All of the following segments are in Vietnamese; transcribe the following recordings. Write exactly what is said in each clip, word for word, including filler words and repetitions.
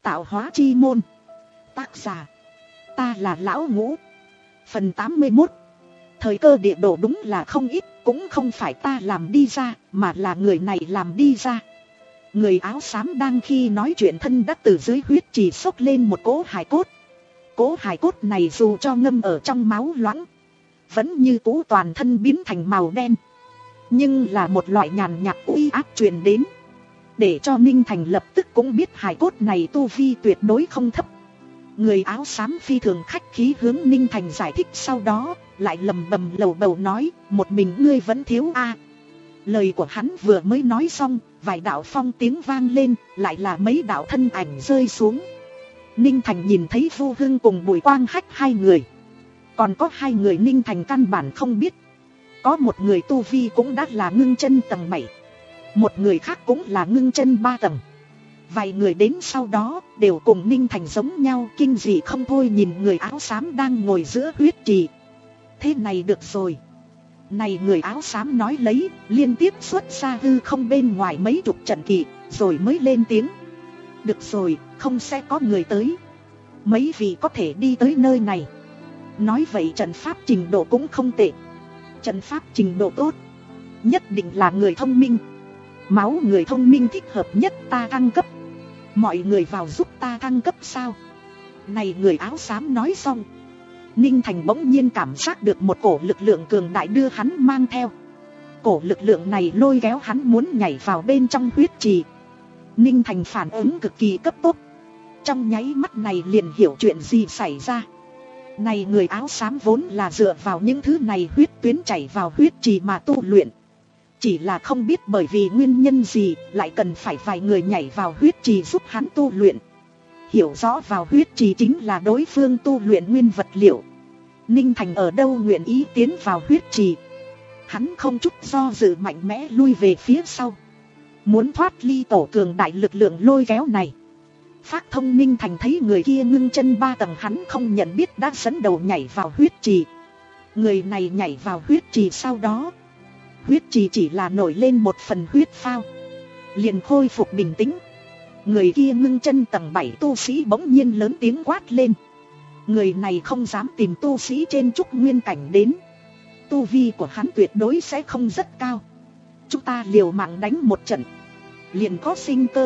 Tạo hóa chi môn. Tác giả: ta là Lão Ngũ. Phần tám mươi mốt. Thời cơ địa độ đúng là không ít, cũng không phải ta làm đi ra, mà là người này làm đi ra. Người áo xám đang khi nói chuyện thân đã từ dưới huyết trì xốc lên một cỗ hài cốt. Cỗ hài cốt này dù cho ngâm ở trong máu loãng, vẫn như cũ toàn thân biến thành màu đen. Nhưng là một loại nhàn nhạt uy áp truyền đến, để cho Ninh Thành lập tức cũng biết hài cốt này tu vi tuyệt đối không thấp. Người áo xám phi thường khách khí hướng Ninh Thành giải thích, sau đó lại lầm bầm lầu bầu nói: một mình ngươi vẫn thiếu a. Lời của hắn vừa mới nói xong, vài đạo phong tiếng vang lên, lại là mấy đạo thân ảnh rơi xuống. Ninh Thành nhìn thấy Vu Hưng cùng Bùi Quang Hách hai người. Còn có hai người Ninh Thành căn bản không biết. Có một người tu vi cũng đã là ngưng chân tầng bảy, một người khác cũng là ngưng chân ba tầng. Vài người đến sau đó đều cùng Ninh Thành giống nhau, kinh dị không thôi nhìn người áo xám đang ngồi giữa huyết trì. Thế này được rồi. Này, người áo xám nói lấy, liên tiếp xuất ra hư không bên ngoài mấy chục trận kỳ, rồi mới lên tiếng: được rồi, không sẽ có người tới. Mấy vị có thể đi tới nơi này. Nói vậy trận pháp trình độ cũng không tệ. Trận pháp trình độ tốt, nhất định là người thông minh. Máu người thông minh thích hợp nhất ta thăng cấp. Mọi người vào giúp ta thăng cấp sao? Này, người áo xám nói xong, Ninh Thành bỗng nhiên cảm giác được một cổ lực lượng cường đại đưa hắn mang theo. Cổ lực lượng này lôi kéo hắn muốn nhảy vào bên trong huyết trì. Ninh Thành phản ứng cực kỳ cấp tốc, trong nháy mắt này liền hiểu chuyện gì xảy ra. Này, người áo xám vốn là dựa vào những thứ này huyết tuyến chảy vào huyết trì mà tu luyện. Chỉ là không biết bởi vì nguyên nhân gì lại cần phải vài người nhảy vào huyết trì giúp hắn tu luyện. Hiểu rõ vào huyết trì chính là đối phương tu luyện nguyên vật liệu. Ninh Thành ở đâu nguyện ý tiến vào huyết trì. Hắn không chút do dự mạnh mẽ lui về phía sau, muốn thoát ly tổ cường đại lực lượng lôi kéo này. Phát thông Ninh Thành thấy người kia ngưng chân ba tầng, hắn không nhận biết đã dẫn đầu nhảy vào huyết trì. Người này nhảy vào huyết trì sau đó, huyết trì chỉ là nổi lên một phần huyết phao, liền khôi phục bình tĩnh. Người kia ngưng chân tầng bảy tu sĩ bỗng nhiên lớn tiếng quát lên. Người này không dám tìm tu sĩ trên trúc nguyên cảnh đến. Tu vi của hắn tuyệt đối sẽ không rất cao. Chúng ta liều mạng đánh một trận, liền có sinh cơ.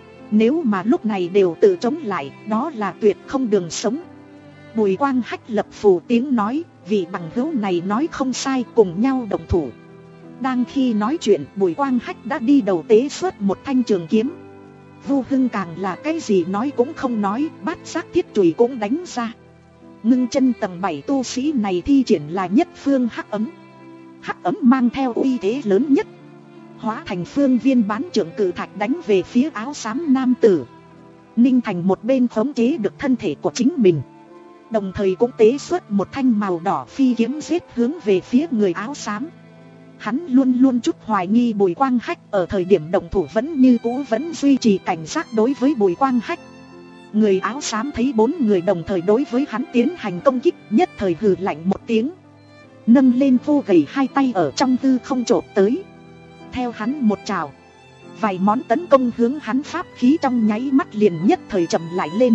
Nếu mà lúc này đều tự chống lại, đó là tuyệt không đường sống. Bùi Quang Hách lập phù tiếng nói: vị bằng hữu này nói không sai, cùng nhau động thủ. Đang khi nói chuyện, Bùi Quang Hách đã đi đầu tế xuất một thanh trường kiếm. Vu Hưng càng là cái gì nói cũng không nói, bát giác thiết chùy cũng đánh ra. Ngưng chân tầng bảy tu sĩ này thi triển là nhất phương hắc ấm. Hắc ấm mang theo uy thế lớn nhất, hóa thành phương viên bán trượng cự thạch đánh về phía áo xám nam tử. Ninh Thành một bên khống chế được thân thể của chính mình, đồng thời cũng tế xuất một thanh màu đỏ phi kiếm giết hướng về phía người áo xám. Hắn luôn luôn chút hoài nghi Bùi Quang Hách, ở thời điểm động thủ vẫn như cũ vẫn duy trì cảnh giác đối với Bùi Quang Hách. Người áo xám thấy bốn người đồng thời đối với hắn tiến hành công kích, nhất thời hừ lạnh một tiếng, nâng lên vô gầy hai tay ở trong hư không chộp tới. Theo hắn một trào, vài món tấn công hướng hắn pháp khí trong nháy mắt liền nhất thời chậm lại lên.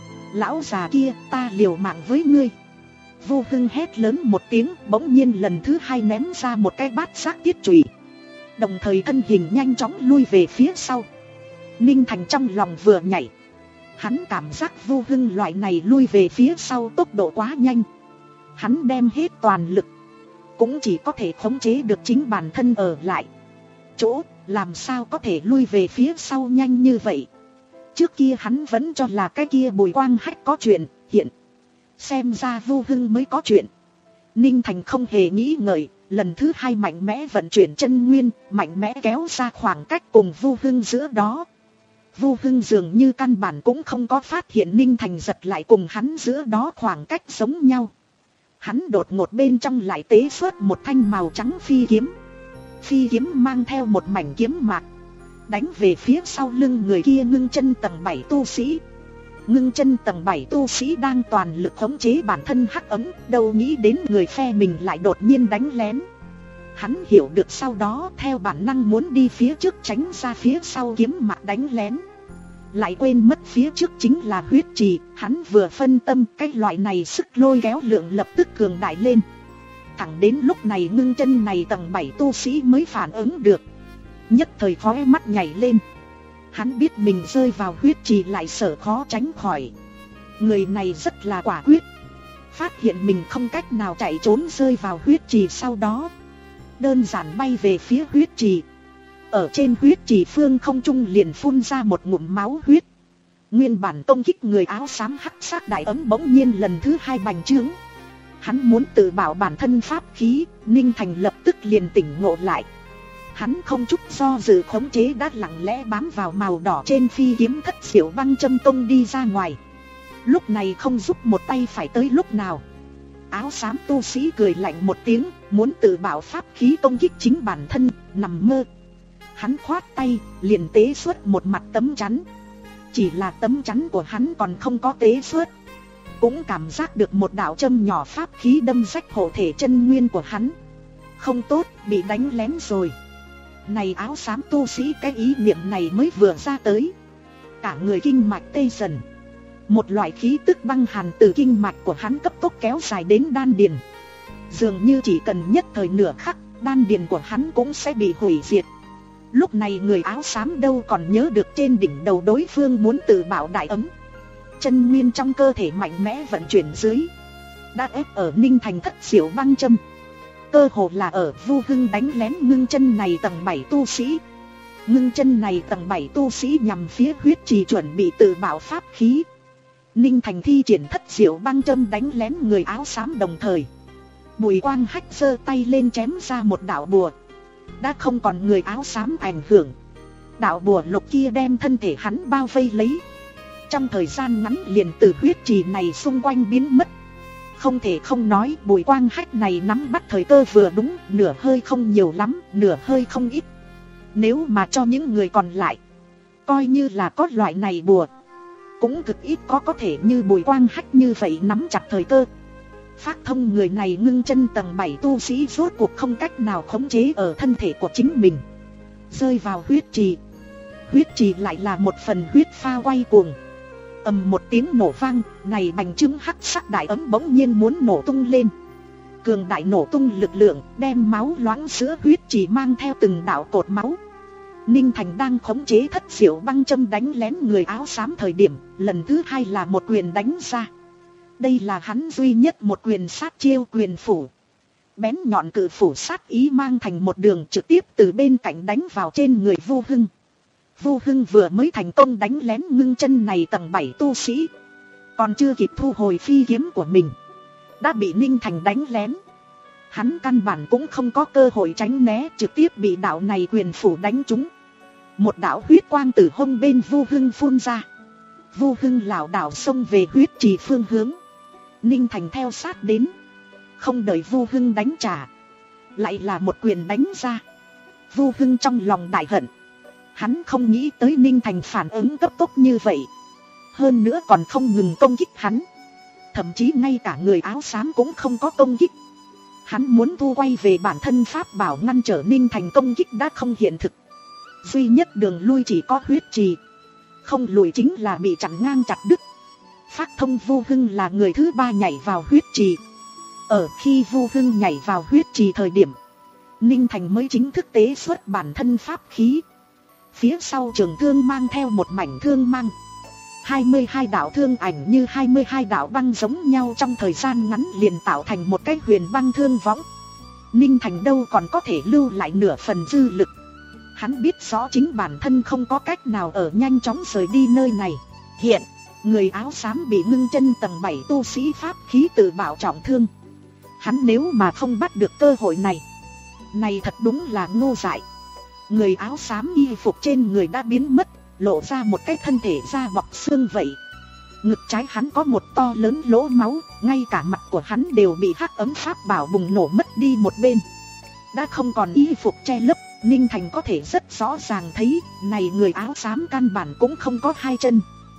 Lão già kia, ta liều mạng với ngươi. Vu Hưng hét lớn một tiếng, bỗng nhiên lần thứ hai ném ra một cái bát giác thiết chùy, đồng thời thân hình nhanh chóng lui về phía sau. Ninh Thành trong lòng vừa nhảy, hắn cảm giác Vu Hưng loại này lui về phía sau tốc độ quá nhanh. Hắn đem hết toàn lực, cũng chỉ có thể khống chế được chính bản thân ở lại chỗ, làm sao có thể lui về phía sau nhanh như vậy. Trước kia hắn vẫn cho là cái kia Bùi Quang Hách có chuyện, hiện xem ra Vu Hưng mới có chuyện. Ninh Thành không hề nghĩ ngợi, lần thứ hai mạnh mẽ vận chuyển chân nguyên, mạnh mẽ kéo ra khoảng cách cùng Vu Hưng giữa đó. Vu Hưng dường như căn bản cũng không có phát hiện Ninh Thành giật lại cùng hắn giữa đó khoảng cách giống nhau. Hắn đột ngột bên trong lại tế xuất một thanh màu trắng phi kiếm. Phi kiếm mang theo một mảnh kiếm mạc, đánh về phía sau lưng người kia ngưng chân tầng bảy tu sĩ. Ngưng chân tầng bảy tu sĩ đang toàn lực khống chế bản thân hắc ấm, đâu nghĩ đến người phe mình lại đột nhiên đánh lén. Hắn hiểu được sau đó theo bản năng muốn đi phía trước tránh ra phía sau kiếm mạc đánh lén. lại quên mất phía trước chính là huyết trì. Hắn vừa phân tâm, cái loại này sức lôi kéo lượng lập tức cường đại lên. Thẳng đến lúc này ngưng chân này tầng bảy tu sĩ mới phản ứng được. Nhất thời khóe mắt nhảy lên. Hắn biết mình rơi vào huyết trì lại sợ khó tránh khỏi. Người này rất là quả quyết. Phát hiện mình không cách nào chạy trốn rơi vào huyết trì sau đó, đơn giản bay về phía huyết trì. Ở trên huyết trì phương không trung liền phun ra một ngụm máu huyết. Nguyên bản công kích người áo xám hắc sát đại ấm bỗng nhiên lần thứ hai bành trướng. Hắn muốn tự bảo bản thân pháp khí, Ninh Thành lập tức liền tỉnh ngộ lại. Hắn không chút do dự khống chế đã lặng lẽ bám vào màu đỏ trên phi kiếm thất diệu băng châm công đi ra ngoài. Lúc này không giúp một tay phải tới lúc nào. Áo xám tu sĩ cười lạnh một tiếng, muốn tự bảo pháp khí công kích chính bản thân, nằm mơ. Hắn khoát tay, liền tế xuất một mặt tấm chắn. Chỉ là tấm chắn của hắn còn không có tế xuất, cũng cảm giác được một đạo châm nhỏ pháp khí đâm rách hộ thể chân nguyên của hắn. Không tốt, bị đánh lén rồi. Này áo xám tu sĩ, cái ý niệm này mới vừa ra tới, cả người kinh mạch tê dần. Một loại khí tức băng hàn từ kinh mạch của hắn cấp tốc kéo dài đến đan điền. Dường như chỉ cần nhất thời nửa khắc, đan điền của hắn cũng sẽ bị hủy diệt. Lúc này người áo xám đâu còn nhớ được trên đỉnh đầu đối phương muốn tự bảo đại ấm. Chân nguyên trong cơ thể mạnh mẽ vận chuyển dưới, đã ép ở Ninh Thành thất diệu băng châm. Cơ hồ là ở Vu Hưng đánh lén ngưng chân này tầng bảy tu sĩ. Ngưng chân này tầng bảy tu sĩ nhằm phía huyết trì chuẩn bị tự bảo pháp khí. Ninh Thành thi triển thất diệu băng châm đánh lén người áo xám đồng thời. Bùi Quang Hách giơ tay lên chém ra một đạo bùa. Đã không còn người áo xám ảnh hưởng. Đạo bùa lục kia đem thân thể hắn bao vây lấy. Trong thời gian ngắn liền từ huyết trì này xung quanh biến mất. Không thể không nói Bùi Quang Hách này nắm bắt thời cơ vừa đúng, nửa hơi không nhiều lắm, nửa hơi không ít. Nếu mà cho những người còn lại, coi như là có loại này bùa, cũng cực ít có có thể như Bùi Quang Hách như vậy nắm chặt thời cơ. Phát thông người này ngưng chân tầng bảy tu sĩ rốt cuộc không cách nào khống chế ở thân thể của chính mình, rơi vào huyết trì. Huyết trì lại là một phần huyết pha quay cuồng. Ầm một tiếng nổ vang, này bành trướng hắc sắc đại ấm bỗng nhiên muốn nổ tung lên. Cường đại nổ tung lực lượng đem máu loãng giữa huyết trì mang theo từng đạo cột máu. Ninh Thành đang khống chế thất diệu băng châm đánh lén người áo xám thời điểm, lần thứ hai là một quyền đánh ra. Đây là hắn duy nhất một quyền sát chiêu quyền phủ. Bén nhọn cự phủ sát ý mang thành một đường trực tiếp từ bên cạnh đánh vào trên người Vu Hưng. Vu Hưng vừa mới thành công đánh lén ngưng chân này tầng bảy tu sĩ, còn chưa kịp thu hồi phi kiếm của mình, đã bị Ninh Thành đánh lén. Hắn căn bản cũng không có cơ hội tránh né, trực tiếp bị đạo này quyền phủ đánh trúng. Một đạo huyết quang từ hông bên Vu Hưng phun ra. Vu Hưng lảo đảo xông về huyết trì phương hướng. Ninh Thành theo sát đến, không đợi Vu Hưng đánh trả, lại là một quyền đánh ra. Vu Hưng trong lòng đại hận. Hắn không nghĩ tới Ninh Thành phản ứng cấp tốc như vậy, hơn nữa còn không ngừng công kích hắn. Thậm chí ngay cả người áo xám cũng không có công kích. Hắn muốn thu quay về bản thân pháp bảo ngăn trở Ninh Thành công kích đã không hiện thực. Duy nhất đường lui chỉ có huyết trì, không lùi chính là bị chặn ngang chặt đứt. Phát thông Vu Hưng là người thứ ba nhảy vào huyết trì. Ở khi Vu Hưng nhảy vào huyết trì thời điểm, Ninh Thành mới chính thức tế xuất bản thân pháp khí. Phía sau trường thương mang theo một mảnh thương mang, hai mươi hai đạo thương ảnh như hai mươi hai đạo băng giống nhau, trong thời gian ngắn liền tạo thành một cái huyền băng thương võng. Ninh Thành đâu còn có thể lưu lại nửa phần dư lực. Hắn biết rõ chính bản thân không có cách nào ở nhanh chóng rời đi nơi này. Hiện, người áo xám bị ngưng chân tầng bảy tu sĩ pháp khí tự bảo trọng thương. Hắn nếu mà không bắt được cơ hội này, này thật đúng là ngu dại. Người áo xám y phục trên người đã biến mất, lộ ra một cái thân thể da bọc xương vậy. Ngực trái hắn có một to lớn lỗ máu, ngay cả mặt của hắn đều bị hắc ấm pháp bảo bùng nổ mất đi một bên. Đã không còn y phục che lấp, Ninh Thành có thể rất rõ ràng thấy, này người áo xám căn bản cũng không có hai chân.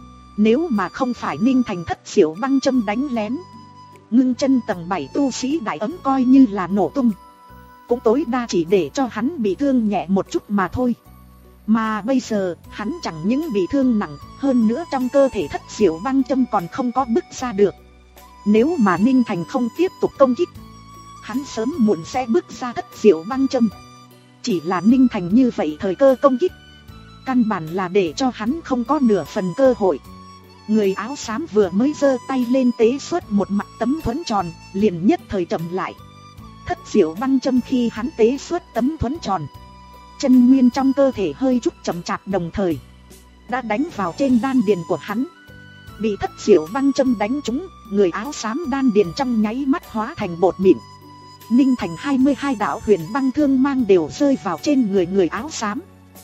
Nếu mà không phải Ninh Thành thất diệu băng châm đánh lén, ngưng chân tầng bảy tu sĩ đại ấm coi như là nổ tung, cũng tối đa chỉ để cho hắn bị thương nhẹ một chút mà thôi. Mà bây giờ, hắn chẳng những bị thương nặng, hơn nữa trong cơ thể thất diệu băng châm còn không có bứt ra được. Nếu mà Ninh Thành không tiếp tục công kích, hắn sớm muộn sẽ bước ra thất diệu băng châm. Chỉ là Ninh Thành như vậy thời cơ công kích, căn bản là để cho hắn không có nửa phần cơ hội. Người áo xám vừa mới giơ tay lên tế xuất một mặt tấm thuẫn tròn, liền nhất thời chậm lại. Thất diệu băng châm khi hắn tế xuất tấm thuẫn tròn, chân nguyên trong cơ thể hơi chút chậm chạp, đồng thời đã đánh vào trên đan điền của hắn. Bị thất diệu băng châm đánh trúng, người áo xám đan điền trong nháy mắt hóa thành bột mịn. Ninh Thành hai mươi hai đạo huyền băng thương mang đều rơi vào trên người người áo xám.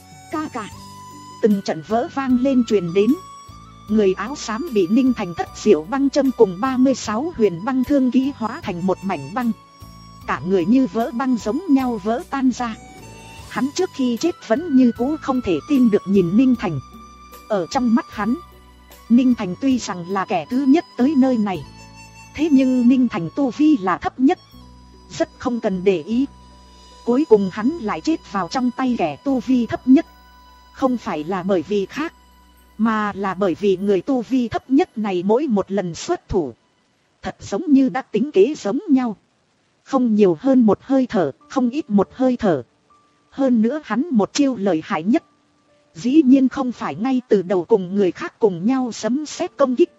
Ca ca. Từng trận vỡ vang lên truyền đến. Người áo xám bị Ninh Thành thất diệu băng châm cùng ba mươi sáu huyền băng thương ký hóa thành một mảnh băng. Cả người như vỡ băng giống nhau vỡ tan ra. Hắn trước khi chết vẫn như cũ không thể tin được nhìn Ninh Thành. Ở trong mắt hắn, Ninh Thành tuy rằng là kẻ thứ nhất tới nơi này, thế nhưng Ninh Thành tu vi là thấp nhất, rất không cần để ý. Cuối cùng hắn lại chết vào trong tay kẻ tu vi thấp nhất. Không phải là bởi vì khác, mà là bởi vì người tu vi thấp nhất này mỗi một lần xuất thủ, thật giống như đã tính kế giống nhau. Không nhiều hơn một hơi thở, không ít một hơi thở. Hơn nữa hắn một chiêu lợi hại nhất, dĩ nhiên không phải ngay từ đầu cùng người khác cùng nhau sấm sét công kích,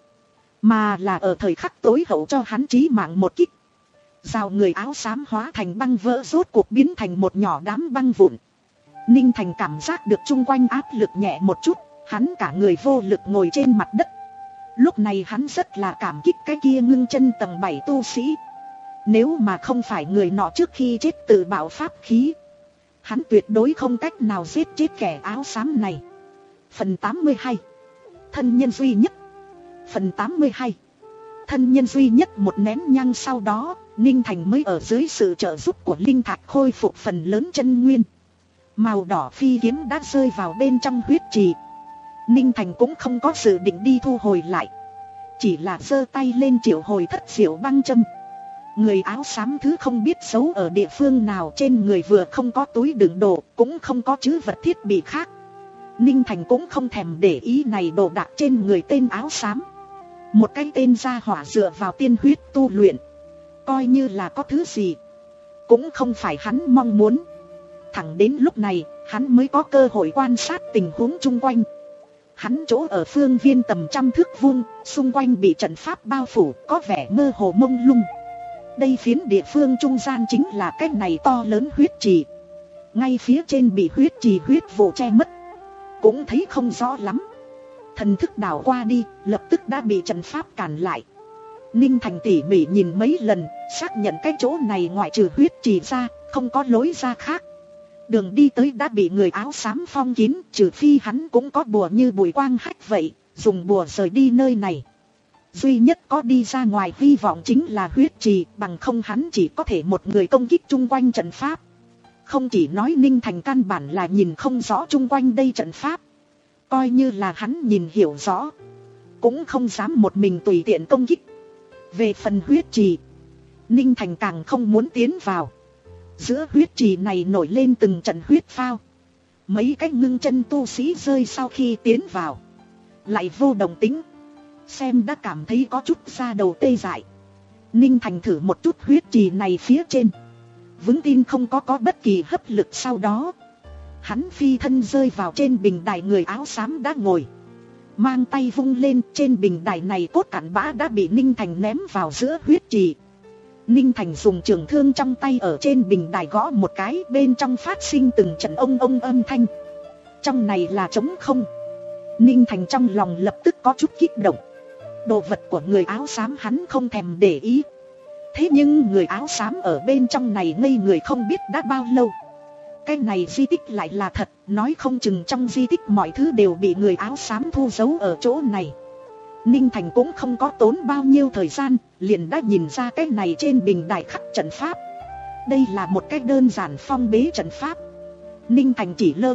mà là ở thời khắc tối hậu cho hắn chí mạng một kích. Rào người áo xám hóa thành băng vỡ, rốt cuộc biến thành một nhỏ đám băng vụn. Ninh Thành cảm giác được chung quanh áp lực nhẹ một chút, hắn cả người vô lực ngồi trên mặt đất. Lúc này hắn rất là cảm kích cái kia ngưng chân tầng bảy tu sĩ. Nếu mà không phải người nọ trước khi chết tự bạo pháp khí, hắn tuyệt đối không cách nào giết chết kẻ áo xám này. Phần tám mươi hai. Thân nhân duy nhất. Phần tám mươi hai. Thân nhân duy nhất. Một nén nhang sau đó, Ninh Thành mới ở dưới sự trợ giúp của linh thạch khôi phục phần lớn chân nguyên. Màu đỏ phi kiếm đã rơi vào bên trong huyết trì. Ninh Thành cũng không có dự định đi thu hồi lại, chỉ là giơ tay lên triệu hồi thất diệu băng châm. Người áo xám thứ không biết giấu ở địa phương nào, trên người vừa không có túi đựng đồ, cũng không có chứ vật thiết bị khác. Ninh Thành cũng không thèm để ý này đồ đạc trên người tên áo xám. Một cái tên gia hỏa dựa vào tiên huyết tu luyện, coi như là có thứ gì, cũng không phải hắn mong muốn. Thẳng đến lúc này, hắn mới có cơ hội quan sát tình huống chung quanh. Hắn chỗ ở phương viên tầm trăm thước vuông, xung quanh bị trận pháp bao phủ, có vẻ mơ hồ mông lung. Đây phiến địa phương trung gian chính là cái này to lớn huyết trì. Ngay phía trên bị huyết trì huyết vụ che mất, cũng thấy không rõ lắm. Thần thức đảo qua đi, lập tức đã bị trận pháp cản lại. Ninh Thành tỉ mỉ nhìn mấy lần, xác nhận cái chỗ này ngoại trừ huyết trì ra, không có lối ra khác. Đường đi tới đã bị người áo xám phong kín, trừ phi hắn cũng có bùa như Bùi Quang Hách vậy, dùng bùa rời đi nơi này. Duy nhất có đi ra ngoài hy vọng chính là huyết trì, bằng không hắn chỉ có thể một người công kích chung quanh trận pháp. Không chỉ nói Ninh Thành căn bản là nhìn không rõ chung quanh đây trận pháp, coi như là hắn nhìn hiểu rõ, cũng không dám một mình tùy tiện công kích. Về phần huyết trì, Ninh Thành càng không muốn tiến vào. Giữa huyết trì này nổi lên từng trận huyết phao. Mấy cái ngưng chân tu sĩ rơi sau khi tiến vào, lại vô đồng tính, xem đã cảm thấy có chút da đầu tê dại. Ninh Thành thử một chút huyết trì này phía trên, vững tin không có có bất kỳ hấp lực. Sau đó hắn phi thân rơi vào trên bình đài người áo xám đã ngồi, mang tay vung lên. Trên bình đài này cốt cặn bã đã bị Ninh Thành ném vào giữa huyết trì. Ninh Thành dùng trường thương trong tay ở trên bình đài gõ một cái, bên trong phát sinh từng trận ông ông âm thanh. Trong này là trống không. Ninh Thành trong lòng lập tức có chút kích động. Đồ vật của người áo xám hắn không thèm để ý, thế nhưng người áo xám ở bên trong này ngây người không biết đã bao lâu. Cái này di tích lại là thật, nói không chừng trong di tích mọi thứ đều bị người áo xám thu giấu ở chỗ này. Ninh Thành cũng không có tốn bao nhiêu thời gian, liền đã nhìn ra cái này trên bình đài khắc trận pháp. Đây là một cái đơn giản phong bế trận pháp. Ninh Thành chỉ lơ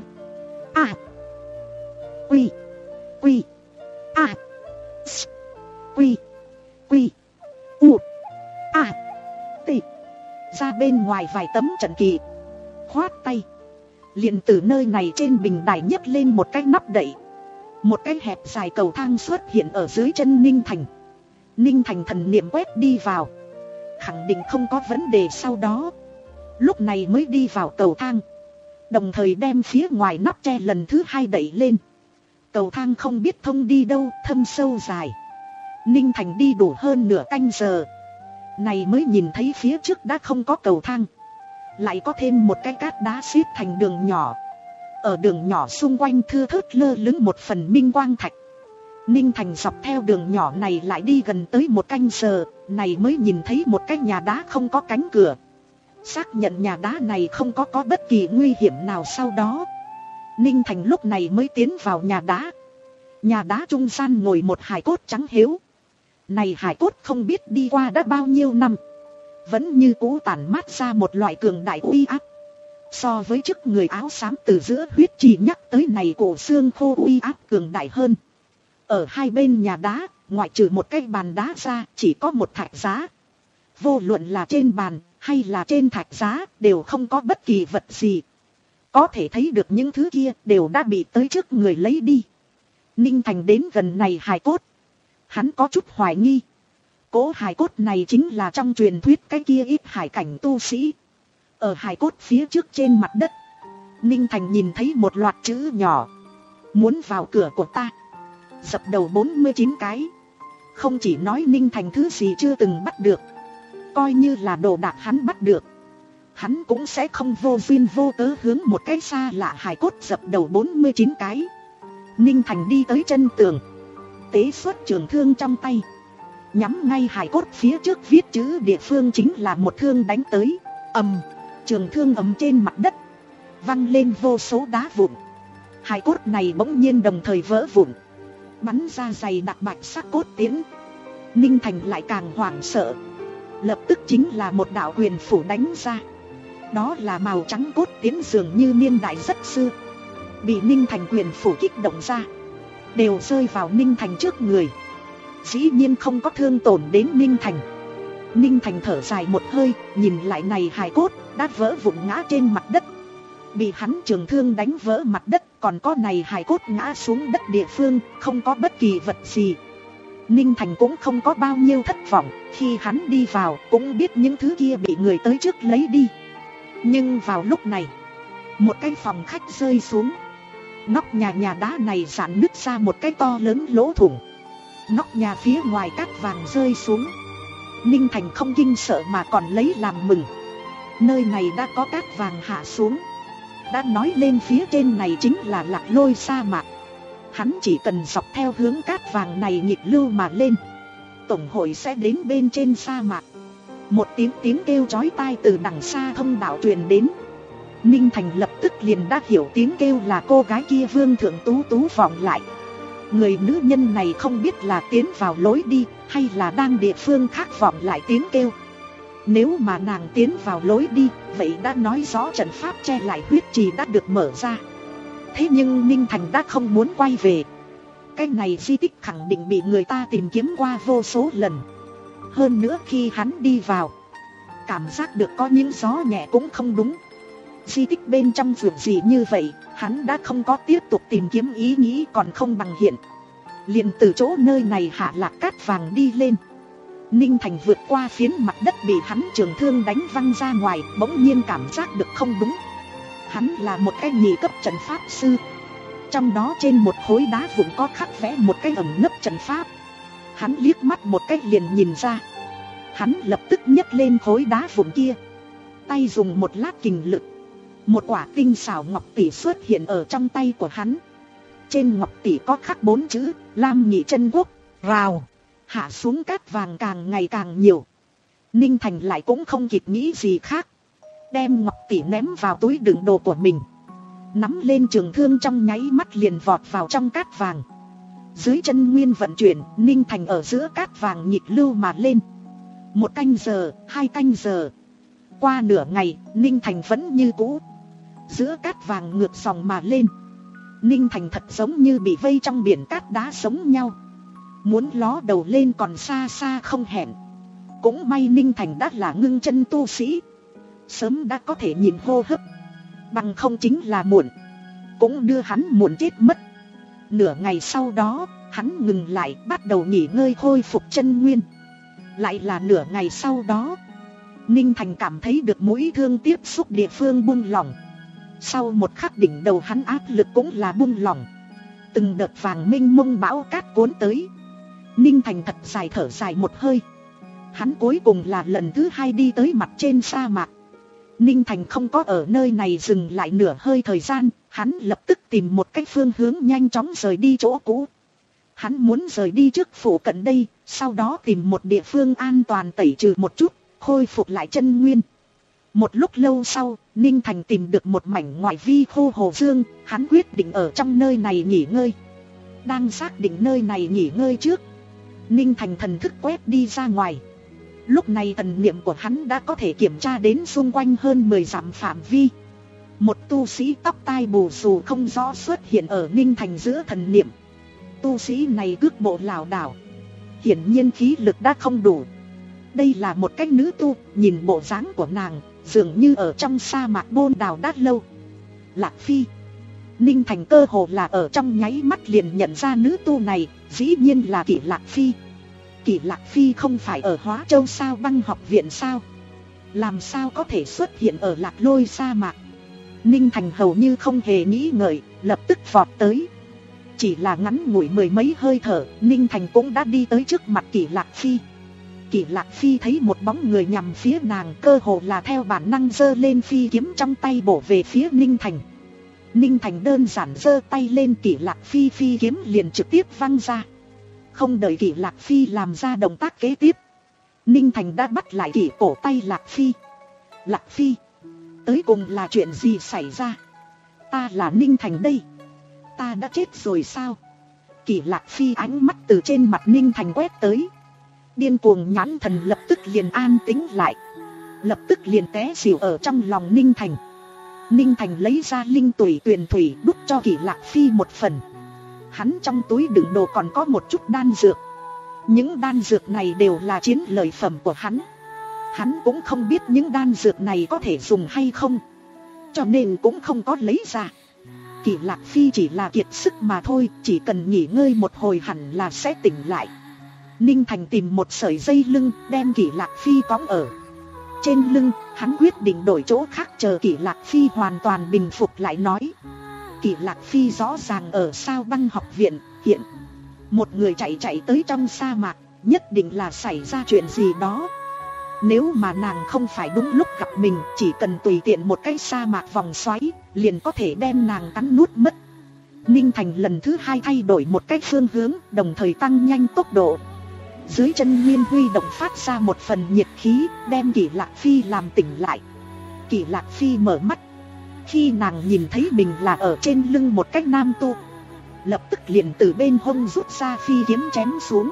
A Quy Quy A S Quy Quy U A T ra bên ngoài vài tấm trận kỳ, khoát tay, Liền từ nơi này trên bình đài nhấc lên một cái nắp đậy. Một cái hẹp dài cầu thang xuất hiện ở dưới chân Ninh Thành. Ninh Thành thần niệm quét đi vào, khẳng định không có vấn đề sau đó. Lúc này mới đi vào cầu thang, đồng thời đem phía ngoài nắp tre lần thứ hai đẩy lên. Cầu thang không biết thông đi đâu, thâm sâu dài. Ninh Thành đi đủ hơn nửa canh giờ, này mới nhìn thấy phía trước đã không có cầu thang, lại có thêm một cái cát đá xếp thành đường nhỏ. Ở đường nhỏ xung quanh thưa thớt lơ lửng một phần minh quang thạch. Ninh Thành dọc theo đường nhỏ này lại đi gần tới một canh giờ, này mới nhìn thấy một cái nhà đá không có cánh cửa. Xác nhận nhà đá này không có có bất kỳ nguy hiểm nào sau đó, Ninh Thành lúc này mới tiến vào nhà đá. Nhà đá trung gian ngồi một hài cốt trắng hiếu. Này hài cốt không biết đi qua đã bao nhiêu năm, vẫn như cũ tản mát ra một loại cường đại uy áp. So với chức người áo xám từ giữa huyết trì nhắc tới này, cổ xương khô uy áp cường đại hơn. Ở hai bên nhà đá, ngoại trừ một cái bàn đá ra, chỉ có một thạch giá. Vô luận là trên bàn hay là trên thạch giá đều không có bất kỳ vật gì. Có thể thấy được những thứ kia đều đã bị tới trước người lấy đi. Ninh Thành đến gần này hài cốt, hắn có chút hoài nghi. Cố hài cốt này chính là trong truyền thuyết cái kia ít hải cảnh tu sĩ. Ở hài cốt phía trước trên mặt đất, Ninh Thành nhìn thấy một loạt chữ nhỏ: muốn vào cửa của ta. Dập đầu bốn mươi chín cái. Không chỉ nói Ninh Thành thứ gì chưa từng bắt được, coi như là đồ đạc hắn bắt được, hắn cũng sẽ không vô duyên vô cớ hướng một cái xa lạ hài cốt dập đầu bốn mươi chín cái. Ninh Thành đi tới chân tường, tế xuất trường thương trong tay, nhắm ngay hài cốt phía trước viết chữ địa phương chính là một thương đánh tới. Ầm, trường thương ầm trên mặt đất, văng lên vô số đá vụn. Hài cốt này bỗng nhiên đồng thời vỡ vụn, bắn ra dày đặc bạch sắc cốt tiễn. Ninh Thành lại càng hoảng sợ, lập tức chính là một đạo quyền phủ đánh ra. Đó là màu trắng cốt tiễn, dường như niên đại rất xưa, bị Ninh Thành quyền phủ kích động ra, đều rơi vào Ninh Thành trước người. Dĩ nhiên không có thương tổn đến Ninh Thành. Ninh Thành thở dài một hơi, nhìn lại này hài cốt đã vỡ vụn ngã trên mặt đất, bị hắn trường thương đánh vỡ mặt đất. Còn có này hài cốt ngã xuống đất địa phương không có bất kỳ vật gì. Ninh Thành cũng không có bao nhiêu thất vọng, khi hắn đi vào cũng biết những thứ kia bị người tới trước lấy đi. Nhưng vào lúc này, một cái phòng khách rơi xuống. Nóc nhà nhà đá này rạn nứt ra một cái to lớn lỗ thủng. Nóc nhà phía ngoài cát vàng rơi xuống. Ninh Thành không kinh sợ mà còn lấy làm mừng. Nơi này đã có cát vàng hạ xuống, đã nói lên phía trên này chính là Lạc Lôi sa mạc. Hắn chỉ cần dọc theo hướng cát vàng này nghịch lưu mà lên, tổng hội sẽ đến bên trên sa mạc. Một tiếng tiếng kêu chói tai từ đằng xa thông đạo truyền đến. Ninh Thành lập tức liền đã hiểu tiếng kêu là cô gái kia Vương Thượng Tú Tú vọng lại. Người nữ nhân này không biết là tiến vào lối đi hay là đang địa phương khác vọng lại tiếng kêu. Nếu mà nàng tiến vào lối đi, vậy đã nói rõ trận pháp che lại huyết trì đã được mở ra. Thế nhưng Ninh Thành đã không muốn quay về. Cái này di tích khẳng định bị người ta tìm kiếm qua vô số lần. Hơn nữa khi hắn đi vào, cảm giác được có những gió nhẹ cũng không đúng. Di tích bên trong vườn gì như vậy, hắn đã không có tiếp tục tìm kiếm ý nghĩ còn không bằng hiện. Liền từ chỗ nơi này hạ lạc cát vàng đi lên. Ninh Thành vượt qua phiến mặt đất bị hắn trường thương đánh văng ra ngoài, bỗng nhiên cảm giác được không đúng. Hắn là một cái nhị cấp trận pháp sư. Trong đó trên một khối đá vụn có khắc vẽ một cái ẩn nấp trận pháp. Hắn liếc mắt một cái liền nhìn ra. Hắn lập tức nhấc lên khối đá vụn kia, tay dùng một lát kình lực, một quả tinh xảo ngọc tỷ xuất hiện ở trong tay của hắn. Trên ngọc tỷ có khắc bốn chữ Lam Nhị Chân Quốc. Rào, hạ xuống cát vàng càng ngày càng nhiều. Ninh Thành lại cũng không kịp nghĩ gì khác, đem ngọc tỷ ném vào túi đựng đồ của mình, nắm lên trường thương trong nháy mắt liền vọt vào trong cát vàng. Dưới chân nguyên vận chuyển, Ninh Thành ở giữa cát vàng nhịp lưu mà lên. Một canh giờ, hai canh giờ, qua nửa ngày, Ninh Thành vẫn như cũ giữa cát vàng ngược dòng mà lên. Ninh Thành thật giống như bị vây trong biển cát đá giống nhau, muốn ló đầu lên còn xa xa không hẹn. Cũng may Ninh Thành đã là ngưng chân tu sĩ, sớm đã có thể nhìn hô hấp. Bằng không chính là muộn, cũng đưa hắn muộn chết mất. Nửa ngày sau đó, hắn ngừng lại bắt đầu nghỉ ngơi khôi phục chân nguyên. Lại là nửa ngày sau đó, Ninh Thành cảm thấy được mũi thương tiếp xúc địa phương buông lỏng. Sau một khắc đỉnh đầu hắn áp lực cũng là buông lỏng. Từng đợt vàng mênh mông bão cát cuốn tới. Ninh Thành thật dài thở dài một hơi. Hắn cuối cùng là lần thứ hai đi tới mặt trên sa mạc. Ninh Thành không có ở nơi này dừng lại nửa hơi thời gian. Hắn lập tức tìm một cách phương hướng nhanh chóng rời đi chỗ cũ. Hắn muốn rời đi trước phủ cận đây, sau đó tìm một địa phương an toàn tẩy trừ một chút, khôi phục lại chân nguyên. Một lúc lâu sau, Ninh Thành tìm được một mảnh ngoại vi khô hồ dương, hắn quyết định ở trong nơi này nghỉ ngơi. Đang xác định nơi này nghỉ ngơi trước, Ninh Thành thần thức quét đi ra ngoài. Lúc này thần niệm của hắn đã có thể kiểm tra đến xung quanh hơn mười dặm phạm vi. Một tu sĩ tóc tai bù xù không rõ xuất hiện ở Ninh Thành giữa thần niệm. Tu sĩ này cước bộ lảo đảo, hiển nhiên khí lực đã không đủ. Đây là một cách nữ tu, nhìn bộ dáng của nàng, dường như ở trong sa mạc bôn đào đã lâu. Lạc Phi. Ninh Thành cơ hồ là ở trong nháy mắt liền nhận ra nữ tu này, dĩ nhiên là Kỷ Lạc Phi. Kỷ Lạc Phi không phải ở Hóa Châu sao băng học viện sao? Làm sao có thể xuất hiện ở Lạc Lôi sa mạc? Ninh Thành hầu như không hề nghĩ ngợi, lập tức vọt tới. Chỉ là ngắn ngủi mười mấy hơi thở, Ninh Thành cũng đã đi tới trước mặt Kỷ Lạc Phi. Kỷ Lạc Phi thấy một bóng người nhằm phía nàng, cơ hồ là theo bản năng giơ lên phi kiếm trong tay bổ về phía Ninh Thành. Ninh Thành đơn giản giơ tay lên, Kỷ Lạc Phi phi kiếm liền trực tiếp văng ra. Không đợi Kỷ Lạc Phi làm ra động tác kế tiếp, Ninh Thành đã bắt lại kỷ cổ tay Lạc Phi. Lạc Phi, tới cùng là chuyện gì xảy ra? Ta là Ninh Thành đây. Ta đã chết rồi sao? Kỷ Lạc Phi ánh mắt từ trên mặt Ninh Thành quét tới. Điên cuồng nhãn thần lập tức liền an tĩnh lại, lập tức liền té xỉu ở trong lòng Ninh Thành. Ninh Thành lấy ra linh tủy tuyền thủy đút cho Kỷ Lạc Phi một phần. Hắn trong túi đựng đồ còn có một chút đan dược. Những đan dược này đều là chiến lợi phẩm của hắn. Hắn cũng không biết những đan dược này có thể dùng hay không, cho nên cũng không có lấy ra. Kỷ Lạc Phi chỉ là kiệt sức mà thôi, chỉ cần nghỉ ngơi một hồi hẳn là sẽ tỉnh lại. Ninh Thành tìm một sợi dây lưng, đem Kỷ Lạc Phi cõng ở trên lưng. Hắn quyết định đổi chỗ khác chờ Kỷ Lạc Phi hoàn toàn bình phục lại nói. Kỷ Lạc Phi rõ ràng ở sao băng học viện, hiện một người chạy chạy tới trong sa mạc, nhất định là xảy ra chuyện gì đó. Nếu mà nàng không phải đúng lúc gặp mình, chỉ cần tùy tiện một cái sa mạc vòng xoáy, liền có thể đem nàng cắn nuốt mất. Ninh Thành lần thứ hai thay đổi một cách phương hướng, đồng thời tăng nhanh tốc độ. Dưới chân nguyên huy động phát ra một phần nhiệt khí, đem Kỷ Lạc Phi làm tỉnh lại. Kỷ Lạc Phi mở mắt. Khi nàng nhìn thấy mình là ở trên lưng một cách nam tu, lập tức liền từ bên hông rút ra phi kiếm chém xuống.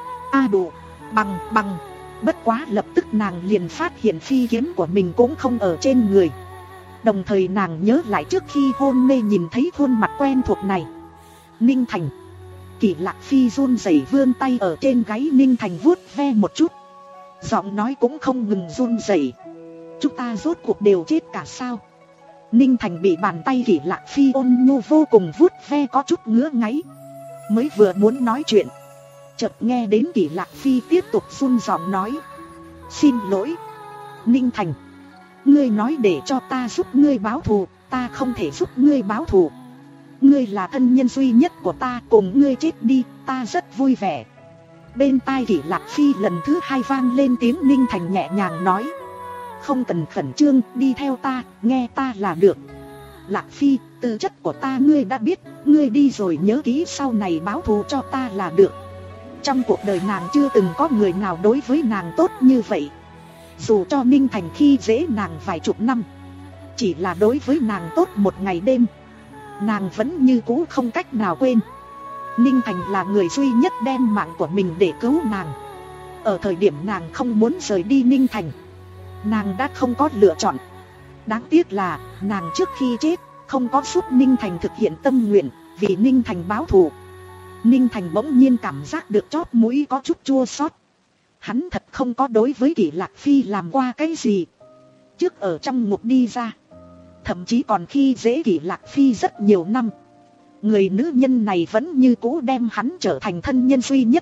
A à đủ, bằng, bằng. Bất quá lập tức nàng liền phát hiện phi kiếm của mình cũng không ở trên người. Đồng thời nàng nhớ lại trước khi hôn mê nhìn thấy khuôn mặt quen thuộc này. Ninh Thành. Kỷ Lạc Phi run rẩy vươn tay ở trên gáy Ninh Thành vuốt ve một chút, giọng nói cũng không ngừng run rẩy. Chúng ta rốt cuộc đều chết cả sao? Ninh Thành bị bàn tay Kỷ Lạc Phi ôn nhu vô cùng vuốt ve có chút ngứa ngáy. Mới vừa muốn nói chuyện, chợt nghe đến Kỷ Lạc Phi tiếp tục run giọng nói. Xin lỗi Ninh Thành, ngươi nói để cho ta giúp ngươi báo thù, ta không thể giúp ngươi báo thù. Ngươi là thân nhân duy nhất của ta, cùng ngươi chết đi, ta rất vui vẻ. Bên tai Kỷ Lạc Phi lần thứ hai vang lên tiếng Ninh Thành nhẹ nhàng nói. Không cần khẩn trương, đi theo ta, nghe ta là được. Lạc Phi, tư chất của ta ngươi đã biết, ngươi đi rồi nhớ kỹ sau này báo thù cho ta là được. Trong cuộc đời nàng chưa từng có người nào đối với nàng tốt như vậy. Dù cho Ninh Thành khi dễ nàng vài chục năm, chỉ là đối với nàng tốt một ngày đêm, nàng vẫn như cũ không cách nào quên. Ninh Thành là người duy nhất đem mạng của mình để cứu nàng. Ở thời điểm nàng không muốn rời đi Ninh Thành, nàng đã không có lựa chọn. Đáng tiếc là nàng trước khi chết không có giúp Ninh Thành thực hiện tâm nguyện, vì Ninh Thành báo thù. Ninh Thành bỗng nhiên cảm giác được chót mũi có chút chua xót. Hắn thật không có đối với Kỷ Lạc Phi làm qua cái gì. Trước ở trong ngục đi ra, thậm chí còn khi dễ Kỷ Lạc Phi rất nhiều năm. Người nữ nhân này vẫn như cũ đem hắn trở thành thân nhân duy nhất.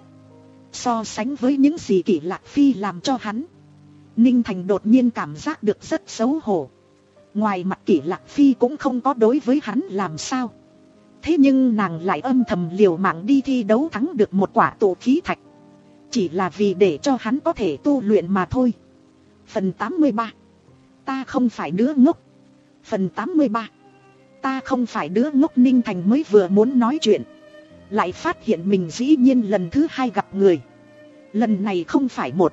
So sánh với những gì Kỷ Lạc Phi làm cho hắn, Ninh Thành đột nhiên cảm giác được rất xấu hổ. Ngoài mặt Kỷ Lạc Phi cũng không có đối với hắn làm sao. Thế nhưng nàng lại âm thầm liều mạng đi thi đấu thắng được một quả tụ khí thạch, chỉ là vì để cho hắn có thể tu luyện mà thôi. Phần tám mươi ba. Ta không phải đứa ngốc. Phần tám mươi ba. Ta không phải đứa ngốc. Ninh Thành mới vừa muốn nói chuyện, lại phát hiện mình dĩ nhiên lần thứ hai gặp người. Lần này không phải một,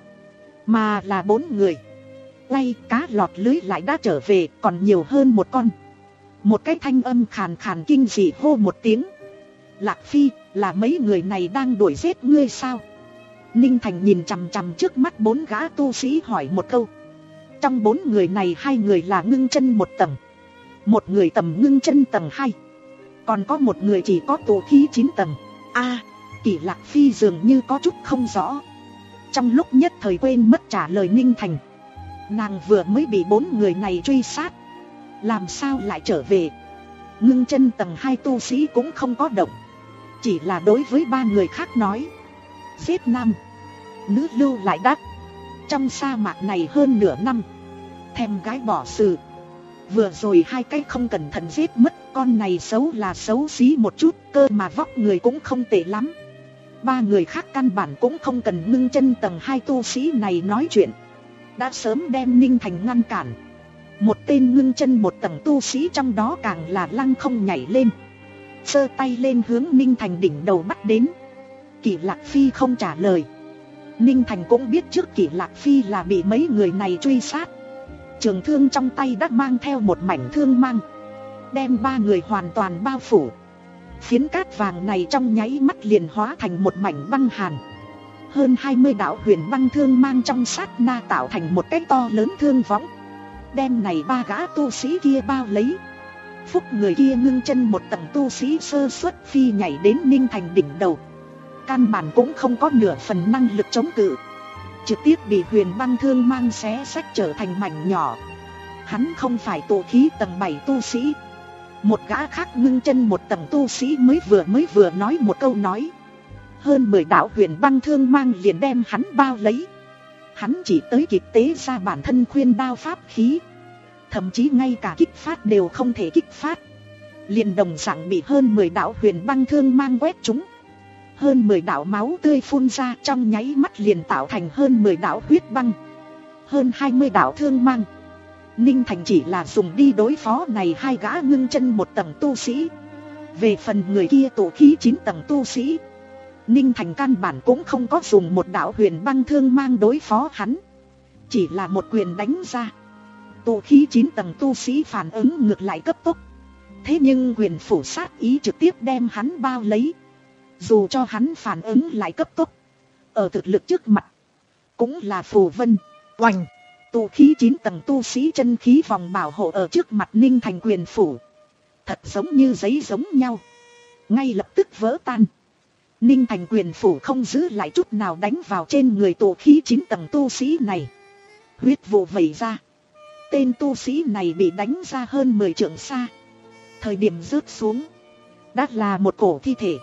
mà là bốn người. Quay cá lọt lưới lại đã trở về, còn nhiều hơn một con. Một cái thanh âm khàn khàn kinh dị hô một tiếng. Lạc Phi, là mấy người này đang đuổi giết ngươi sao? Ninh Thành nhìn chằm chằm trước mắt bốn gã tu sĩ hỏi một câu. Trong bốn người này, hai người là ngưng chân một tầng, một người tầm ngưng chân tầng hai, còn có một người chỉ có tụ khí chín tầng. A, à, Kỷ Lạc Phi dường như có chút không rõ, trong lúc nhất thời quên mất trả lời Ninh Thành. Nàng vừa mới bị bốn người này truy sát, làm sao lại trở về? Ngưng chân tầng hai tu sĩ cũng không có động, chỉ là đối với ba người khác nói: giết nam, nữ lưu lại đắc. Trong sa mạc này hơn nửa năm, thèm gái bỏ sự. Vừa rồi hai cái không cẩn thận giết mất, con này xấu là xấu xí một chút, cơ mà vóc người cũng không tệ lắm. Ba người khác căn bản cũng không cần ngưng chân tầng hai tu sĩ này nói chuyện, đã sớm đem Ninh Thành ngăn cản. Một tên ngưng chân một tầng tu sĩ trong đó càng là lăng không nhảy lên, giơ tay lên hướng Ninh Thành đỉnh đầu bắt đến. Kỷ Lạc Phi không trả lời. Ninh Thành cũng biết trước Kỷ Lạc Phi là bị mấy người này truy sát. Trường thương trong tay đã mang theo một mảnh thương mang, đem ba người hoàn toàn bao phủ. Phiến cát vàng này trong nháy mắt liền hóa thành một mảnh băng hàn. Hơn hai mươi đạo huyền băng thương mang trong sát na tạo thành một cái to lớn thương võng, đem này ba gã tu sĩ kia bao lấy. Phúc người kia ngưng chân một tầng tu sĩ sơ suất phi nhảy đến Ninh Thành đỉnh đầu, căn bản cũng không có nửa phần năng lực chống cự, trực tiếp bị huyền băng thương mang xé xách trở thành mảnh nhỏ. Hắn không phải tụ khí tầng bảy tu sĩ. Một gã khác ngưng chân một tầng tu sĩ mới vừa mới vừa nói một câu nói, hơn mười đạo huyền băng thương mang liền đem hắn bao lấy. Hắn chỉ tới kịp tế ra bản thân khuyên đao pháp khí, thậm chí ngay cả kích phát đều không thể kích phát, liền đồng dạng bị hơn mười đạo huyền băng thương mang quét trúng. Hơn mười đạo máu tươi phun ra, trong nháy mắt liền tạo thành hơn mười đạo huyết băng, hơn hai mươi đạo thương mang. Ninh Thành chỉ là dùng đi đối phó này hai gã ngưng chân một tầng tu sĩ. Về phần người kia tụ khí chín tầng tu sĩ, Ninh Thành căn bản cũng không có dùng một đạo huyền băng thương mang đối phó hắn, chỉ là một quyền đánh ra. Tụ khí chín tầng tu sĩ phản ứng ngược lại cấp tốc, thế nhưng quyền phủ sát ý trực tiếp đem hắn bao lấy. Dù cho hắn phản ứng lại cấp tốc, ở thực lực trước mặt cũng là phù vân. Oành! Tụ khí chín tầng tu sĩ chân khí vòng bảo hộ ở trước mặt Ninh Thành quyền phủ, thật giống như giấy giống nhau, ngay lập tức vỡ tan. Ninh Thành quyền phủ không giữ lại chút nào đánh vào trên người tụ khí chín tầng tu sĩ này. Huyết vụ vẩy ra, tên tu sĩ này bị đánh ra hơn mười trượng xa. Thời điểm rớt xuống, đã là một cổ thi thể.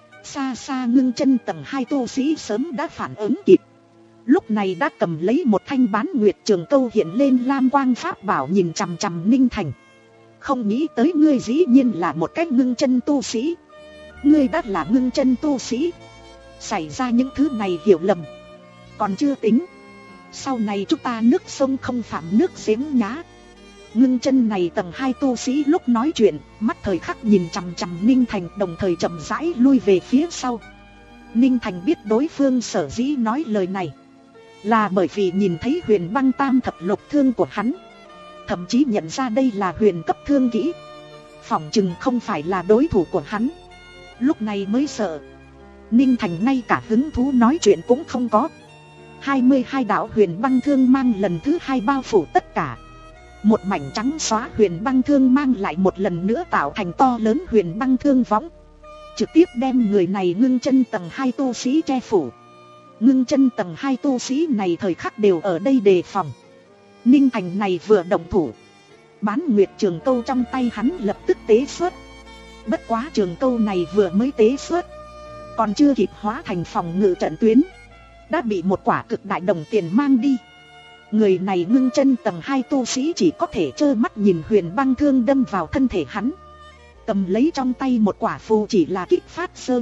Xa xa ngưng chân tầng hai tu sĩ sớm đã phản ứng kịp, lúc này đã cầm lấy một thanh bán nguyệt trường câu hiện lên lam quang pháp bảo nhìn chằm chằm Ninh Thành. Không nghĩ tới ngươi dĩ nhiên là một cái ngưng chân tu sĩ. Ngươi đã là ngưng chân tu sĩ, xảy ra những thứ này hiểu lầm còn chưa tính, sau này chúng ta nước sông không phạm nước giếng nhá. Ngưng chân này tầng hai tu sĩ lúc nói chuyện, mắt thời khắc nhìn chằm chằm Ninh Thành, đồng thời chậm rãi lui về phía sau. Ninh Thành biết đối phương sở dĩ nói lời này là bởi vì nhìn thấy huyền băng tam thập lục thương của hắn, thậm chí nhận ra đây là huyền cấp thương kỹ, phỏng chừng không phải là đối thủ của hắn, lúc này mới sợ. Ninh Thành ngay cả hứng thú nói chuyện cũng không có. Hai mươi hai đạo huyền băng thương mang lần thứ hai bao phủ tất cả. Một mảnh trắng xóa huyền băng thương mang lại một lần nữa tạo thành to lớn huyền băng thương võng, trực tiếp đem người này ngưng chân tầng hai tu sĩ che phủ. Ngưng chân tầng hai tu sĩ này thời khắc đều ở đây đề phòng. Ninh Thành này vừa động thủ, Bán nguyệt trường câu trong tay hắn lập tức tế xuất. Bất quá trường câu này vừa mới tế xuất, còn chưa kịp hóa thành phòng ngự trận tuyến, đã bị một quả cực đại đồng tiền mang đi. Người này ngưng chân tầng hai tu sĩ chỉ có thể trơ mắt nhìn huyền băng thương đâm vào thân thể hắn. Cầm lấy trong tay một quả phù chỉ là kích phát sơ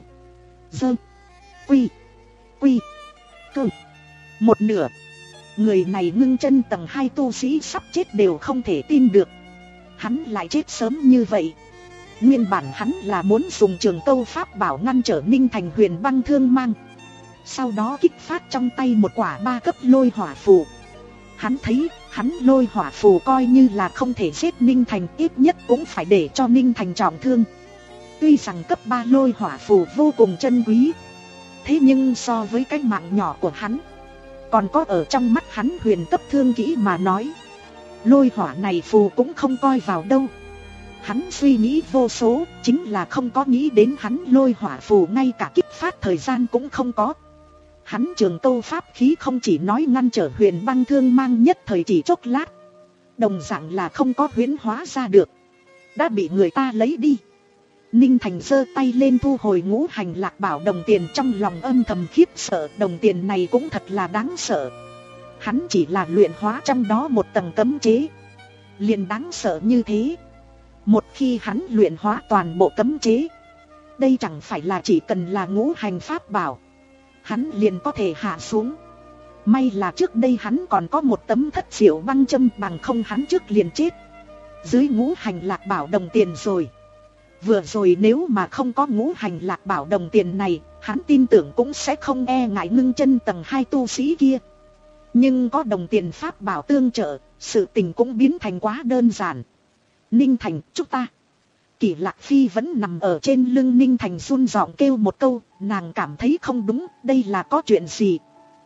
Dơ Quy Quy Cơ một nửa. Người này ngưng chân tầng hai tu sĩ sắp chết đều không thể tin được hắn lại chết sớm như vậy. Nguyên bản hắn là muốn dùng trường câu pháp bảo ngăn trở Ninh Thành huyền băng thương mang, sau đó kích phát trong tay một quả ba cấp lôi hỏa phù. Hắn thấy hắn lôi hỏa phù coi như là không thể giết Ninh Thành, ít nhất cũng phải để cho Ninh Thành trọng thương. Tuy rằng cấp ba lôi hỏa phù vô cùng chân quý, thế nhưng so với cái mạng nhỏ của hắn, còn có ở trong mắt hắn huyền cấp thương kỹ mà nói, lôi hỏa này phù cũng không coi vào đâu. Hắn suy nghĩ vô số, chính là không có nghĩ đến hắn lôi hỏa phù ngay cả kích phát thời gian cũng không có. Hắn trường câu pháp khí không chỉ nói ngăn trở huyền băng thương mang nhất thời chỉ chốc lát, đồng dạng là không có huyễn hóa ra được, đã bị người ta lấy đi. Ninh Thành giơ tay lên thu hồi ngũ hành lạc bảo đồng tiền, trong lòng âm thầm khiếp sợ, đồng tiền này cũng thật là đáng sợ. Hắn chỉ là luyện hóa trong đó một tầng cấm chế, liền đáng sợ như thế. Một khi hắn luyện hóa toàn bộ cấm chế, đây chẳng phải là chỉ cần là ngũ hành pháp bảo, hắn liền có thể hạ xuống. May là trước đây hắn còn có một tấm thất diệu băng châm, bằng không hắn trước liền chết dưới ngũ hành lạc bảo đồng tiền rồi. Vừa rồi nếu mà không có ngũ hành lạc bảo đồng tiền này, hắn tin tưởng cũng sẽ không e ngại ngưng chân tầng hai tu sĩ kia. Nhưng có đồng tiền pháp bảo tương trợ, sự tình cũng biến thành quá đơn giản. Ninh Thành, chúng ta. Kỷ Lạc Phi vẫn nằm ở trên lưng Ninh Thành, run giọng kêu một câu, nàng cảm thấy không đúng, đây là có chuyện gì?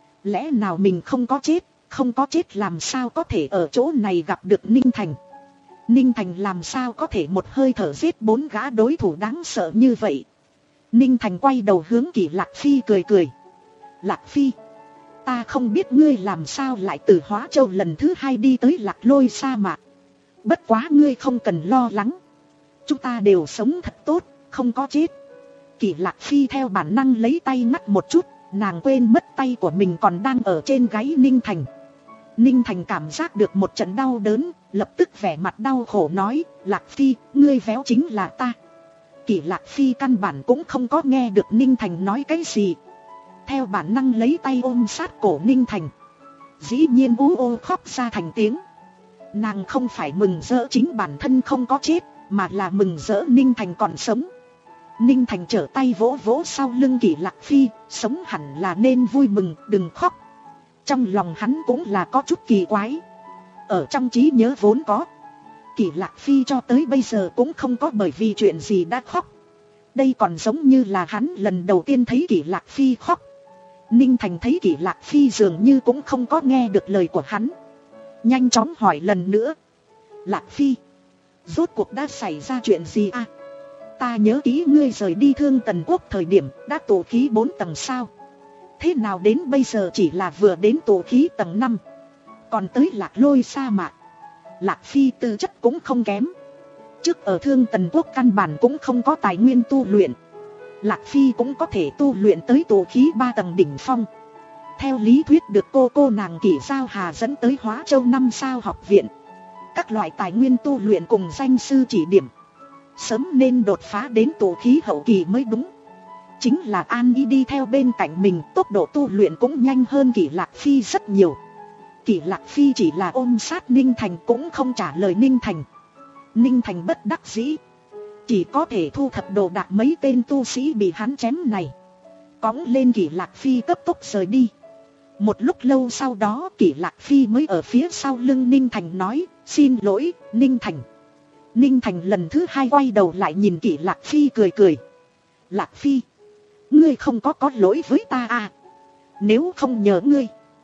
Lẽ nào mình không có chết, không có chết làm sao có thể ở chỗ này gặp được Ninh Thành? Ninh Thành làm sao có thể một hơi thở giết bốn gã đối thủ đáng sợ như vậy? Ninh Thành quay đầu hướng Kỷ Lạc Phi cười cười. Lạc Phi, ta không biết ngươi làm sao lại từ Hóa Châu lần thứ hai đi tới Lạc Lôi sa mạc. Bất quá ngươi không cần lo lắng, chúng ta đều sống thật tốt, không có chết. Kỷ Lạc Phi theo bản năng lấy tay ngắt một chút, nàng quên mất tay của mình còn đang ở trên gáy Ninh Thành. Ninh Thành cảm giác được một trận đau đớn, lập tức vẻ mặt đau khổ nói, Lạc Phi, ngươi véo chính là ta. Kỷ Lạc Phi căn bản cũng không có nghe được Ninh Thành nói cái gì, theo bản năng lấy tay ôm sát cổ Ninh Thành, dĩ nhiên ú ô khóc ra thành tiếng. Nàng không phải mừng rỡ chính bản thân không có chết, mà là mừng rỡ Ninh Thành còn sống. Ninh Thành trở tay vỗ vỗ sau lưng Kỷ Lạc Phi, sống hẳn là nên vui mừng, đừng khóc. Trong lòng hắn cũng là có chút kỳ quái. Ở trong trí nhớ vốn có, Kỷ Lạc Phi cho tới bây giờ cũng không có bởi vì chuyện gì đã khóc. Đây còn giống như là hắn lần đầu tiên thấy Kỷ Lạc Phi khóc. Ninh Thành thấy Kỷ Lạc Phi dường như cũng không có nghe được lời của hắn, nhanh chóng hỏi lần nữa, Lạc Phi, rốt cuộc đã xảy ra chuyện gì à? Ta nhớ kỹ ngươi rời đi Thương Tần Quốc thời điểm đã tụ khí bốn tầng sao? Thế nào đến bây giờ chỉ là vừa đến tụ khí tầng năm, còn tới Lạc Lôi sa mạc? Lạc Phi tư chất cũng không kém, trước ở Thương Tần Quốc căn bản cũng không có tài nguyên tu luyện, Lạc Phi cũng có thể tu luyện tới tụ khí ba tầng đỉnh phong. Theo lý thuyết được cô cô nàng Kỷ Giao Hà dẫn tới Hóa Châu năm sao học viện, các loại tài nguyên tu luyện cùng danh sư chỉ điểm, sớm nên đột phá đến tụ khí hậu kỳ mới đúng. Chính là An Nhi đi theo bên cạnh mình, tốc độ tu luyện cũng nhanh hơn Kỷ Lạc Phi rất nhiều. Kỷ Lạc Phi chỉ là ôm sát Ninh Thành, cũng không trả lời Ninh Thành. Ninh Thành bất đắc dĩ, chỉ có thể thu thập đồ đạc mấy tên tu sĩ bị hắn chém này, cõng lên Kỷ Lạc Phi cấp tốc rời đi. Một lúc lâu sau đó Kỷ Lạc Phi mới ở phía sau lưng Ninh Thành nói, xin lỗi, Ninh Thành. Ninh Thành lần thứ hai quay đầu lại nhìn Kỷ Lạc Phi cười cười. Lạc Phi, ngươi không có có lỗi với ta à? Nếu không nhờ ngươi,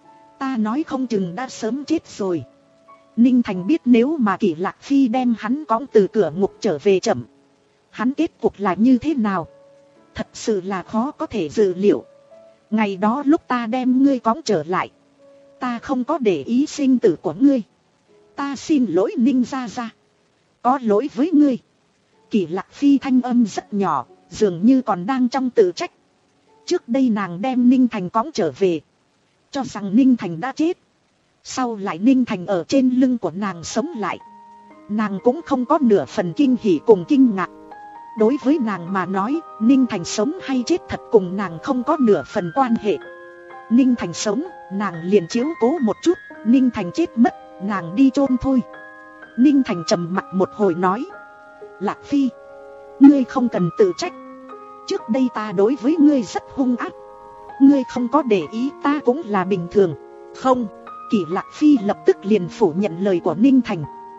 ta nói không chừng đã sớm chết rồi. Ninh Thành biết nếu mà Kỷ Lạc Phi đem hắn cõng từ cửa ngục trở về chậm, hắn kết cục là như thế nào, thật sự là khó có thể dự liệu. Ngày đó lúc ta đem ngươi cõng trở lại, ta không có để ý sinh tử của ngươi, Ta xin lỗi Ninh gia gia. Có lỗi với ngươi. Kỷ Lạc Phi thanh âm rất nhỏ, dường như còn đang trong tự trách. Trước đây nàng đem Ninh Thành cõng trở về, cho rằng Ninh Thành đã chết. Sau lại Ninh Thành ở trên lưng của nàng sống lại. Nàng cũng không có nửa phần kinh hỉ cùng kinh ngạc. Đối với nàng mà nói, Ninh Thành sống hay chết thật cùng nàng không có nửa phần quan hệ. Ninh Thành sống, nàng liền chiếu cố một chút. Ninh Thành chết mất, nàng đi chôn thôi. Ninh Thành trầm mặt một hồi nói: Lạc Phi, ngươi không cần tự trách. Trước đây ta đối với ngươi rất hung ác, ngươi không có để ý ta cũng là bình thường. Không. Kỷ Lạc Phi lập tức liền phủ nhận lời của Ninh Thành.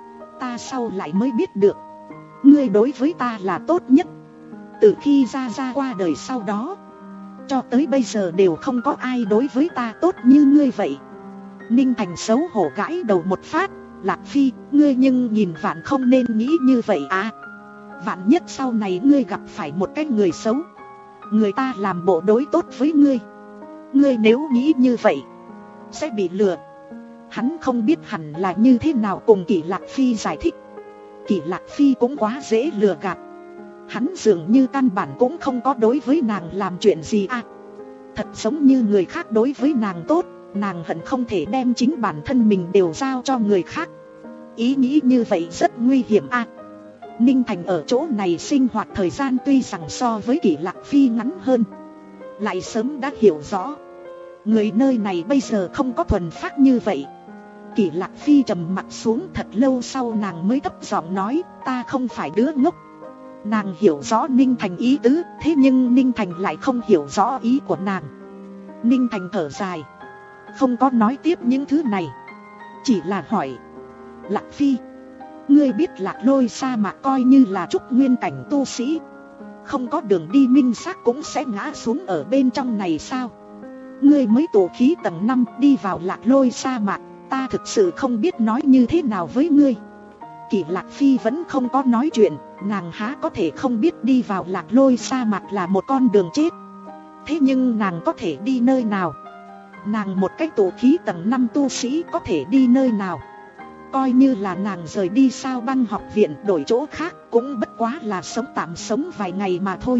Ta sau lại mới biết được, ngươi đối với ta là tốt nhất. Từ khi Gia Gia qua đời sau đó, cho tới bây giờ đều không có ai đối với ta tốt như ngươi vậy. Ninh Thành xấu hổ gãi đầu một phát. Lạc Phi, ngươi nhưng nghìn vạn không nên nghĩ như vậy à. Vạn nhất sau này ngươi gặp phải một cái người xấu, người ta làm bộ đối tốt với ngươi. Ngươi nếu nghĩ như vậy, sẽ bị lừa. Hắn không biết hẳn là như thế nào cùng Kỷ Lạc Phi giải thích. Kỷ Lạc Phi cũng quá dễ lừa gạt. Hắn dường như căn bản cũng không có đối với nàng làm chuyện gì à. Thật giống như người khác đối với nàng tốt, nàng hận không thể đem chính bản thân mình đều giao cho người khác. Ý nghĩ như vậy rất nguy hiểm à. Ninh Thành ở chỗ này sinh hoạt thời gian tuy rằng so với Kỷ Lạc Phi ngắn hơn, lại sớm đã hiểu rõ người nơi này bây giờ không có thuần phác như vậy. Kỷ Lạc Phi trầm mặt xuống thật lâu sau nàng mới thấp giọng nói: ta không phải đứa ngốc. Nàng hiểu rõ Ninh Thành ý tứ, thế nhưng Ninh Thành lại không hiểu rõ ý của nàng. Ninh Thành thở dài, không có nói tiếp những thứ này, chỉ là hỏi: Lạc Phi, ngươi biết Lạc Lôi sa mạc coi như là trúc nguyên cảnh tu sĩ, không có đường đi minh xác cũng sẽ ngã xuống ở bên trong này sao? Ngươi mới tụ khí tầng năm đi vào Lạc Lôi sa mạc, ta thực sự không biết nói như thế nào với ngươi. Kỷ Lạc Phi vẫn không có nói chuyện, nàng há có thể không biết đi vào Lạc Lôi sa mạc là một con đường chết. Thế nhưng nàng có thể đi nơi nào? Nàng một cách tụ khí tầng năm tu sĩ có thể đi nơi nào? Coi như là nàng rời đi Sao Băng học viện đổi chỗ khác, cũng bất quá là sống tạm sống vài ngày mà thôi.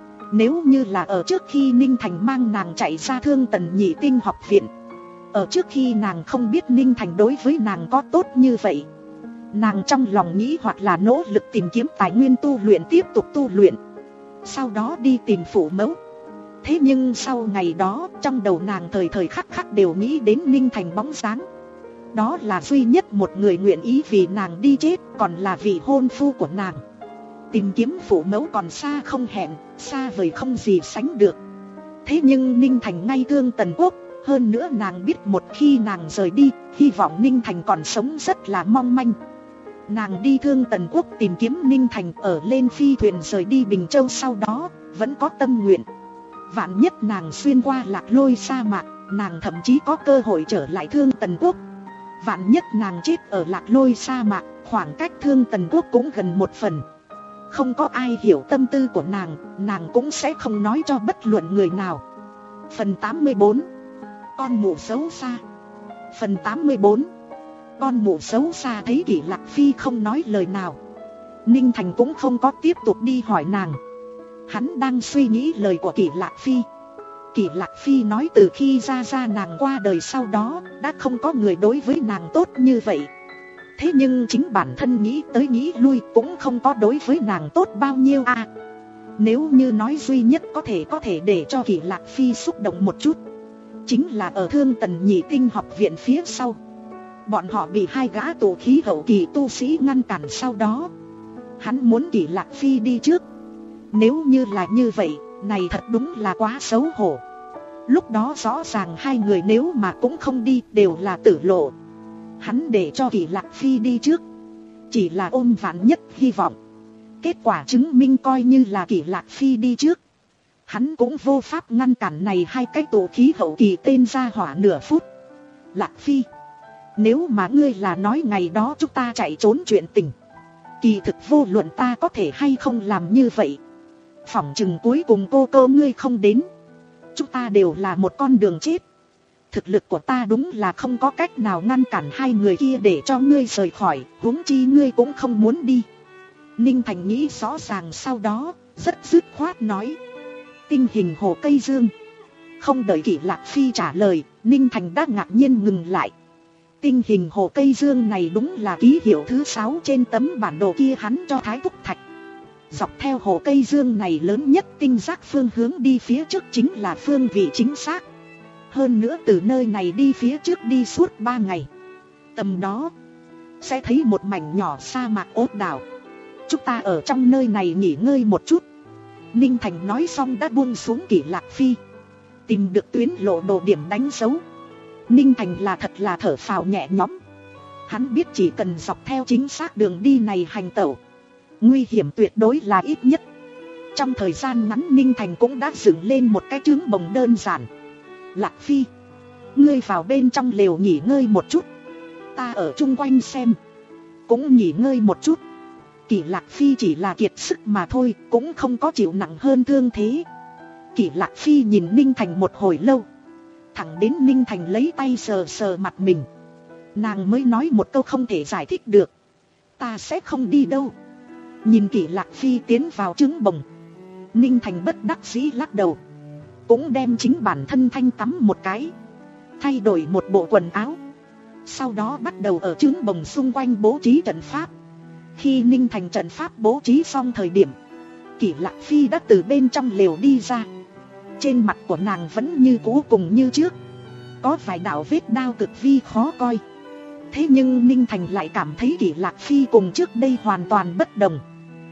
Nếu như là ở trước khi Ninh Thành mang nàng chạy ra Thương Tần Nhị Tinh học viện, ở trước khi nàng không biết Ninh Thành đối với nàng có tốt như vậy, nàng trong lòng nghĩ hoặc là nỗ lực tìm kiếm tài nguyên tu luyện tiếp tục tu luyện, sau đó đi tìm phụ mẫu. Thế nhưng sau ngày đó, trong đầu nàng thời thời khắc khắc đều nghĩ đến Ninh Thành bóng dáng. Đó là duy nhất một người nguyện ý vì nàng đi chết, còn là vị hôn phu của nàng. Tìm kiếm phụ mẫu còn xa không hẹn, xa vời không gì sánh được. Thế nhưng Ninh Thành ngay Thương Tần Quốc, hơn nữa nàng biết một khi nàng rời đi, hy vọng Ninh Thành còn sống rất là mong manh. Nàng đi Thương Tần Quốc tìm kiếm Ninh Thành, ở lên phi thuyền rời đi Bình Châu sau đó, vẫn có tâm nguyện. Vạn nhất nàng xuyên qua Lạc Lôi sa mạc, nàng thậm chí có cơ hội trở lại Thương Tần Quốc. Vạn nhất nàng chết ở Lạc Lôi sa mạc, khoảng cách Thương Tần Quốc cũng gần một phần. Không có ai hiểu tâm tư của nàng, nàng cũng sẽ không nói cho bất luận người nào. Phần tám mươi bốn. Con mụ xấu xa. Phần tám mươi bốn. Con mụ xấu xa thấy Kỷ Lạc Phi không nói lời nào, Ninh Thành cũng không có tiếp tục đi hỏi nàng. Hắn đang suy nghĩ lời của Kỷ Lạc Phi. Kỷ Lạc Phi nói từ khi Gia Gia nàng qua đời sau đó, đã không có người đối với nàng tốt như vậy. Thế nhưng chính bản thân nghĩ tới nghĩ lui cũng không có đối với nàng tốt bao nhiêu à. Nếu như nói duy nhất có thể có thể để cho Kỷ Lạc Phi xúc động một chút, chính là ở Thương Tần Nhị Tinh học viện phía sau, bọn họ bị hai gã tụ khí hậu kỳ tu sĩ ngăn cản sau đó. Hắn muốn Kỷ Lạc Phi đi trước. Nếu như là như vậy, này thật đúng là quá xấu hổ. Lúc đó rõ ràng hai người nếu mà cũng không đi đều là tử lộ. Hắn để cho Kỷ Lạc Phi đi trước, chỉ là ôm vạn nhất hy vọng. Kết quả chứng minh coi như là Kỷ Lạc Phi đi trước, hắn cũng vô pháp ngăn cản này hai cái tụ khí hậu kỳ tên ra hỏa nửa phút. Lạc Phi, nếu mà ngươi là nói ngày đó chúng ta chạy trốn chuyện tình, kỳ thực vô luận ta có thể hay không làm như vậy, phỏng chừng cuối cùng cô cô ngươi không đến, chúng ta đều là một con đường chết. Thực lực của ta đúng là không có cách nào ngăn cản hai người kia để cho ngươi rời khỏi, huống chi ngươi cũng không muốn đi. Ninh Thành nghĩ rõ ràng sau đó, rất dứt khoát nói. Tinh hình hồ cây dương. Không đợi Kỷ Lạc Phi trả lời, Ninh Thành đã ngạc nhiên ngừng lại. Tinh hình hồ cây dương này đúng là ký hiệu thứ sáu trên tấm bản đồ kia hắn cho Thái Thúc Thạch. Dọc theo hồ cây dương này lớn nhất tinh giác phương hướng đi phía trước chính là phương vị chính xác. Hơn nữa từ nơi này đi phía trước đi suốt ba ngày. Tầm đó sẽ thấy một mảnh nhỏ sa mạc ốt đảo. Chúng ta ở trong nơi này nghỉ ngơi một chút. Ninh Thành nói xong đã buông xuống Kỷ Lạc Phi. Tìm được tuyến lộ đồ điểm đánh dấu. Ninh Thành là thật là thở phào nhẹ nhõm. Hắn biết chỉ cần dọc theo chính xác đường đi này hành tẩu, nguy hiểm tuyệt đối là ít nhất. Trong thời gian ngắn Ninh Thành cũng đã dựng lên một cái trướng bồng đơn giản. Lạc Phi, ngươi vào bên trong lều nghỉ ngơi một chút. Ta ở chung quanh xem. Cũng nghỉ ngơi một chút. Kỷ Lạc Phi chỉ là kiệt sức mà thôi, cũng không có chịu nặng hơn thương thế. Kỷ Lạc Phi nhìn Ninh Thành một hồi lâu. Thẳng đến Ninh Thành lấy tay sờ sờ mặt mình, nàng mới nói một câu không thể giải thích được. Ta sẽ không đi đâu. Nhìn Kỷ Lạc Phi tiến vào trướng bồng, Ninh Thành bất đắc dĩ lắc đầu. Cũng đem chính bản thân thanh tắm một cái, thay đổi một bộ quần áo. Sau đó bắt đầu ở trướng bồng xung quanh bố trí trận pháp. Khi Ninh Thành trận pháp bố trí xong thời điểm, Kỷ Lạc Phi đã từ bên trong lều đi ra. Trên mặt của nàng vẫn như cũ cùng như trước, có vài đạo vết đao cực vi khó coi. Thế nhưng Ninh Thành lại cảm thấy Kỷ Lạc Phi cùng trước đây hoàn toàn bất đồng.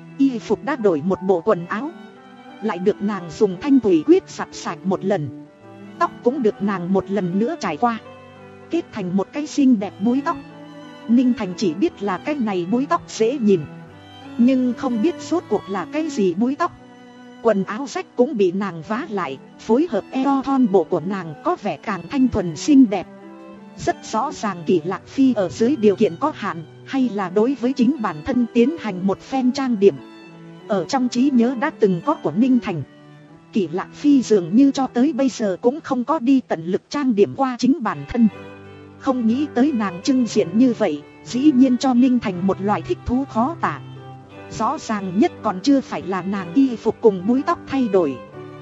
Y phục đã đổi một bộ quần áo, lại được nàng dùng thanh thủy quyết giặt sạch một lần. Tóc cũng được nàng một lần nữa trải qua, kết thành một cái xinh đẹp búi tóc. Ninh Thành chỉ biết là cái này búi tóc dễ nhìn, nhưng không biết rốt cuộc là cái gì búi tóc. Quần áo rách cũng bị nàng vá lại, phối hợp eo thon bộ của nàng có vẻ càng thanh thuần xinh đẹp. Rất rõ ràng Kỷ Lạc Phi ở dưới điều kiện có hạn, hay là đối với chính bản thân tiến hành một phen trang điểm. Ở trong trí nhớ đã từng có của Ninh Thành, Kỷ Lạc Phi dường như cho tới bây giờ cũng không có đi tận lực trang điểm qua chính bản thân. Không nghĩ tới nàng trưng diện như vậy, dĩ nhiên cho Ninh Thành một loại thích thú khó tả. Rõ ràng nhất còn chưa phải là nàng y phục cùng búi tóc thay đổi,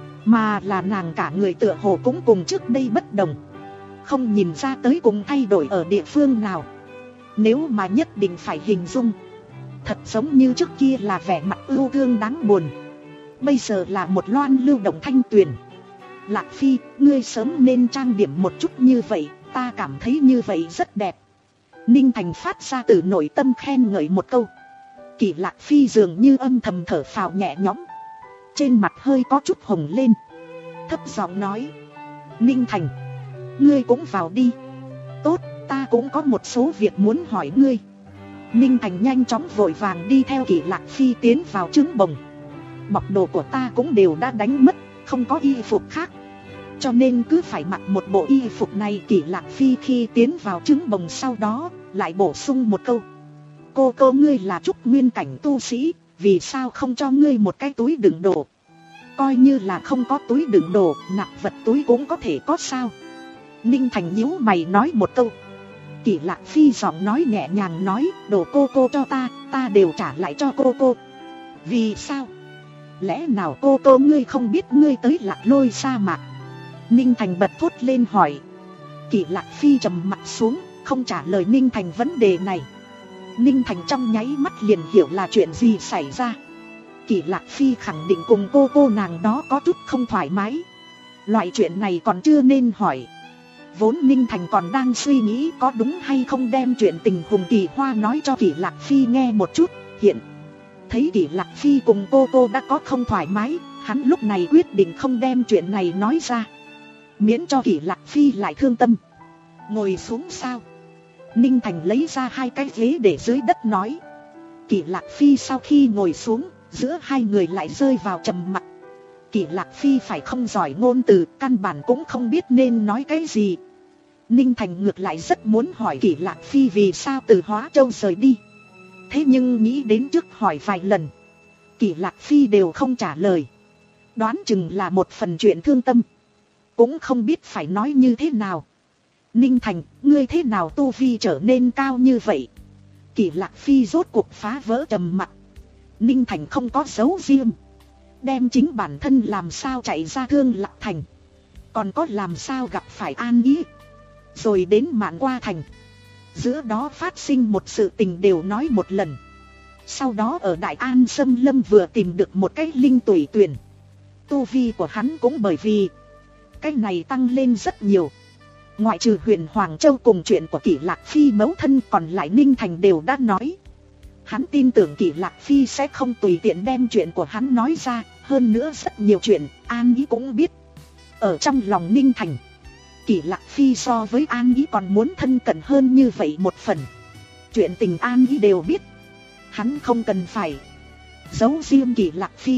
mà là nàng cả người tựa hồ cũng cùng trước đây bất đồng. Không nhìn ra tới cùng thay đổi ở địa phương nào. Nếu mà nhất định phải hình dung, thật giống như trước kia là vẻ mặt ưu thương đáng buồn, bây giờ là một loan lưu động thanh tuyền. Lạc Phi, ngươi sớm nên trang điểm một chút như vậy, ta cảm thấy như vậy rất đẹp. Ninh Thành phát ra từ nội tâm khen ngợi một câu. Kỷ Lạc Phi dường như âm thầm thở phào nhẹ nhõm, trên mặt hơi có chút hồng lên, thấp giọng nói. Ninh Thành, ngươi cũng vào đi. Tốt, ta cũng có một số việc muốn hỏi ngươi. Ninh Thành nhanh chóng vội vàng đi theo Kỷ Lạc Phi tiến vào trướng bồng. Bọc đồ của ta cũng đều đã đánh mất, không có y phục khác, cho nên cứ phải mặc một bộ y phục này. Kỷ Lạc Phi khi tiến vào trướng bồng sau đó lại bổ sung một câu. Cô cô ngươi là trúc nguyên cảnh tu sĩ, vì sao không cho ngươi một cái túi đựng đồ? Coi như là không có túi đựng đồ, nạp vật túi cũng có thể có sao? Ninh Thành nhíu mày nói một câu. Kỷ Lạc Phi giọng nói nhẹ nhàng nói, đồ cô cô cho ta, ta đều trả lại cho cô cô. Vì sao? Lẽ nào cô cô ngươi không biết ngươi tới Lạc Lôi sa mạc? Ninh Thành bật thốt lên hỏi. Kỷ Lạc Phi trầm mặt xuống, không trả lời Ninh Thành vấn đề này. Ninh Thành trong nháy mắt liền hiểu là chuyện gì xảy ra. Kỷ Lạc Phi khẳng định cùng cô cô nàng đó có chút không thoải mái. Loại chuyện này còn chưa nên hỏi. Vốn Ninh Thành còn đang suy nghĩ có đúng hay không đem chuyện tình Hùng Kỳ Hoa nói cho Kỷ Lạc Phi nghe một chút. Hiện thấy Kỷ Lạc Phi cùng cô cô đã có không thoải mái, hắn lúc này quyết định không đem chuyện này nói ra, miễn cho Kỷ Lạc Phi lại thương tâm. Ngồi xuống sao? Ninh Thành lấy ra hai cái ghế để dưới đất nói. Kỷ Lạc Phi sau khi ngồi xuống, giữa hai người lại rơi vào trầm mặc. Kỷ Lạc Phi phải không giỏi ngôn từ, căn bản cũng không biết nên nói cái gì. Ninh Thành ngược lại rất muốn hỏi Kỷ Lạc Phi vì sao từ Hóa Châu rời đi. Thế nhưng nghĩ đến trước hỏi vài lần, Kỷ Lạc Phi đều không trả lời. Đoán chừng là một phần chuyện thương tâm, cũng không biết phải nói như thế nào. Ninh Thành, ngươi thế nào tu vi trở nên cao như vậy? Kỷ Lạc Phi rốt cuộc phá vỡ trầm mặc. Ninh Thành không có giấu riêng, đem chính bản thân làm sao chạy ra Thương Lạc Thành, còn có làm sao gặp phải An Ý, rồi đến Mạn Qua Thành. Giữa đó phát sinh một sự tình đều nói một lần. Sau đó ở Đại An Sâm Lâm vừa tìm được một cái linh tủy tuyển. Tu vi của hắn cũng bởi vì cái này tăng lên rất nhiều. Ngoại trừ huyện Hoàng Châu cùng chuyện của Kỷ Lạc Phi mẫu thân, còn lại Ninh Thành đều đã nói. Hắn tin tưởng Kỷ Lạc Phi sẽ không tùy tiện đem chuyện của hắn nói ra. Hơn nữa rất nhiều chuyện An Ý cũng biết. Ở trong lòng Ninh Thành, Kỷ Lạc Phi so với An Ý còn muốn thân cận hơn như vậy một phần. Chuyện tình An Ý đều biết, hắn không cần phải giấu riêng Kỷ Lạc Phi.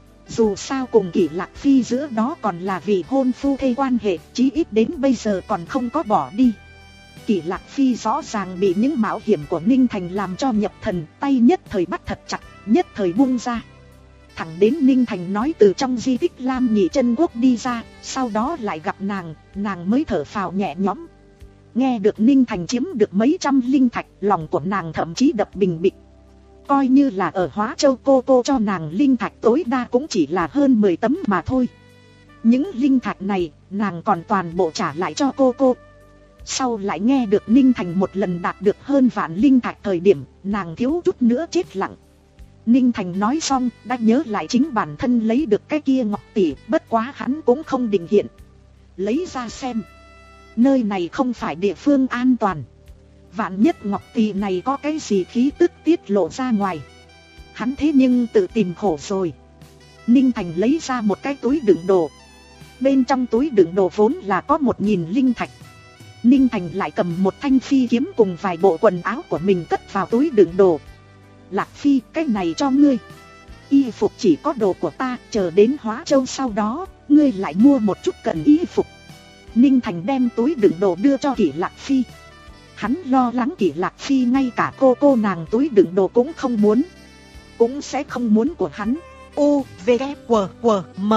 Dù sao cùng Kỷ Lạc Phi giữa đó còn là vị hôn phu thê quan hệ, chí ít đến bây giờ còn không có bỏ đi. Kỷ Lạc Phi rõ ràng bị những mạo hiểm của Ninh Thành làm cho nhập thần, tay nhất thời bắt thật chặt, nhất thời buông ra. Thẳng đến Ninh Thành nói từ trong di tích Lam Nhị Chân Quốc đi ra, sau đó lại gặp nàng, nàng mới thở phào nhẹ nhõm. Nghe được Ninh Thành chiếm được mấy trăm linh thạch, lòng của nàng thậm chí đập bình bịch. Coi như là ở Hóa Châu cô cô cho nàng linh thạch tối đa cũng chỉ là hơn mười tấm mà thôi. Những linh thạch này, nàng còn toàn bộ trả lại cho cô cô. Sau lại nghe được Ninh Thành một lần đạt được hơn vạn linh thạch thời điểm, nàng thiếu chút nữa chết lặng. Ninh Thành nói xong, đã nhớ lại chính bản thân lấy được cái kia ngọc tỷ, bất quá hắn cũng không định hiện. Lấy ra xem. Nơi này không phải địa phương an toàn. Vạn nhất ngọc tỷ này có cái gì khí tức tiết lộ ra ngoài, hắn thế nhưng tự tìm khổ rồi. Ninh Thành lấy ra một cái túi đựng đồ. Bên trong túi đựng đồ vốn là có một nghìn linh thạch. Ninh Thành lại cầm một thanh phi kiếm cùng vài bộ quần áo của mình cất vào túi đựng đồ. Lạc Phi, cái này cho ngươi. Y phục chỉ có đồ của ta, chờ đến Hóa Châu sau đó, ngươi lại mua một chút cận y phục. Ninh Thành đem túi đựng đồ đưa cho Kỷ Lạc Phi. Hắn lo lắng Kỷ Lạc Phi ngay cả cô cô nàng túi đựng đồ cũng không muốn, cũng sẽ không muốn của hắn. U, V, K, W, W, M.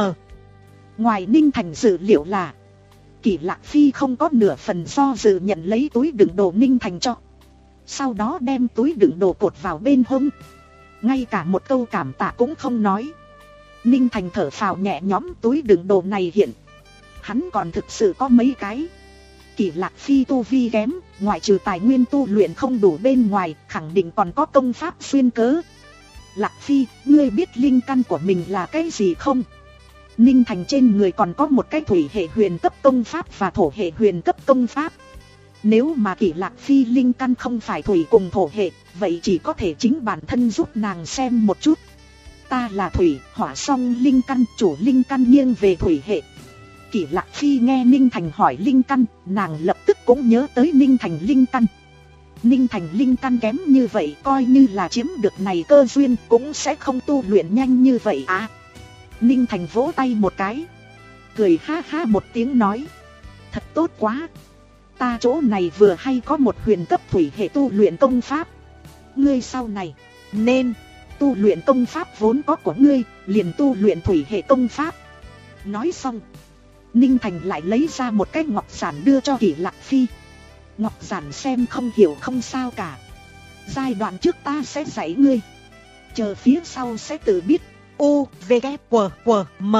Ngoài Ninh Thành dự liệu là Kỷ Lạc Phi không có nửa phần do dự nhận lấy túi đựng đồ Ninh Thành cho. Sau đó đem túi đựng đồ cột vào bên hông, ngay cả một câu cảm tạ cũng không nói. Ninh Thành thở phào nhẹ nhõm, túi đựng đồ này hiện hắn còn thực sự có mấy cái. Kỷ Lạc Phi tu vi kém, ngoại trừ tài nguyên tu luyện không đủ bên ngoài, khẳng định còn có công pháp xuyên cớ. Lạc Phi, ngươi biết linh căn của mình là cái gì không? Ninh Thành trên người còn có một cái thủy hệ huyền cấp công pháp và thổ hệ huyền cấp công pháp. Nếu mà Kỷ Lạc Phi linh căn không phải thủy cùng thổ hệ, vậy chỉ có thể chính bản thân giúp nàng xem một chút. Ta là thủy, hỏa song linh căn, chủ linh căn nghiêng về thủy hệ. Kỷ Lạc Phi nghe Ninh Thành hỏi linh căn, nàng lập tức cũng nhớ tới Ninh Thành linh căn. Ninh Thành linh căn kém như vậy, coi như là chiếm được này cơ duyên cũng sẽ không tu luyện nhanh như vậy à. Ninh Thành vỗ tay một cái, cười ha ha một tiếng nói: thật tốt quá, ta chỗ này vừa hay có một huyền cấp thủy hệ tu luyện công pháp. Ngươi sau này nên tu luyện công pháp vốn có của ngươi, liền tu luyện thủy hệ công pháp. Nói xong, Ninh Thành lại lấy ra một cái ngọc giản đưa cho Kỷ Lạc Phi. Ngọc giản xem không hiểu không sao cả, giai đoạn trước ta sẽ dạy ngươi, chờ phía sau sẽ tự biết. U, V, K, W, W, M.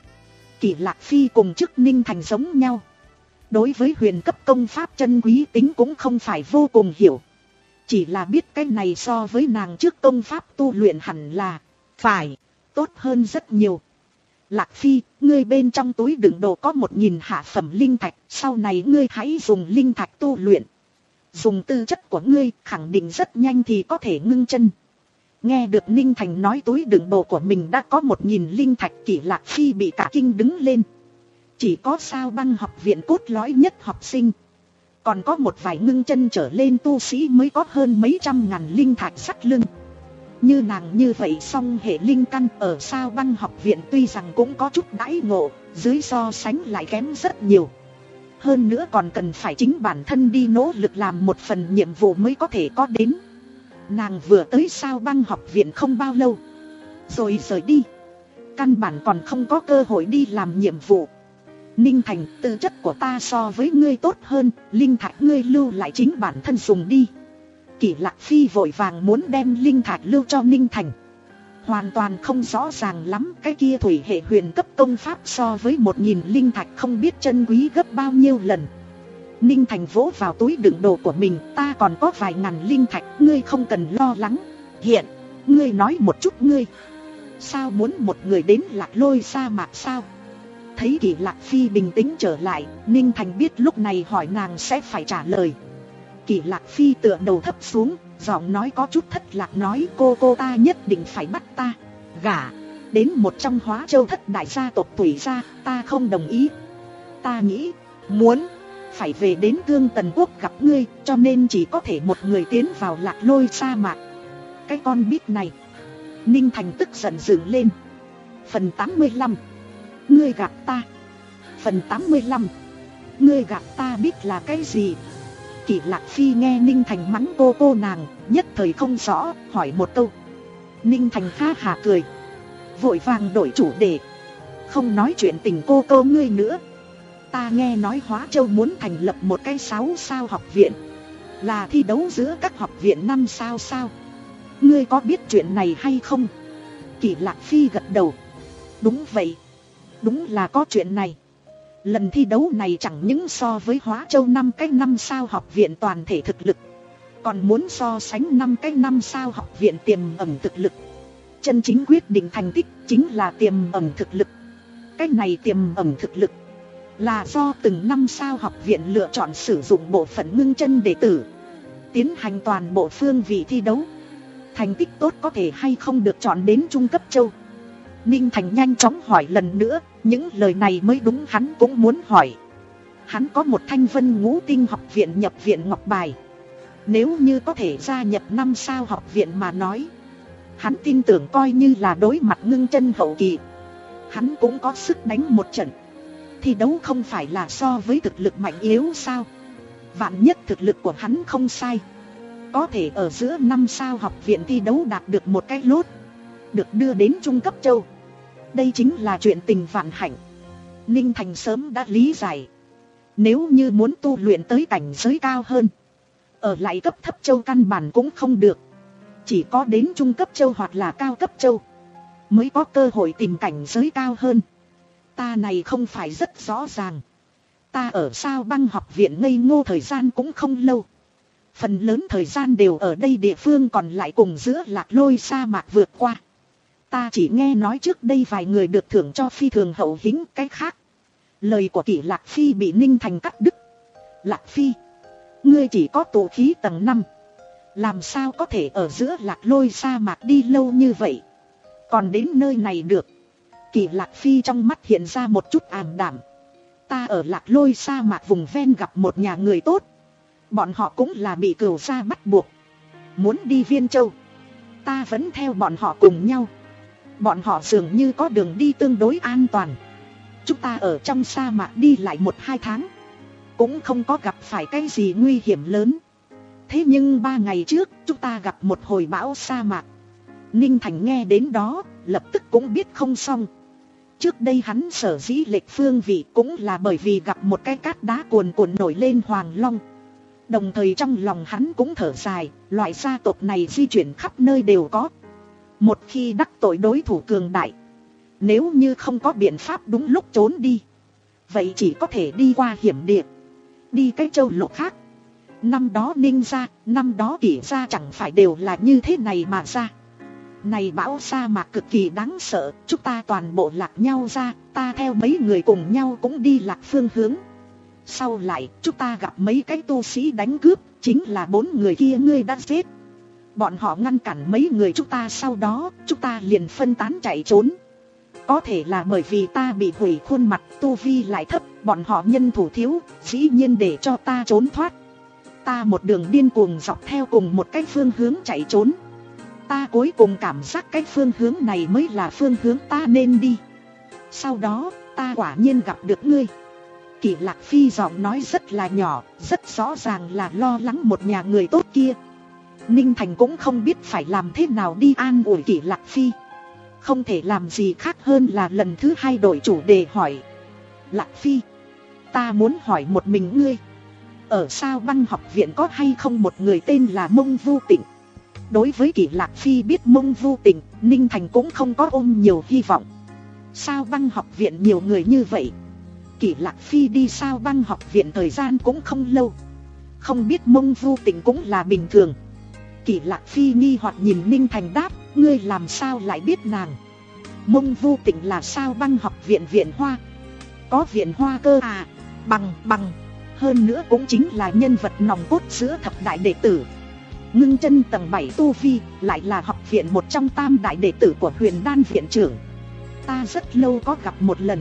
Kỷ Lạc Phi cùng trước Ninh Thành giống nhau, đối với huyền cấp công pháp chân quý tính cũng không phải vô cùng hiểu, chỉ là biết cái này so với nàng trước công pháp tu luyện hẳn là phải tốt hơn rất nhiều. Lạc Phi, ngươi bên trong túi đựng đồ có một nghìn hạ phẩm linh thạch, sau này ngươi hãy dùng linh thạch tu luyện. Dùng tư chất của ngươi khẳng định rất nhanh thì có thể ngưng chân. Nghe được Ninh Thành nói túi đựng đồ của mình đã có một nghìn linh thạch, Kỷ Lạc Phi bị cả kinh đứng lên. Chỉ có Sao Băng học viện cốt lõi nhất học sinh, còn có một vài ngưng chân trở lên tu sĩ mới có hơn mấy trăm ngàn linh thạch sắt lưng. Như nàng như vậy song hệ linh căn ở Sao Băng học viện tuy rằng cũng có chút đãi ngộ, dưới so sánh lại kém rất nhiều. Hơn nữa còn cần phải chính bản thân đi nỗ lực làm một phần nhiệm vụ mới có thể có đến. Nàng vừa tới Sao Băng học viện không bao lâu, rồi rời đi, căn bản còn không có cơ hội đi làm nhiệm vụ. Ninh Thành, tư chất của ta so với ngươi tốt hơn, linh thạch ngươi lưu lại chính bản thân dùng đi. Kỷ Lạc Phi vội vàng muốn đem linh thạch lưu cho Ninh Thành. Hoàn toàn không rõ ràng lắm, cái kia thủy hệ huyền cấp công pháp so với một nghìn linh thạch không biết chân quý gấp bao nhiêu lần. Ninh Thành vỗ vào túi đựng đồ của mình, ta còn có vài ngàn linh thạch, ngươi không cần lo lắng. Hiện, ngươi nói một chút ngươi. Sao muốn một người đến Lạc Lôi sa mạc sao? Thấy Kỷ Lạc Phi bình tĩnh trở lại, Ninh Thành biết lúc này hỏi nàng sẽ phải trả lời. Kỷ Lạc Phi tựa đầu thấp xuống, giọng nói có chút thất lạc nói cô cô ta nhất định phải bắt ta gả đến một trong Hóa Châu thất đại gia tộc Thủy gia, ta không đồng ý. Ta nghĩ, muốn phải về đến Cương Tần Quốc gặp ngươi, cho nên chỉ có thể một người tiến vào Lạc Lôi sa mạc. Cái con biết này. Ninh Thành tức giận dựng lên. Phần tám mươi lăm. Ngươi gạt ta. Phần tám mươi lăm. Ngươi gạt ta biết là cái gì? Kỷ Lạc Phi nghe Ninh Thành mắng cô cô nàng, nhất thời không rõ, hỏi một câu. Ninh Thành ha hả cười, vội vàng đổi chủ đề. Không nói chuyện tình cô cô ngươi nữa. Ta nghe nói Hóa Châu muốn thành lập một cái sáu sao học viện, là thi đấu giữa các học viện năm sao sao. Ngươi có biết chuyện này hay không? Kỷ Lạc Phi gật đầu. Đúng vậy, đúng là có chuyện này. Lần thi đấu này chẳng những so với Hóa Châu năm cái năm sao học viện toàn thể thực lực, còn muốn so sánh năm cái năm sao học viện tiềm ẩn thực lực. Chân chính quyết định thành tích chính là tiềm ẩn thực lực. Cái này tiềm ẩn thực lực là do từng năm sao học viện lựa chọn sử dụng bộ phận ngưng chân đệ tử tiến hành toàn bộ phương vị thi đấu. Thành tích tốt có thể hay không được chọn đến Trung cấp châu. Ninh Thành nhanh chóng hỏi lần nữa, những lời này mới đúng hắn cũng muốn hỏi. Hắn có một Thanh Vân Ngũ Tinh học viện nhập viện ngọc bài. Nếu như có thể gia nhập năm sao học viện mà nói, hắn tin tưởng coi như là đối mặt ngưng chân hậu kỳ, hắn cũng có sức đánh một trận. Thi đấu không phải là so với thực lực mạnh yếu sao? Vạn nhất thực lực của hắn không sai, có thể ở giữa năm sao học viện thi đấu đạt được một cái lốt, được đưa đến Trung cấp châu. Đây chính là chuyện tình vạn hạnh. Ninh Thành sớm đã lý giải, nếu như muốn tu luyện tới cảnh giới cao hơn, ở lại cấp thấp châu căn bản cũng không được. Chỉ có đến trung cấp châu hoặc là cao cấp châu mới có cơ hội tìm cảnh giới cao hơn. Ta này không phải rất rõ ràng. Ta ở Sao Băng học viện ngây ngô thời gian cũng không lâu, phần lớn thời gian đều ở đây địa phương còn lại cùng giữa Lạc Lôi sa mạc vượt qua. Ta chỉ nghe nói trước đây vài người được thưởng cho phi thường hậu hĩnh. Cái khác, lời của Kỷ Lạc Phi bị Ninh Thành cắt đứt. Lạc Phi, ngươi chỉ có tụ khí tầng năm, làm sao có thể ở giữa Lạc Lôi sa mạc đi lâu như vậy, còn đến nơi này được? Kỷ Lạc Phi trong mắt hiện ra một chút ảm đạm. Ta ở Lạc Lôi sa mạc vùng ven gặp một nhà người tốt, bọn họ cũng là bị cửu gia bắt buộc muốn đi Viên Châu. Ta vẫn theo bọn họ cùng nhau. Bọn họ dường như có đường đi tương đối an toàn. Chúng ta ở trong sa mạc đi lại một hai tháng, cũng không có gặp phải cái gì nguy hiểm lớn. Thế nhưng ba ngày trước chúng ta gặp một hồi bão sa mạc. Ninh Thành nghe đến đó lập tức cũng biết không xong. Trước đây hắn sở dĩ lệch phương vị cũng là bởi vì gặp một cái cát đá cuồn cuộn nổi lên Hoàng Long. Đồng thời trong lòng hắn cũng thở dài, loại gia tộc này di chuyển khắp nơi đều có. Một khi đắc tội đối thủ cường đại, nếu như không có biện pháp đúng lúc trốn đi, vậy chỉ có thể đi qua hiểm địa, đi cái châu lục khác. Năm đó Ninh gia, năm đó Kỷ gia chẳng phải đều là như thế này mà ra. Này bão sa mạc cực kỳ đáng sợ, chúng ta toàn bộ lạc nhau ra, ta theo mấy người cùng nhau cũng đi lạc phương hướng. Sau lại chúng ta gặp mấy cái tu sĩ đánh cướp, chính là bốn người kia ngươi đã giết. Bọn họ ngăn cản mấy người chúng ta, sau đó chúng ta liền phân tán chạy trốn. Có thể là bởi vì ta bị hủy khuôn mặt, tu vi lại thấp, bọn họ nhân thủ thiếu, dĩ nhiên để cho ta trốn thoát. Ta một đường điên cuồng dọc theo cùng một cái phương hướng chạy trốn. Ta cuối cùng cảm giác cái phương hướng này mới là phương hướng ta nên đi. Sau đó ta quả nhiên gặp được ngươi. Kỷ Lạc Phi giọng nói rất là nhỏ, rất rõ ràng là lo lắng một nhà người tốt kia. Ninh Thành cũng không biết phải làm thế nào đi an ủi Kỷ Lạc Phi. Không thể làm gì khác hơn là lần thứ hai đổi chủ đề hỏi. Lạc Phi, ta muốn hỏi một mình ngươi, ở Sao Băng học viện có hay không một người tên là Mông Vu Tịnh? Đối với Kỷ Lạc Phi biết Mông Vu Tịnh, Ninh Thành cũng không có ôm nhiều hy vọng. Sao Băng học viện nhiều người như vậy, Kỷ Lạc Phi đi Sao Băng học viện thời gian cũng không lâu, không biết Mông Vu Tịnh cũng là bình thường. Kỷ Lạc Phi nghi hoặc nhìn Ninh Thành đáp, ngươi làm sao lại biết nàng? Mông Vu Tịnh là Sao Băng học viện viện hoa. Có viện hoa cơ à? Bằng, bằng. Hơn nữa cũng chính là nhân vật nòng cốt giữa thập đại đệ tử. Ngưng chân tầng bảy tu vi, lại là học viện một trong tam đại đệ tử của Huyền Đan viện trưởng. Ta rất lâu có gặp một lần.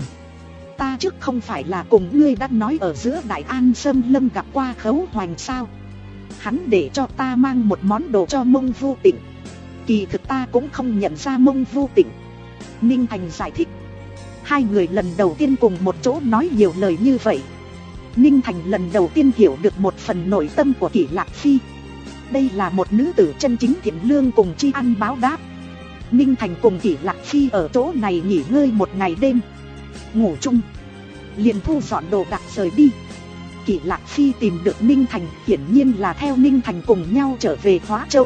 Ta trước không phải là cùng ngươi đã nói ở giữa Đại An Sâm Lâm gặp qua Khấu Hoành sao? Hắn để cho ta mang một món đồ cho Mông Vu Tịnh. Kỳ thực ta cũng không nhận ra Mông Vu Tịnh. Ninh Thành giải thích. Hai người lần đầu tiên cùng một chỗ nói nhiều lời như vậy. Ninh Thành lần đầu tiên hiểu được một phần nội tâm của Kỷ Lạc Phi. Đây là một nữ tử chân chính thiện lương cùng tri ăn báo đáp. Ninh Thành cùng Kỷ Lạc Phi ở chỗ này nghỉ ngơi một ngày đêm, ngủ chung, liền thu dọn đồ đạc rời đi. Kỷ Lạc Phi tìm được Ninh Thành, hiển nhiên là theo Ninh Thành cùng nhau trở về Hóa Châu.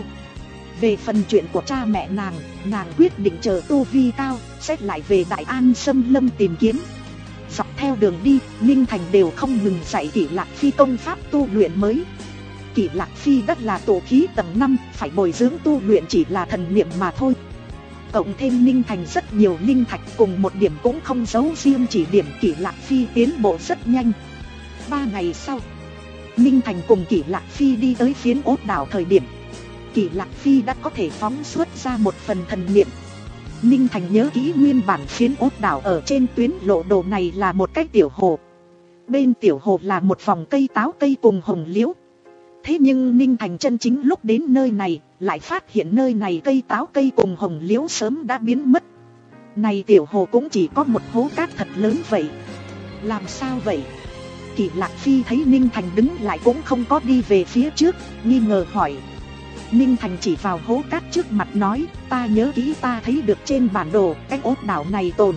Về phần chuyện của cha mẹ nàng, nàng quyết định chờ tu vi cao, sẽ lại về Đại An Sâm Lâm tìm kiếm. Dọc theo đường đi, Ninh Thành đều không ngừng dạy Kỷ Lạc Phi công pháp tu luyện mới. Kỷ Lạc Phi đất là tổ khí tầng năm, phải bồi dưỡng tu luyện chỉ là thần niệm mà thôi. Cộng thêm Ninh Thành rất nhiều linh thạch, cùng một điểm cũng không giấu riêng chỉ điểm Kỷ Lạc Phi tiến bộ rất nhanh. Ba ngày sau, Ninh Thành cùng Kỷ Lạc Phi đi tới phiến ốt đảo thời điểm, Kỷ Lạc Phi đã có thể phóng xuất ra một phần thần niệm. Ninh Thành nhớ kỹ nguyên bản phiến ốt đảo ở trên tuyến lộ đồ này là một cái tiểu hồ. Bên tiểu hồ là một vòng cây táo cây cùng hồng liễu. Thế nhưng Ninh Thành chân chính lúc đến nơi này, lại phát hiện nơi này cây táo cây cùng hồng liễu sớm đã biến mất. Này tiểu hồ cũng chỉ có một hố cát thật lớn vậy. Làm sao vậy? Kỷ Lạc Phi thấy Ninh Thành đứng lại cũng không có đi về phía trước, nghi ngờ hỏi. Ninh Thành chỉ vào hố cát trước mặt nói, ta nhớ kỹ ta thấy được trên bản đồ cái ốt đảo này tồn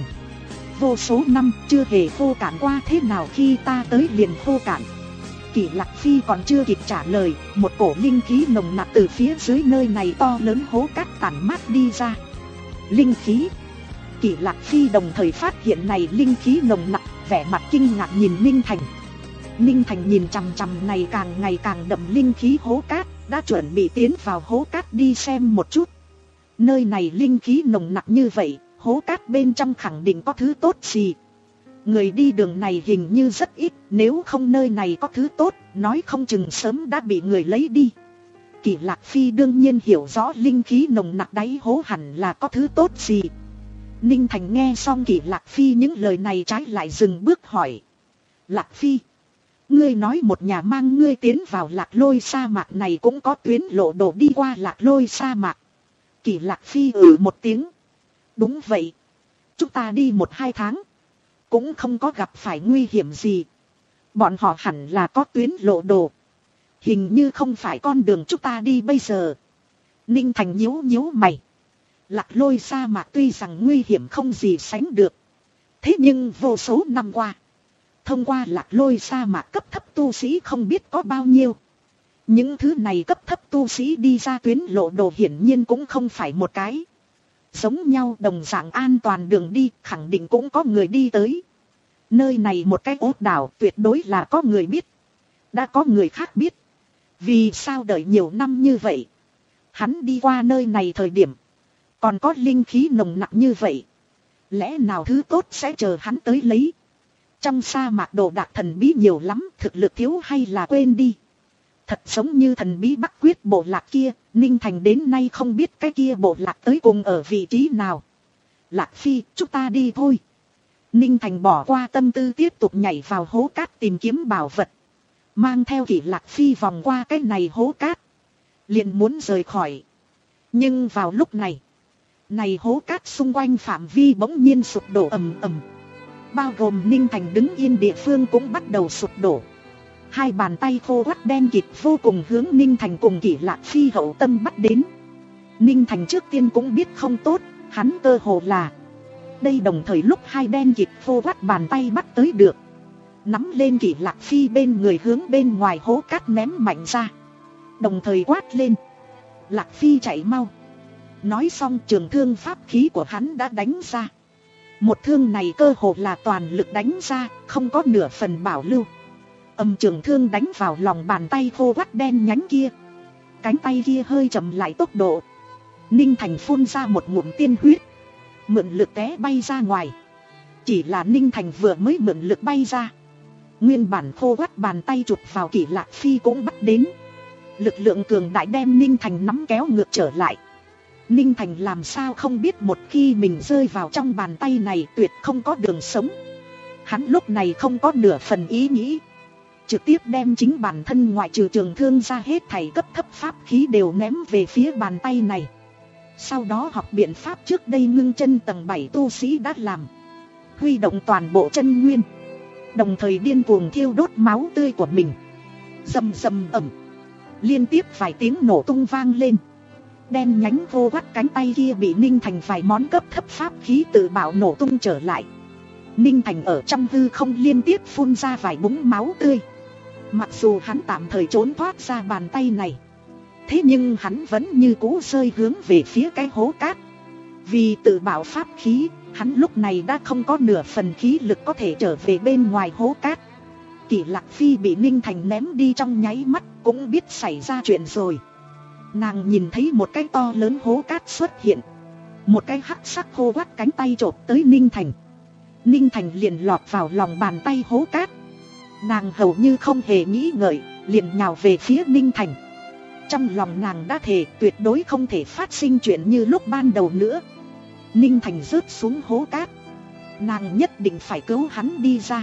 vô số năm chưa hề khô cạn qua, thế nào khi ta tới liền khô cạn? Kỷ Lạc Phi còn chưa kịp trả lời, một cổ linh khí nồng nặc từ phía dưới nơi này to lớn hố cát tản mát đi ra. Linh khí? Kỷ Lạc Phi đồng thời phát hiện này linh khí nồng nặc, vẻ mặt kinh ngạc nhìn Ninh Thành. Ninh Thành nhìn chằm chằm này càng ngày càng đậm linh khí hố cát, đã chuẩn bị tiến vào hố cát đi xem một chút. Nơi này linh khí nồng nặc như vậy, hố cát bên trong khẳng định có thứ tốt gì. Người đi đường này hình như rất ít, nếu không nơi này có thứ tốt, nói không chừng sớm đã bị người lấy đi. Kỷ Lạc Phi đương nhiên hiểu rõ linh khí nồng nặc đáy hố hẳn là có thứ tốt gì. Ninh Thành nghe xong Kỷ Lạc Phi những lời này trái lại dừng bước hỏi. Lạc Phi, ngươi nói một nhà mang ngươi tiến vào Lạc Lôi sa mạc này cũng có tuyến lộ đồ đi qua Lạc Lôi sa mạc. Kỷ Lạc Phi ừ một tiếng. Đúng vậy. Chúng ta đi một hai tháng, cũng không có gặp phải nguy hiểm gì. Bọn họ hẳn là có tuyến lộ đồ. Hình như không phải con đường chúng ta đi bây giờ. Ninh Thành nhíu nhíu mày. Lạc Lôi sa mạc tuy rằng nguy hiểm không gì sánh được, thế nhưng vô số năm qua, thông qua Lạc Lôi sa mạc cấp thấp tu sĩ không biết có bao nhiêu. Những thứ này cấp thấp tu sĩ đi ra tuyến lộ đồ hiển nhiên cũng không phải một cái. Giống nhau đồng dạng an toàn đường đi, khẳng định cũng có người đi tới. Nơi này một cái ốt đảo tuyệt đối là có người biết. Đã có người khác biết. Vì sao đợi nhiều năm như vậy? Hắn đi qua nơi này thời điểm còn có linh khí nồng nặc như vậy. Lẽ nào thứ tốt sẽ chờ hắn tới lấy? Trong sa mạc đồ đạc thần bí nhiều lắm, thực lực thiếu hay là quên đi. Thật giống như thần bí Bắc Quyết bộ lạc kia, Ninh Thành đến nay không biết cái kia bộ lạc tới cùng ở vị trí nào. Lạc Phi, chúng ta đi thôi. Ninh Thành bỏ qua tâm tư tiếp tục nhảy vào hố cát tìm kiếm bảo vật. Mang theo Kỷ Lạc Phi vòng qua cái này hố cát, liền muốn rời khỏi. Nhưng vào lúc này, này hố cát xung quanh phạm vi bỗng nhiên sụp đổ ầm ầm. Bao gồm Ninh Thành đứng yên địa phương cũng bắt đầu sụp đổ. Hai bàn tay khô quắt đen kịt vô cùng hướng Ninh Thành cùng Kỷ Lạc Phi hậu tâm bắt đến. Ninh Thành trước tiên cũng biết không tốt, hắn cơ hồ là Đây đồng thời lúc hai đen kịt khô quắt bàn tay bắt tới được, nắm lên Kỷ Lạc Phi bên người hướng bên ngoài hố cát ném mạnh ra. Đồng thời quát lên: Lạc Phi chạy mau. Nói xong trường thương pháp khí của hắn đã đánh ra. Một thương này cơ hồ là toàn lực đánh ra, không có nửa phần bảo lưu. Ầm, trường thương đánh vào lòng bàn tay khô quắt đen nhánh kia. Cánh tay kia hơi chậm lại tốc độ. Ninh Thành phun ra một ngụm tiên huyết, mượn lực té bay ra ngoài. Chỉ là Ninh Thành vừa mới mượn lực bay ra, nguyên bản khô quắt bàn tay chụp vào Kỷ Lạc Phi cũng bắt đến. Lực lượng cường đại đem Ninh Thành nắm kéo ngược trở lại. Ninh Thành làm sao không biết một khi mình rơi vào trong bàn tay này tuyệt không có đường sống. Hắn lúc này không có nửa phần ý nghĩ, trực tiếp đem chính bản thân ngoại trừ trường thương ra hết thảy cấp thấp pháp khí đều ném về phía bàn tay này. Sau đó học biện pháp trước đây ngưng chân tầng bảy tu sĩ đã làm, huy động toàn bộ chân nguyên, đồng thời điên cuồng thiêu đốt máu tươi của mình. Rầm rầm ầm, liên tiếp vài tiếng nổ tung vang lên. Đen nhánh vô quắt cánh tay kia bị Ninh Thành vài món cấp thấp pháp khí tự bạo nổ tung trở lại. Ninh Thành ở trong hư không liên tiếp phun ra vài búng máu tươi. Mặc dù hắn tạm thời trốn thoát ra bàn tay này, thế nhưng hắn vẫn như cũ rơi hướng về phía cái hố cát. Vì tự bạo pháp khí, hắn lúc này đã không có nửa phần khí lực có thể trở về bên ngoài hố cát. Kỷ Lạc Phi bị Ninh Thành ném đi trong nháy mắt cũng biết xảy ra chuyện rồi. Nàng nhìn thấy một cái to lớn hố cát xuất hiện, một cái hắc sắc khô quắt cánh tay chộp tới Ninh Thành. Ninh Thành liền lọt vào lòng bàn tay hố cát. Nàng hầu như không hề nghĩ ngợi, liền nhào về phía Ninh Thành. Trong lòng nàng đã thề tuyệt đối không thể phát sinh chuyện như lúc ban đầu nữa. Ninh Thành rớt xuống hố cát, nàng nhất định phải cứu hắn đi ra.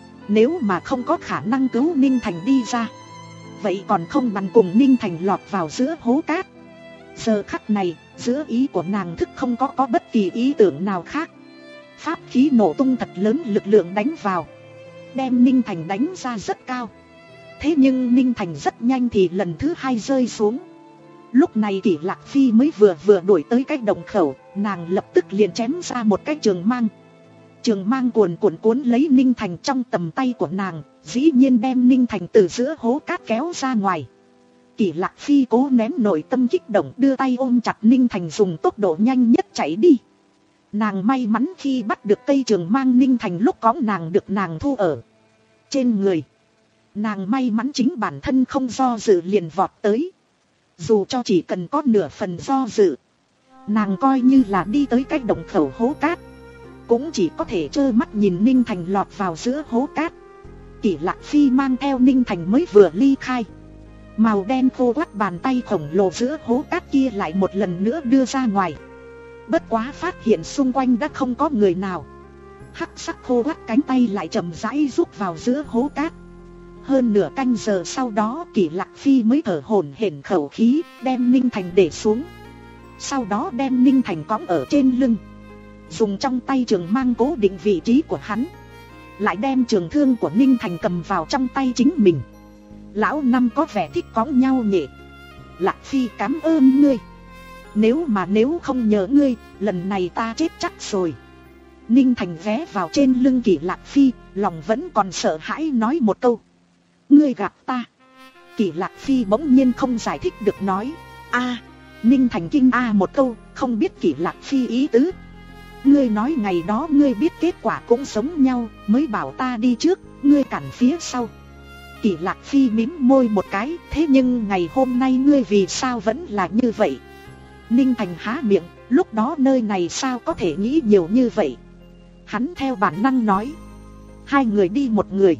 Nếu mà không có khả năng cứu Ninh Thành đi ra, vậy còn không bằng cùng Ninh Thành lọt vào giữa hố cát. Giờ khắc này, giữa ý của nàng thức không có có bất kỳ ý tưởng nào khác. Pháp khí nổ tung thật lớn, lực lượng đánh vào, đem Ninh Thành đánh ra rất cao. Thế nhưng Ninh Thành rất nhanh thì lần thứ hai rơi xuống. Lúc này Kỷ Lạc Phi mới vừa vừa đuổi tới cái động khẩu, nàng lập tức liền chém ra một cái trường mang. Trường mang cuồn cuộn cuốn lấy Ninh Thành trong tầm tay của nàng, dĩ nhiên đem Ninh Thành từ giữa hố cát kéo ra ngoài. Kỷ Lạc Phi cố nén nội tâm kích động, đưa tay ôm chặt Ninh Thành dùng tốc độ nhanh nhất chạy đi. Nàng may mắn khi bắt được cây trường mang Ninh Thành lúc có nàng được nàng thu ở trên người. Nàng may mắn chính bản thân không do dự liền vọt tới. Dù cho chỉ cần có nửa phần do dự, nàng coi như là đi tới cái động khẩu hố cát, cũng chỉ có thể trơ mắt nhìn Ninh Thành lọt vào giữa hố cát. Kỷ Lạc Phi mang theo Ninh Thành mới vừa ly khai, màu đen khô quắt bàn tay khổng lồ giữa hố cát kia lại một lần nữa đưa ra ngoài. Bất quá phát hiện xung quanh đã không có người nào, hắc sắc khô quắt cánh tay lại chậm rãi rút vào giữa hố cát. Hơn nửa canh giờ sau đó Kỷ Lạc Phi mới thở hổn hển khẩu khí, đem Ninh Thành để xuống. Sau đó đem Ninh Thành cõng ở trên lưng, dùng trong tay trường mang cố định vị trí của hắn, lại đem trường thương của Ninh Thành cầm vào trong tay chính mình. Lão năm có vẻ thích cõng nhau nhỉ. Lạc Phi cảm ơn ngươi. Nếu mà nếu không nhờ ngươi, lần này ta chết chắc rồi. Ninh Thành ghé vào trên lưng Kỷ Lạc Phi, lòng vẫn còn sợ hãi nói một câu: ngươi gặp ta. Kỷ Lạc Phi bỗng nhiên không giải thích được nói: a. Ninh Thành kinh a một câu, không biết Kỷ Lạc Phi ý tứ. Ngươi nói ngày đó ngươi biết kết quả cũng giống nhau, mới bảo ta đi trước, ngươi cản phía sau. Kỷ Lạc Phi mím môi một cái, thế nhưng ngày hôm nay ngươi vì sao vẫn là như vậy? Ninh Thành há miệng, lúc đó nơi này sao có thể nghĩ nhiều như vậy? Hắn theo bản năng nói: hai người đi một người,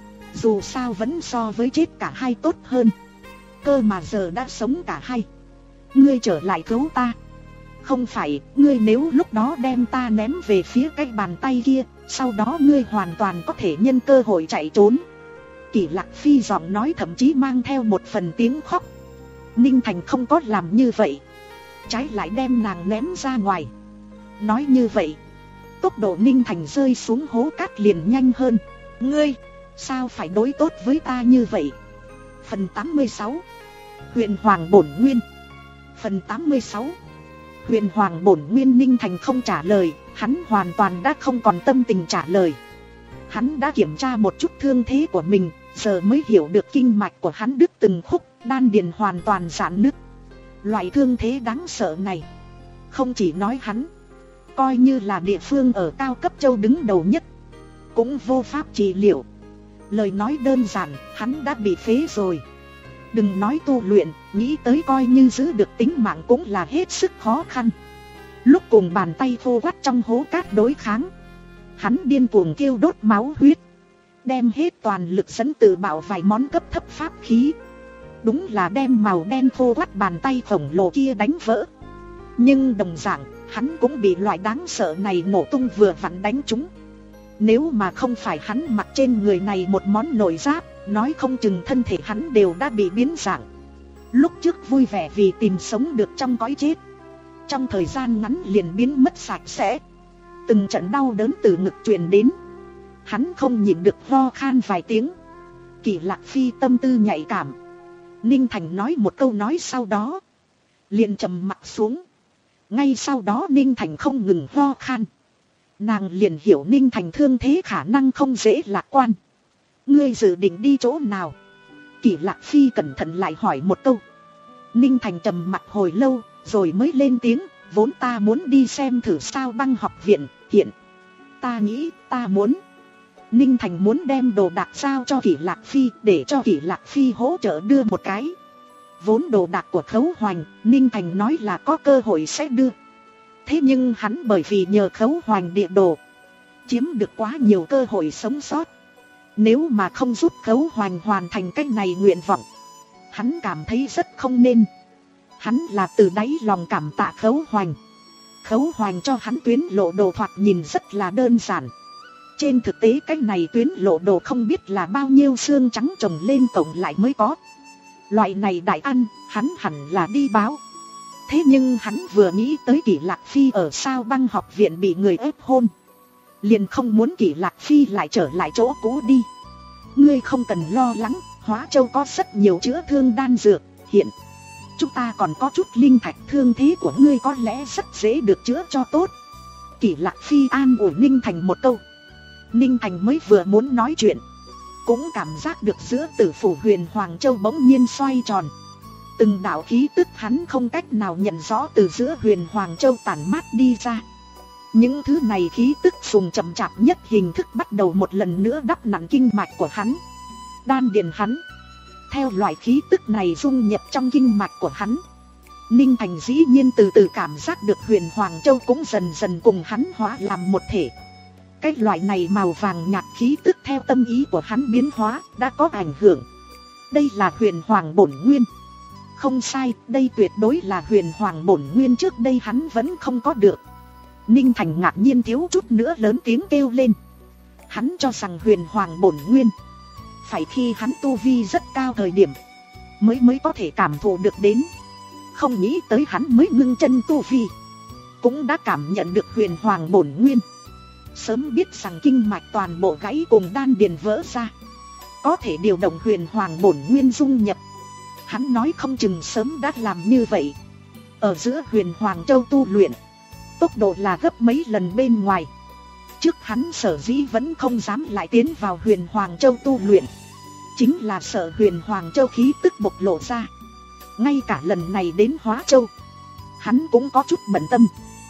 dù sao vẫn so với chết cả hai tốt hơn. Cơ mà giờ đã sống cả hai, ngươi trở lại cứu ta. Không phải, ngươi nếu lúc đó đem ta ném về phía cái bàn tay kia, sau đó ngươi hoàn toàn có thể nhân cơ hội chạy trốn. Kỷ Lạc Phi giọng nói thậm chí mang theo một phần tiếng khóc. Ninh Thành không có làm như vậy, trái lại đem nàng ném ra ngoài. Nói như vậy, tốc độ Ninh Thành rơi xuống hố cát liền nhanh hơn. Ngươi, sao phải đối tốt với ta như vậy? Phần tám mươi sáu, Huyền Hoàng Bổn Nguyên. Phần tám mươi sáu, Huyền Hoàng bổn nguyên Ninh Thành không trả lời, hắn hoàn toàn đã không còn tâm tình trả lời. Hắn đã kiểm tra một chút thương thế của mình, giờ mới hiểu được kinh mạch của hắn đứt từng khúc, đan điền hoàn toàn rạn nứt. Loại thương thế đáng sợ này, không chỉ nói hắn, coi như là địa phương ở cao cấp châu đứng đầu nhất, cũng vô pháp trị liệu. Lời nói đơn giản, hắn đã bị phế rồi. Đừng nói tu luyện, nghĩ tới coi như giữ được tính mạng cũng là hết sức khó khăn. Lúc cùng bàn tay khô quắt trong hố cát đối kháng, hắn điên cuồng kêu đốt máu huyết, đem hết toàn lực dẫn tự bạo vài món cấp thấp pháp khí. Đúng là đem màu đen khô quắt bàn tay khổng lồ kia đánh vỡ. Nhưng đồng dạng, hắn cũng bị loại đáng sợ này nổ tung vừa vặn đánh trúng. Nếu mà không phải hắn mặc trên người này một món nội giáp, nói không chừng thân thể hắn đều đã bị biến dạng. Lúc trước vui vẻ vì tìm sống được trong cõi chết, trong thời gian ngắn liền biến mất sạch sẽ. Từng trận đau đớn từ ngực truyền đến, hắn không nhịn được ho khan vài tiếng. Kỷ Lạc Phi tâm tư nhạy cảm, Ninh Thành nói một câu nói sau đó liền trầm mặt xuống. Ngay sau đó Ninh Thành không ngừng ho khan, nàng liền hiểu Ninh Thành thương thế khả năng không dễ lạc quan. Ngươi dự định đi chỗ nào? Kỷ Lạc Phi cẩn thận lại hỏi một câu. Ninh Thành trầm mặt hồi lâu, rồi mới lên tiếng. Vốn ta muốn đi xem thử Sao Băng học viện, hiện ta nghĩ ta muốn. Ninh Thành muốn đem đồ đạc giao cho Kỷ Lạc Phi, để cho Kỷ Lạc Phi hỗ trợ đưa một cái. Vốn đồ đạc của Khấu Hoành, Ninh Thành nói là có cơ hội sẽ đưa. Thế nhưng hắn bởi vì nhờ Khấu Hoành địa đồ, chiếm được quá nhiều cơ hội sống sót. Nếu mà không giúp Khấu Hoành hoàn thành cái này nguyện vọng, hắn cảm thấy rất không nên. Hắn là từ đáy lòng cảm tạ Khấu Hoành. Khấu Hoành cho hắn tuyến lộ đồ thoạt nhìn rất là đơn giản. Trên thực tế cái này tuyến lộ đồ không biết là bao nhiêu xương trắng trồng lên cộng lại mới có. Loại này đại ăn, hắn hẳn là đi báo. Thế nhưng hắn vừa nghĩ tới Kỷ Lạc Phi ở Sao Băng học viện bị người ép hôn, liền không muốn Kỷ Lạc Phi lại trở lại chỗ cũ đi. Ngươi không cần lo lắng, Hóa Châu có rất nhiều chữa thương đan dược. Hiện chúng ta còn có chút linh thạch, thương thế của ngươi có lẽ rất dễ được chữa cho tốt. Kỷ Lạc Phi an ủi Ninh Thành một câu. Ninh Thành mới vừa muốn nói chuyện, cũng cảm giác được giữa tử phủ Huyền Hoàng Châu bỗng nhiên xoay tròn. Từng đạo khí tức hắn không cách nào nhận rõ từ giữa Huyền Hoàng Châu tản mát đi ra. Những thứ này khí tức dùng chậm chạp nhất hình thức bắt đầu một lần nữa đắp nặn kinh mạch của hắn, đan điền hắn. Theo loại khí tức này dung nhập trong kinh mạch của hắn, Ninh Thành dĩ nhiên từ từ cảm giác được Huyền Hoàng Châu cũng dần dần cùng hắn hóa làm một thể. Cái loại này màu vàng nhạt khí tức theo tâm ý của hắn biến hóa đã có ảnh hưởng. Đây là Huyền Hoàng bổn nguyên. Không sai, đây tuyệt đối là Huyền Hoàng bổn nguyên trước đây hắn vẫn không có được. Ninh Thành ngạc nhiên thiếu chút nữa lớn tiếng kêu lên. Hắn cho rằng Huyền Hoàng bổn nguyên phải khi hắn tu vi rất cao thời điểm mới mới có thể cảm thụ được đến. Không nghĩ tới hắn mới ngưng chân tu vi cũng đã cảm nhận được Huyền Hoàng bổn nguyên. Sớm biết rằng kinh mạch toàn bộ gãy cùng đan điền vỡ ra, có thể điều động Huyền Hoàng bổn nguyên dung nhập, hắn nói không chừng sớm đã làm như vậy. Ở giữa Huyền Hoàng Châu tu luyện, tốc độ là gấp mấy lần bên ngoài. Trước hắn sở dĩ vẫn không dám lại tiến vào Huyền Hoàng Châu tu luyện, chính là sợ Huyền Hoàng Châu khí tức bộc lộ ra. Ngay cả lần này đến Hóa Châu, hắn cũng có chút bận tâm,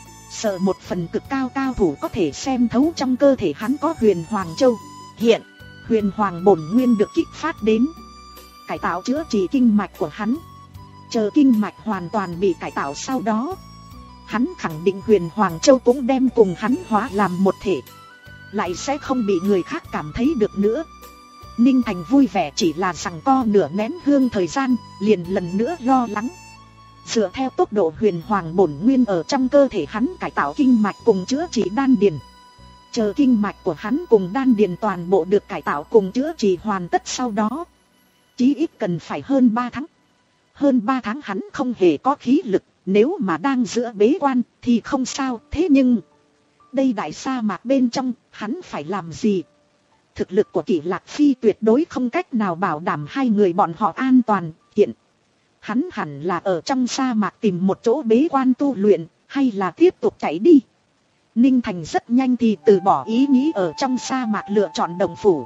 sợ một phần cực cao cao thủ có thể xem thấu trong cơ thể hắn có Huyền Hoàng Châu. Hiện Huyền Hoàng bổn nguyên được kích phát đến, cải tạo chữa trị kinh mạch của hắn. Chờ kinh mạch hoàn toàn bị cải tạo sau đó, hắn khẳng định Huyền Hoàng Châu cũng đem cùng hắn hóa làm một thể, lại sẽ không bị người khác cảm thấy được nữa. Ninh Thành vui vẻ chỉ là giằng co nửa nén hương thời gian, liền lần nữa lo lắng. Dựa theo tốc độ Huyền Hoàng bổn nguyên ở trong cơ thể hắn cải tạo kinh mạch cùng chữa trị đan điền, chờ kinh mạch của hắn cùng đan điền toàn bộ được cải tạo cùng chữa trị hoàn tất sau đó, chí ít cần phải hơn ba tháng. Hơn ba tháng hắn không hề có khí lực, nếu mà đang giữa bế quan thì không sao. Thế nhưng đây đại sa mạc bên trong, hắn phải làm gì? Thực lực của Kỷ Lạc Phi tuyệt đối không cách nào bảo đảm hai người bọn họ an toàn. Hiện hắn hẳn là ở trong sa mạc tìm một chỗ bế quan tu luyện, Hay là tiếp tục chạy đi? Ninh Thành rất nhanh thì từ bỏ ý nghĩ ở trong sa mạc lựa chọn đồng phủ.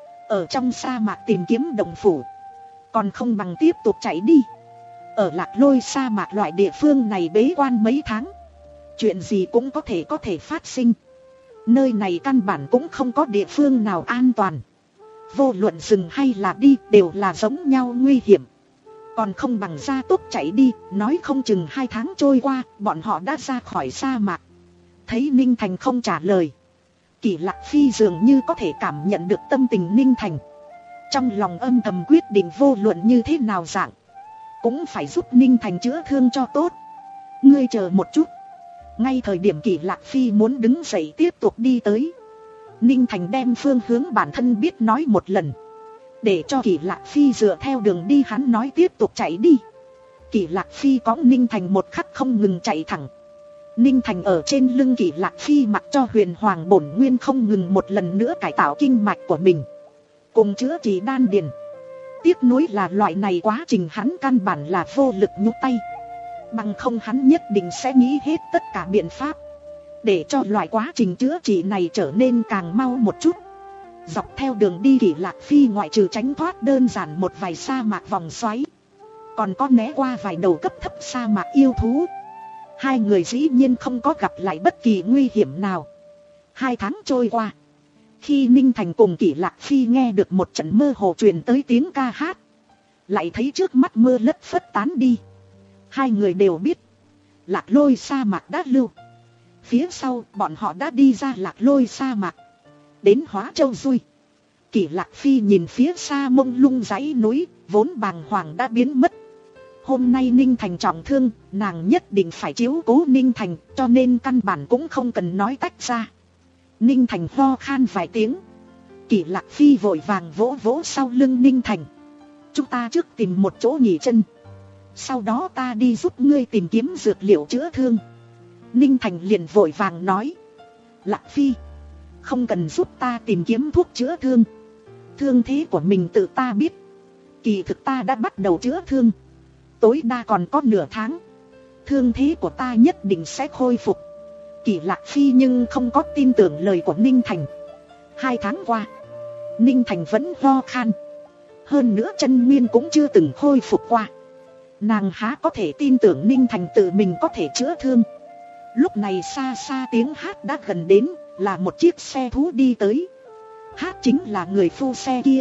Ở trong sa mạc tìm kiếm đồng phủ, còn không bằng tiếp tục chạy đi. Ở Lạc Lôi sa mạc loại địa phương này bế quan mấy tháng, chuyện gì cũng có thể có thể phát sinh. Nơi này căn bản cũng không có địa phương nào an toàn. Vô luận rừng hay là đi đều là giống nhau nguy hiểm. Còn không bằng ra tốc chạy đi, nói không chừng hai tháng trôi qua, bọn họ đã ra khỏi sa mạc. Thấy Ninh Thành không trả lời, Kỷ Lạc Phi dường như có thể cảm nhận được tâm tình Ninh Thành. Trong lòng âm thầm quyết định vô luận như thế nào dạng, cũng phải giúp Ninh Thành chữa thương cho tốt. Ngươi chờ một chút. Ngay thời điểm Kỷ Lạc Phi muốn đứng dậy tiếp tục đi tới, Ninh Thành đem phương hướng bản thân biết nói một lần, để cho Kỷ Lạc Phi dựa theo đường đi hắn nói tiếp tục chạy đi. Kỷ Lạc Phi có Ninh Thành một khắc không ngừng chạy thẳng. Ninh Thành ở trên lưng Kỷ Lạc Phi mặc cho huyền hoàng bổn nguyên không ngừng một lần nữa cải tạo kinh mạch của mình, cùng chữa trị đan điền. Tiếc nuối là loại này quá trình hắn căn bản là vô lực nhúc tay. Bằng không hắn nhất định sẽ nghĩ hết tất cả biện pháp, để cho loại quá trình chữa trị này trở nên càng mau một chút. Dọc theo đường đi Kỷ Lạc Phi ngoại trừ tránh thoát đơn giản một vài sa mạc vòng xoáy, còn có né qua vài đầu cấp thấp sa mạc yêu thú. Hai người dĩ nhiên không có gặp lại bất kỳ nguy hiểm nào. Hai tháng trôi qua, khi Ninh Thành cùng Kỷ Lạc Phi nghe được một trận mơ hồ truyền tới tiếng ca hát, lại thấy trước mắt mưa lất phất tán đi, hai người đều biết Lạc Lôi sa mạc đã lưu. Phía sau bọn họ đã đi ra Lạc Lôi sa mạc, đến Hóa Châu Dui. Kỷ Lạc Phi nhìn phía xa mông lung dãy núi, vốn bàng hoàng đã biến mất. Hôm nay Ninh Thành trọng thương, nàng nhất định phải chiếu cố Ninh Thành, cho nên căn bản cũng không cần nói tách ra. Ninh Thành ho khan vài tiếng, Kỷ Lạc Phi vội vàng vỗ vỗ sau lưng Ninh Thành. Chúng ta trước tìm một chỗ nghỉ chân, sau đó ta đi giúp ngươi tìm kiếm dược liệu chữa thương. Ninh Thành liền vội vàng nói, Lạc Phi, không cần giúp ta tìm kiếm thuốc chữa thương. Thương thế của mình tự ta biết. Kỳ thực ta đã bắt đầu chữa thương, tối đa còn có nửa tháng, thương thế của ta nhất định sẽ khôi phục. Kỷ Lạc Phi nhưng không có tin tưởng lời của Ninh Thành. Hai tháng qua, Ninh Thành vẫn ho khan, hơn nữa chân nguyên cũng chưa từng khôi phục qua. Nàng há có thể tin tưởng Ninh Thành tự mình có thể chữa thương. Lúc này xa xa tiếng hát đã gần đến, là một chiếc xe thú đi tới. Hát chính là người phu xe kia.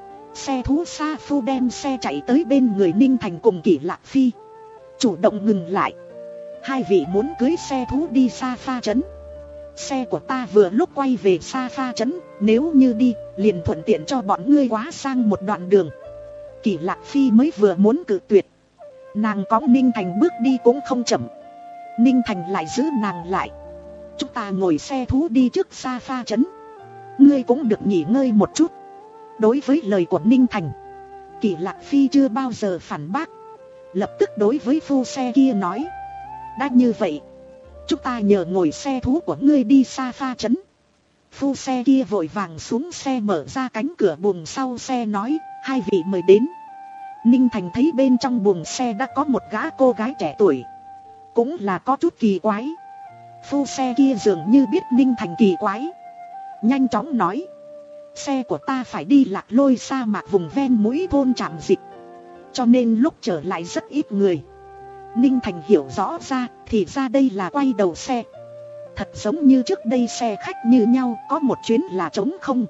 Xe thú Sa Phu đem xe chạy tới bên người Ninh Thành cùng Kỷ Lạc Phi, chủ động ngừng lại. Hai vị muốn cưới xe thú đi Sa Pha trấn. Xe của ta vừa lúc quay về Sa Pha trấn, nếu như đi, liền thuận tiện cho bọn ngươi quá sang một đoạn đường. Kỷ Lạc Phi mới vừa muốn cự tuyệt, nàng cõng Ninh Thành bước đi cũng không chậm. Ninh Thành lại giữ nàng lại. Chúng ta ngồi xe thú đi trước Sa Pha trấn, ngươi cũng được nghỉ ngơi một chút. Đối với lời của Ninh Thành, Kỷ Lạc Phi chưa bao giờ phản bác, lập tức đối với phu xe kia nói, đã như vậy, chúng ta nhờ ngồi xe thú của ngươi đi Sa Pha trấn. Phu xe kia vội vàng xuống xe mở ra cánh cửa buồng sau xe nói, hai vị mời đến. Ninh Thành thấy bên trong buồng xe đã có một gã cô gái trẻ tuổi, cũng là có chút kỳ quái. Phu xe kia dường như biết Ninh Thành kỳ quái, nhanh chóng nói, xe của ta phải đi Lạc Lôi sa mạc vùng ven mũi thôn Trạm Dịch, cho nên lúc trở lại rất ít người. Ninh Thành hiểu rõ ra, thì ra đây là quay đầu xe. Thật giống như trước đây xe khách như nhau, có một chuyến là trống không.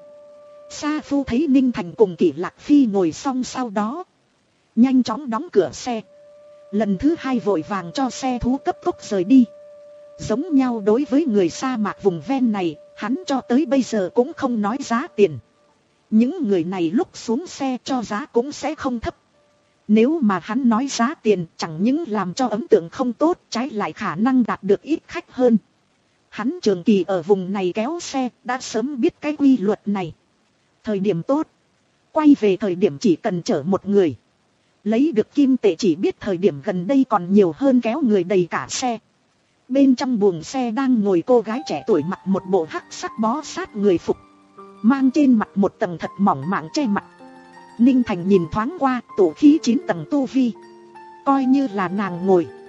Sa Phu thấy Ninh Thành cùng Kỷ Lạc Phi ngồi xong sau đó, nhanh chóng đóng cửa xe. Lần thứ hai vội vàng cho xe thú cấp tốc rời đi. Giống nhau đối với người sa mạc vùng ven này, hắn cho tới bây giờ cũng không nói giá tiền. Những người này lúc xuống xe cho giá cũng sẽ không thấp. Nếu mà hắn nói giá tiền, chẳng những làm cho ấn tượng không tốt, trái lại khả năng đạt được ít khách hơn. Hắn trường kỳ ở vùng này kéo xe, đã sớm biết cái quy luật này. Thời điểm tốt, quay về thời điểm chỉ cần chở một người. Lấy được kim tệ chỉ biết thời điểm gần đây còn nhiều hơn kéo người đầy cả xe. Bên trong buồng xe đang ngồi cô gái trẻ tuổi mặc một bộ hắc sắc bó sát người phục, mang trên mặt một tầng thật mỏng mảng che mặt. Ninh Thành nhìn thoáng qua, tổ khí chín tầng tu vi, coi như là nàng ngồi,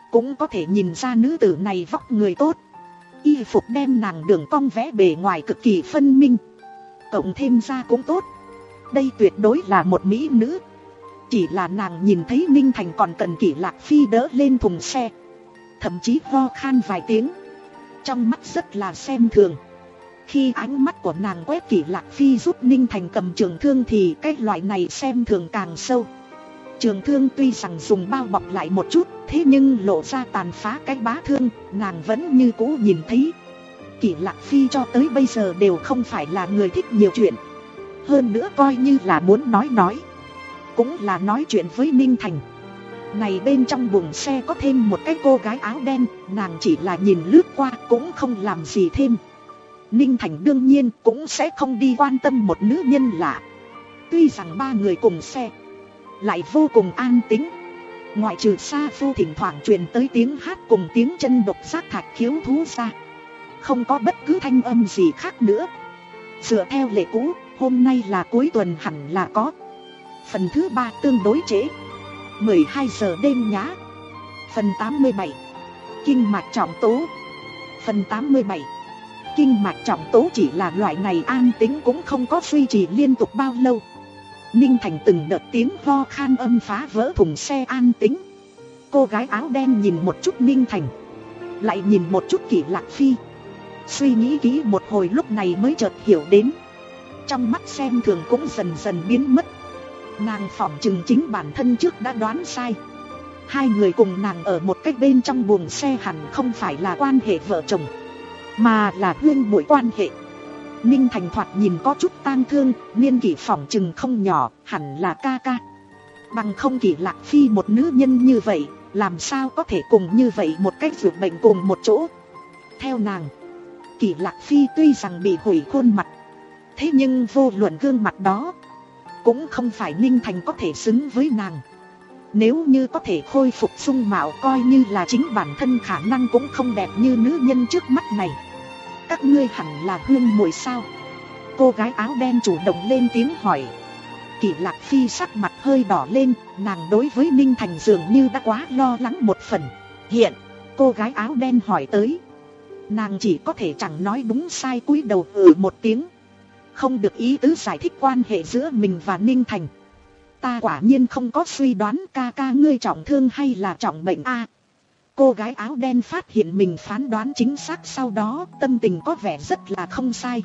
cũng có thể nhìn ra nữ tử này vóc người tốt. Y phục đem nàng đường cong vẽ bề ngoài cực kỳ phân minh, cộng thêm da cũng tốt. Đây tuyệt đối là một mỹ nữ. Chỉ là nàng nhìn thấy Ninh Thành còn cần Kỷ Lạc Phi đỡ lên thùng xe, thậm chí ho khan vài tiếng, trong mắt rất là xem thường. Khi ánh mắt của nàng quét Kỷ Lạc Phi giúp Ninh Thành cầm trường thương thì cái loại này xem thường càng sâu. Trường thương tuy rằng dùng bao bọc lại một chút, thế nhưng lộ ra tàn phá cái bá thương, nàng vẫn như cũ nhìn thấy. Kỷ Lạc Phi cho tới bây giờ đều không phải là người thích nhiều chuyện. Hơn nữa coi như là muốn nói nói, cũng là nói chuyện với Ninh Thành. Này bên trong buồng xe có thêm một cái cô gái áo đen, nàng chỉ là nhìn lướt qua cũng không làm gì thêm. Ninh Thành đương nhiên cũng sẽ không đi quan tâm một nữ nhân lạ. Tuy rằng ba người cùng xe lại vô cùng an tĩnh, ngoại trừ xa phu thỉnh thoảng truyền tới tiếng hát cùng tiếng chân độc giác thạch khiếu thú ra, không có bất cứ thanh âm gì khác nữa. Dựa theo lệ cũ, hôm nay là cuối tuần hẳn là có phần thứ ba tương đối trễ, mười hai giờ đêm nhá. Phần tám mươi bảy, Kinh mạch trọng tố. Phần tám mươi bảy, Kinh mạch trọng tố chỉ là loại này an tĩnh cũng không có duy trì liên tục bao lâu. Ninh Thành từng đợt tiếng ho khan âm phá vỡ thùng xe an tĩnh. Cô gái áo đen nhìn một chút Ninh Thành, lại nhìn một chút Kỷ Lạc Phi, suy nghĩ kỹ một hồi lúc này mới chợt hiểu đến. Trong mắt xem thường cũng dần dần biến mất. Nàng phỏng chừng chính bản thân trước đã đoán sai. Hai người cùng nàng ở một cách bên trong buồng xe hẳn không phải là quan hệ vợ chồng, mà là huynh muội quan hệ. Ninh Thành thoạt nhìn có chút tang thương, niên kỷ phỏng chừng không nhỏ, hẳn là ca ca. Bằng không Kỷ Lạc Phi một nữ nhân như vậy, làm sao có thể cùng như vậy một cách vượt bệnh cùng một chỗ. Theo nàng, Kỷ Lạc Phi tuy rằng bị hủy khuôn mặt, thế nhưng vô luận gương mặt đó, cũng không phải Ninh Thành có thể xứng với nàng. Nếu như có thể khôi phục dung mạo, coi như là chính bản thân khả năng cũng không đẹp như nữ nhân trước mắt này. Các ngươi hẳn là huynh muội sao? Cô gái áo đen chủ động lên tiếng hỏi. Kỷ Lạc Phi sắc mặt hơi đỏ lên, nàng đối với Ninh Thành dường như đã quá lo lắng một phần. Hiện, cô gái áo đen hỏi tới. Nàng chỉ có thể chẳng nói đúng sai, cúi đầu ừ một tiếng, không được ý tứ giải thích quan hệ giữa mình và Ninh Thành. Ta quả nhiên không có suy đoán ca ca ngươi trọng thương hay là trọng bệnh a. À, cô gái áo đen phát hiện mình phán đoán chính xác, sau đó tâm tình có vẻ rất là không sai.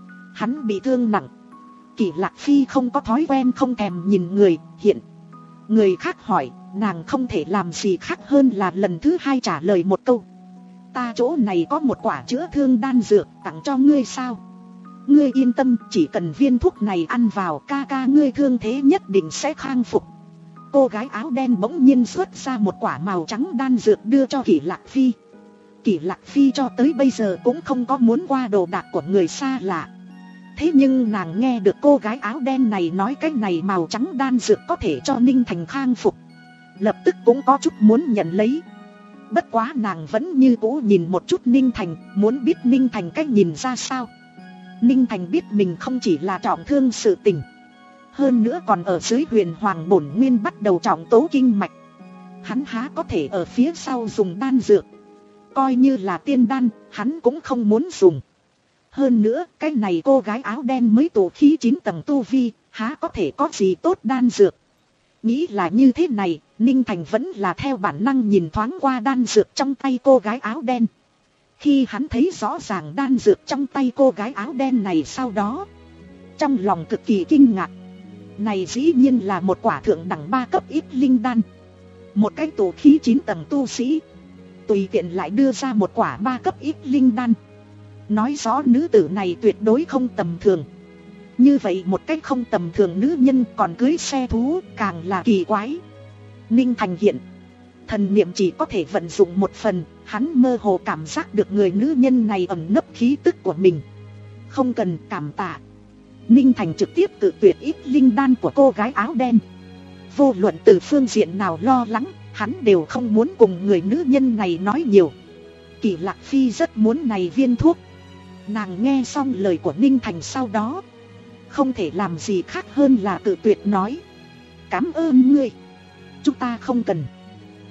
Hắn bị thương nặng. Kỷ Lạc Phi không có thói quen không thèm nhìn người. Hiện người khác hỏi, nàng không thể làm gì khác hơn là lần thứ hai trả lời một câu. Ta chỗ này có một quả chữa thương đan dược tặng cho ngươi sao? Ngươi yên tâm, chỉ cần viên thuốc này ăn vào, ca ca ngươi thương thế nhất định sẽ khang phục. Cô gái áo đen bỗng nhiên xuất ra một quả màu trắng đan dược đưa cho Kỷ Lạc Phi. Kỷ Lạc Phi cho tới bây giờ cũng không có muốn qua đồ đạc của người xa lạ. Thế nhưng nàng nghe được cô gái áo đen này nói cái này màu trắng đan dược có thể cho Ninh Thành khang phục, lập tức cũng có chút muốn nhận lấy. Bất quá nàng vẫn như cũ nhìn một chút Ninh Thành, muốn biết Ninh Thành cách nhìn ra sao. Ninh Thành biết mình không chỉ là trọng thương sự tình, hơn nữa còn ở dưới huyền hoàng bổn nguyên bắt đầu trọng tố kinh mạch. Hắn há có thể ở phía sau dùng đan dược. Coi như là tiên đan, hắn cũng không muốn dùng. Hơn nữa, cái này cô gái áo đen mới tụ khí chín tầng tu vi, há có thể có gì tốt đan dược. Nghĩ là như thế này, Ninh Thành vẫn là theo bản năng nhìn thoáng qua đan dược trong tay cô gái áo đen. Khi hắn thấy rõ ràng đan dược trong tay cô gái áo đen này sau đó, trong lòng cực kỳ kinh ngạc. Này dĩ nhiên là một quả thượng đẳng ba cấp ít linh đan. Một cái tụ khí chín tầng tu sĩ tùy tiện lại đưa ra một quả ba cấp ít linh đan, nói rõ nữ tử này tuyệt đối không tầm thường. Như vậy một cách không tầm thường nữ nhân còn cưới xe thú, càng là kỳ quái. Ninh Thành hiện thần niệm chỉ có thể vận dụng một phần, hắn mơ hồ cảm giác được người nữ nhân này ẩn nấp khí tức của mình. Không cần cảm tạ. Ninh Thành trực tiếp tự tuyệt ít linh đan của cô gái áo đen. Vô luận từ phương diện nào lo lắng, hắn đều không muốn cùng người nữ nhân này nói nhiều. Kỷ Lạc Phi rất muốn này viên thuốc. Nàng nghe xong lời của Ninh Thành sau đó, không thể làm gì khác hơn là tự tuyệt nói. Cảm ơn ngươi, chúng ta không cần.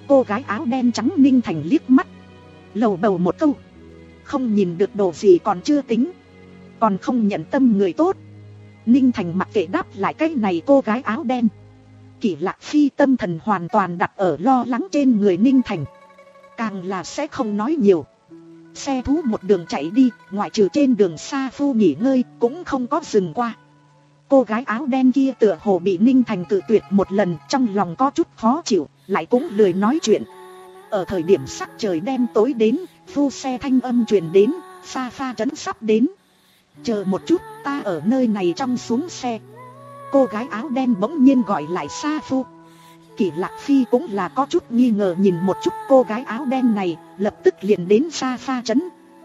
Cô gái áo đen trắng Ninh Thành liếc mắt, lầu bầu một câu. Không nhìn được đồ gì còn chưa tính, còn không nhận tâm người tốt. Ninh Thành mặc kệ đáp lại cái này cô gái áo đen. Kỷ Lạc Phi tâm thần hoàn toàn đặt ở lo lắng trên người Ninh Thành, càng là sẽ không nói nhiều. Xe thú một đường chạy đi, ngoại trừ trên đường Sa Phu nghỉ ngơi cũng không có dừng qua. Cô gái áo đen kia tựa hồ bị Ninh Thành cự tuyệt một lần, trong lòng có chút khó chịu, lại cũng lười nói chuyện. Ở thời điểm sắc trời đen tối đến, phu xe thanh âm truyền đến, Sa Pha trấn sắp đến. Chờ một chút, ta ở nơi này trong xuống xe. Cô gái áo đen bỗng nhiên gọi lại Sa Phu. Kỷ Lạc Phi cũng là có chút nghi ngờ nhìn một chút cô gái áo đen này, lập tức liền đến Sa Pha trấn.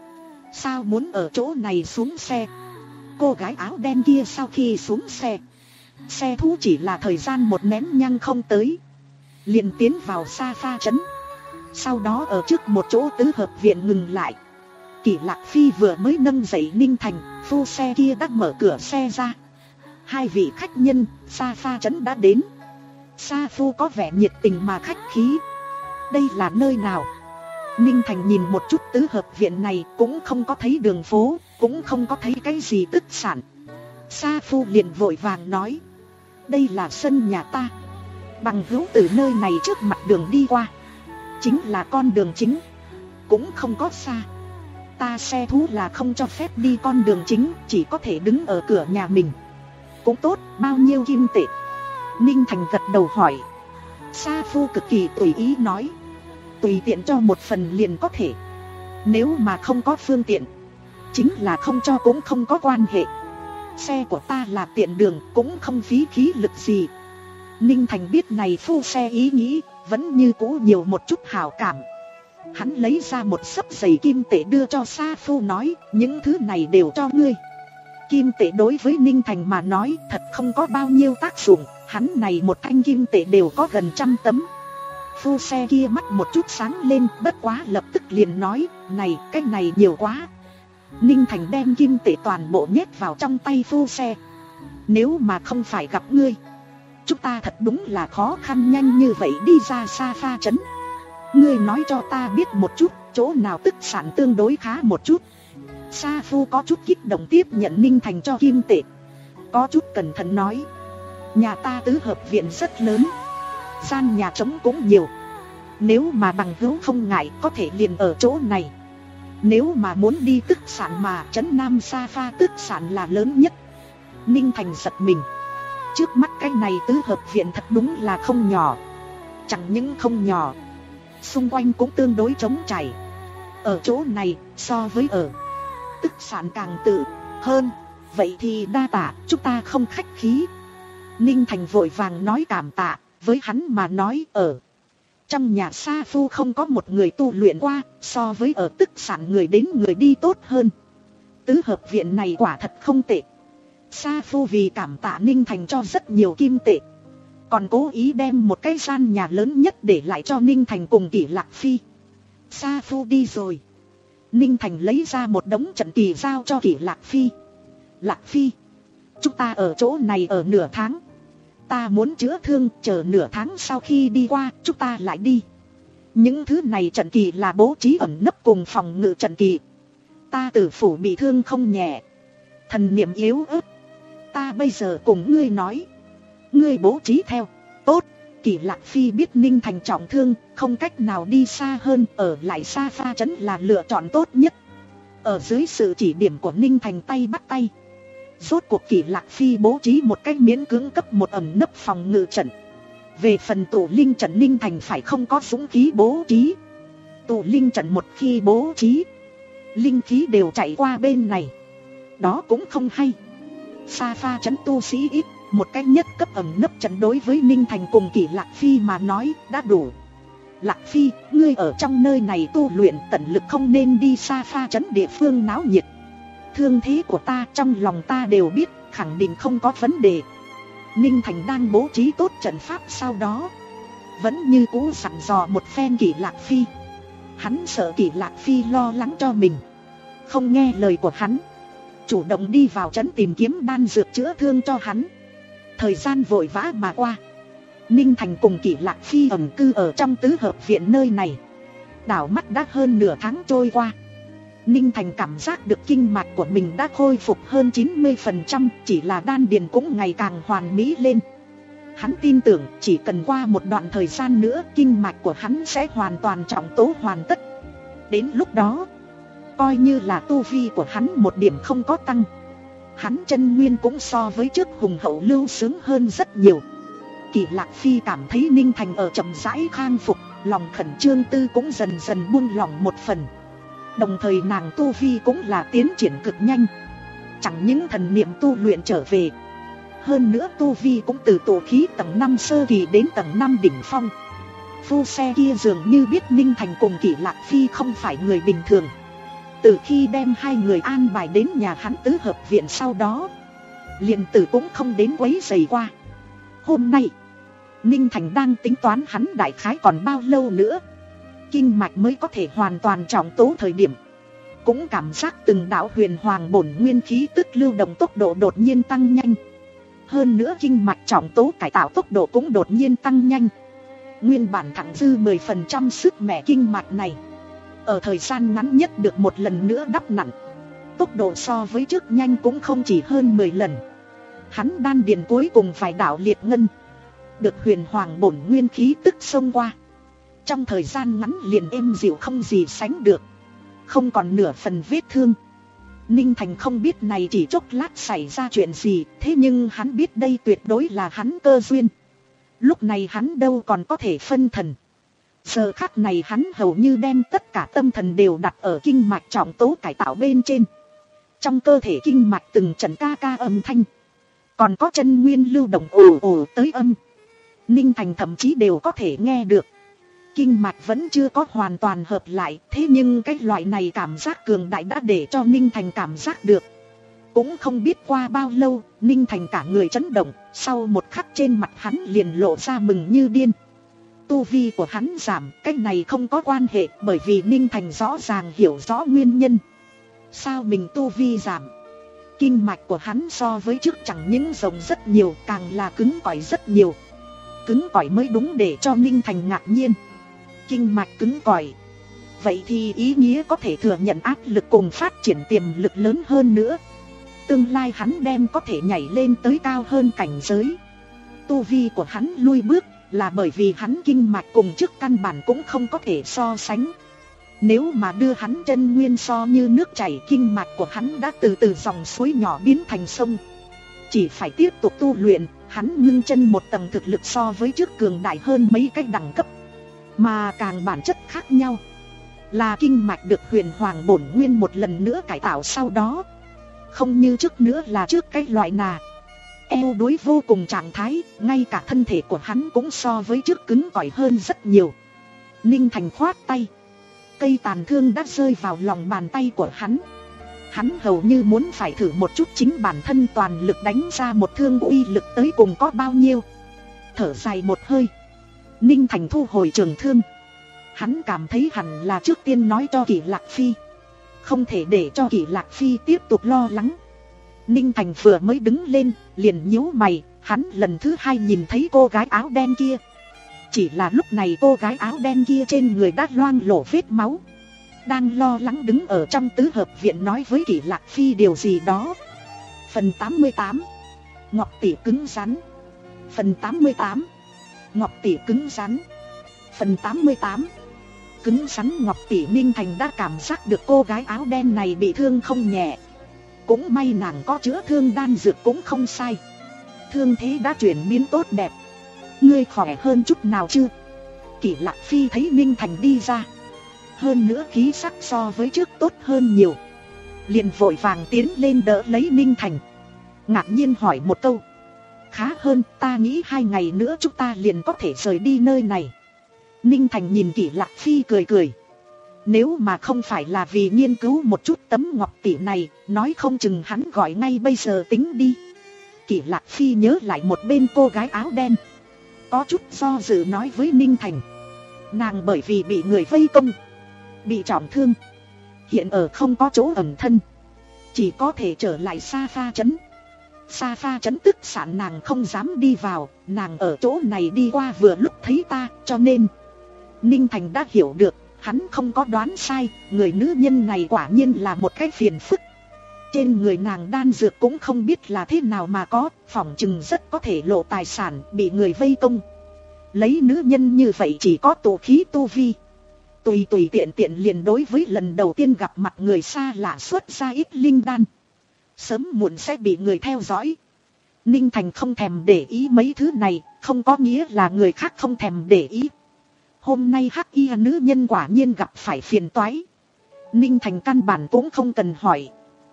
Sao muốn ở chỗ này xuống xe? Cô gái áo đen kia sau khi xuống xe, xe thú chỉ là thời gian một nén nhang không tới, liền tiến vào Sa Pha trấn. Sau đó ở trước một chỗ tứ hợp viện ngừng lại. Kỷ Lạc Phi vừa mới nâng dậy Ninh Thành, phu xe kia đã mở cửa xe ra. Hai vị khách nhân, Sa Pha trấn đã đến. Sa Phu có vẻ nhiệt tình mà khách khí. Đây là nơi nào? Ninh Thành nhìn một chút tứ hợp viện này, cũng không có thấy đường phố, cũng không có thấy cái gì tức sản. Sa Phu liền vội vàng nói, đây là sân nhà ta. Bằng hữu từ nơi này trước mặt đường đi qua, chính là con đường chính, cũng không có xa. Ta xe thú là không cho phép đi con đường chính, chỉ có thể đứng ở cửa nhà mình. Cũng tốt, bao nhiêu kim tệ? Ninh Thành gật đầu hỏi. Sa Phu cực kỳ tùy ý nói, tùy tiện cho một phần liền có thể. Nếu mà không có phương tiện, chính là không cho cũng không có quan hệ. Xe của ta là tiện đường, cũng không phí khí lực gì. Ninh Thành biết này phu xe ý nghĩ, vẫn như cũ nhiều một chút hảo cảm. Hắn lấy ra một xấp giày kim tệ đưa cho Sa Phu nói, những thứ này đều cho ngươi. Kim tệ đối với Ninh Thành mà nói thật không có bao nhiêu tác dụng, hắn này một thanh kim tệ đều có gần trăm tấm. Phu xe kia mắt một chút sáng lên, bất quá lập tức liền nói, này, cái này nhiều quá. Ninh Thành đem kim tệ toàn bộ nhét vào trong tay phu xe. Nếu mà không phải gặp ngươi, chúng ta thật đúng là khó khăn nhanh như vậy đi ra Sa Pha trấn. Ngươi nói cho ta biết một chút, chỗ nào tức sản tương đối khá một chút. Sa Phu có chút kích động tiếp nhận Ninh Thành cho kim tệ, có chút cẩn thận nói, nhà ta tứ hợp viện rất lớn, gian nhà trống cũng nhiều. Nếu mà bằng hữu không ngại, có thể liền ở chỗ này. Nếu mà muốn đi tức sản mà trấn Nam Sa Pha tức sản là lớn nhất. Ninh Thành giật mình, trước mắt cái này tứ hợp viện thật đúng là không nhỏ. Chẳng những không nhỏ, xung quanh cũng tương đối trống trải. Ở chỗ này so với ở tức sản càng tự hơn. Vậy thì đa tạ, chúng ta không khách khí. Ninh Thành vội vàng nói cảm tạ. Với hắn mà nói, ở trong nhà Sa Phu không có một người tu luyện qua, so với ở tức sản người đến người đi tốt hơn. Tứ hợp viện này quả thật không tệ. Sa Phu vì cảm tạ Ninh Thành cho rất nhiều kim tệ, còn cố ý đem một cái gian nhà lớn nhất để lại cho Ninh Thành cùng Kỷ Lạc Phi. Sa Phu đi rồi, Ninh Thành lấy ra một đống trận kỳ giao cho Kỷ Lạc Phi. Lạc Phi, chúng ta ở chỗ này ở nửa tháng. Ta muốn chữa thương, chờ nửa tháng sau khi đi qua, chúng ta lại đi. Những thứ này trận kỳ là bố trí ẩn nấp cùng phòng ngự trận kỳ. Ta tử phủ bị thương không nhẹ, thần niệm yếu ớt. Ta bây giờ cùng ngươi nói, ngươi bố trí theo. Tốt. Kỷ Lạc Phi biết Ninh Thành trọng thương, không cách nào đi xa hơn, ở lại Sa Pha trấn là lựa chọn tốt nhất. Ở dưới sự chỉ điểm của Ninh Thành tay bắt tay, rốt cuộc Kỷ Lạc Phi bố trí một cách miễn cưỡng cấp một ẩn nấp phòng ngự trận. Về phần tụ linh trận Ninh Thành phải không có dũng khí bố trí. Tụ linh trận một khi bố trí, linh khí đều chạy qua bên này, đó cũng không hay. Sa Pha trấn tu sĩ ít, một cách nhất cấp ẩn nấp trận đối với Ninh Thành cùng Kỷ Lạc Phi mà nói đã đủ. Lạc Phi, ngươi ở trong nơi này tu luyện, tận lực không nên đi Sa Pha trấn địa phương náo nhiệt. Thương thế của ta trong lòng ta đều biết, khẳng định không có vấn đề. Ninh Thành đang bố trí tốt trận pháp sau đó, vẫn như cũ dặn dò một phen Kỷ Lạc Phi. Hắn sợ Kỷ Lạc Phi lo lắng cho mình, không nghe lời của hắn, chủ động đi vào trấn tìm kiếm đan dược chữa thương cho hắn. Thời gian vội vã mà qua, Ninh Thành cùng Kỷ Lạc Phi ẩn cư ở trong tứ hợp viện nơi này. Đảo mắt đã hơn nửa tháng trôi qua. Ninh Thành cảm giác được kinh mạch của mình đã khôi phục hơn chín mươi phần trăm, chỉ là đan điền cũng ngày càng hoàn mỹ lên. Hắn tin tưởng chỉ cần qua một đoạn thời gian nữa, kinh mạch của hắn sẽ hoàn toàn trọng tố hoàn tất. Đến lúc đó, coi như là tu vi của hắn một điểm không có tăng, hắn chân nguyên cũng so với trước hùng hậu lưu sướng hơn rất nhiều. Kỷ Lạc Phi cảm thấy Ninh Thành ở chậm rãi khang phục, lòng khẩn trương tư cũng dần dần buông lỏng một phần. Đồng thời nàng tu vi cũng là tiến triển cực nhanh. Chẳng những thần niệm tu luyện trở về, hơn nữa tu vi cũng từ tổ khí tầng năm sơ kỳ đến tầng năm đỉnh phong. Phu xe kia dường như biết Ninh Thành cùng Kỷ Lạc Phi không phải người bình thường. Từ khi đem hai người an bài đến nhà hắn tứ hợp viện sau đó, liền tử cũng không đến quấy rầy qua. Hôm nay, Ninh Thành đang tính toán hắn đại khái còn bao lâu nữa kinh mạch mới có thể hoàn toàn trọng tố thời điểm. Cũng cảm giác từng đạo huyền hoàng bổn nguyên khí tức lưu động tốc độ đột nhiên tăng nhanh. Hơn nữa kinh mạch trọng tố cải tạo tốc độ cũng đột nhiên tăng nhanh. Nguyên bản thẳng dư mười phần trăm sức mẻ kinh mạch này, ở thời gian ngắn nhất được một lần nữa đắp nặn. Tốc độ so với trước nhanh cũng không chỉ hơn mười lần. Hắn đan điền cuối cùng phải đạo liệt ngân, được huyền hoàng bổn nguyên khí tức xông qua. Trong thời gian ngắn liền êm dịu không gì sánh được, không còn nửa phần vết thương. Ninh Thành không biết này chỉ chốc lát xảy ra chuyện gì, thế nhưng hắn biết đây tuyệt đối là hắn cơ duyên. Lúc này hắn đâu còn có thể phân thần. Giờ khắc này hắn hầu như đem tất cả tâm thần đều đặt ở kinh mạch trọng tố cải tạo bên trên. Trong cơ thể kinh mạch từng trận ca ca âm thanh, còn có chân nguyên lưu động ồ ồ tới âm, Ninh Thành thậm chí đều có thể nghe được. Kinh mạch vẫn chưa có hoàn toàn hợp lại, thế nhưng cái loại này cảm giác cường đại đã để cho Ninh Thành cảm giác được. Cũng không biết qua bao lâu, Ninh Thành cả người chấn động, sau một khắc trên mặt hắn liền lộ ra mừng như điên. Tu vi của hắn giảm, cái này không có quan hệ, bởi vì Ninh Thành rõ ràng hiểu rõ nguyên nhân. Sao mình tu vi giảm? Kinh mạch của hắn so với trước chẳng những rộng rất nhiều, càng là cứng cỏi rất nhiều. Cứng cỏi mới đúng để cho Ninh Thành ngạc nhiên. Kinh mạch cứng cỏi, vậy thì ý nghĩa có thể thừa nhận áp lực cùng phát triển tiềm lực lớn hơn nữa. Tương lai hắn đem có thể nhảy lên tới cao hơn cảnh giới. Tu vi của hắn lui bước là bởi vì hắn kinh mạch cùng trước căn bản cũng không có thể so sánh. Nếu mà đưa hắn chân nguyên so như nước chảy, kinh mạch của hắn đã từ từ dòng suối nhỏ biến thành sông. Chỉ phải tiếp tục tu luyện, hắn ngưng chân một tầng thực lực so với trước cường đại hơn mấy cái đẳng cấp. Mà càng bản chất khác nhau là kinh mạch được huyền hoàng bổn nguyên một lần nữa cải tạo sau đó. Không như trước nữa là trước cái loại nà eo đuối vô cùng trạng thái, ngay cả thân thể của hắn cũng so với trước cứng cỏi hơn rất nhiều. Ninh Thành khoát tay, cây tàn thương đã rơi vào lòng bàn tay của hắn. Hắn hầu như muốn phải thử một chút chính bản thân toàn lực đánh ra một thương uy lực tới cùng có bao nhiêu. Thở dài một hơi, Ninh Thành thu hồi trường thương. Hắn cảm thấy hẳn là trước tiên nói cho Kỷ Lạc Phi, không thể để cho Kỷ Lạc Phi tiếp tục lo lắng. Ninh Thành vừa mới đứng lên, liền nhíu mày, hắn lần thứ hai nhìn thấy cô gái áo đen kia. Chỉ là lúc này cô gái áo đen kia trên người đã loang lổ vết máu, đang lo lắng đứng ở trong tứ hợp viện nói với Kỷ Lạc Phi điều gì đó. Phần tám mươi tám, Ngọc tỷ cứng rắn. Phần tám mươi tám, Ngọc tỷ cứng rắn. Phần tám mươi tám, cứng rắn Ngọc tỷ. Ninh Thành đã cảm giác được cô gái áo đen này bị thương không nhẹ. Cũng may nàng có chữa thương đan dược cũng không sai, thương thế đã chuyển biến tốt đẹp. Ngươi khỏe hơn chút nào chưa? Kỷ Lạc Phi thấy Ninh Thành đi ra, hơn nữa khí sắc so với trước tốt hơn nhiều, liền vội vàng tiến lên đỡ lấy Ninh Thành, ngạc nhiên hỏi một câu. Khá hơn, ta nghĩ hai ngày nữa chúng ta liền có thể rời đi nơi này. Ninh Thành nhìn Kỷ Lạc Phi cười cười. Nếu mà không phải là vì nghiên cứu một chút tấm ngọc tỷ này, nói không chừng hắn gọi ngay bây giờ tính đi. Kỷ Lạc Phi nhớ lại một bên cô gái áo đen, có chút do dự nói với Ninh Thành. Nàng bởi vì bị người vây công, bị trọng thương, hiện ở không có chỗ ẩn thân, chỉ có thể trở lại Sa Pha trấn. sofa chấn tức sạn nàng không dám đi vào, nàng ở chỗ này đi qua vừa lúc thấy ta, cho nên Ninh Thành đã hiểu được, hắn không có đoán sai, người nữ nhân này quả nhiên là một cái phiền phức. Trên người nàng đan dược cũng không biết là thế nào mà có, phỏng chừng rất có thể lộ tài sản, bị người vây công. Lấy nữ nhân như vậy chỉ có tụ khí tu vi, tùy tùy tiện tiện liền đối với lần đầu tiên gặp mặt người xa lạ xuất ra ít linh đan, sớm muộn sẽ bị người theo dõi. Ninh Thành không thèm để ý mấy thứ này, không có nghĩa là người khác không thèm để ý. Hôm nay hắc y nữ nhân quả nhiên gặp phải phiền toái. Ninh Thành căn bản cũng không cần hỏi,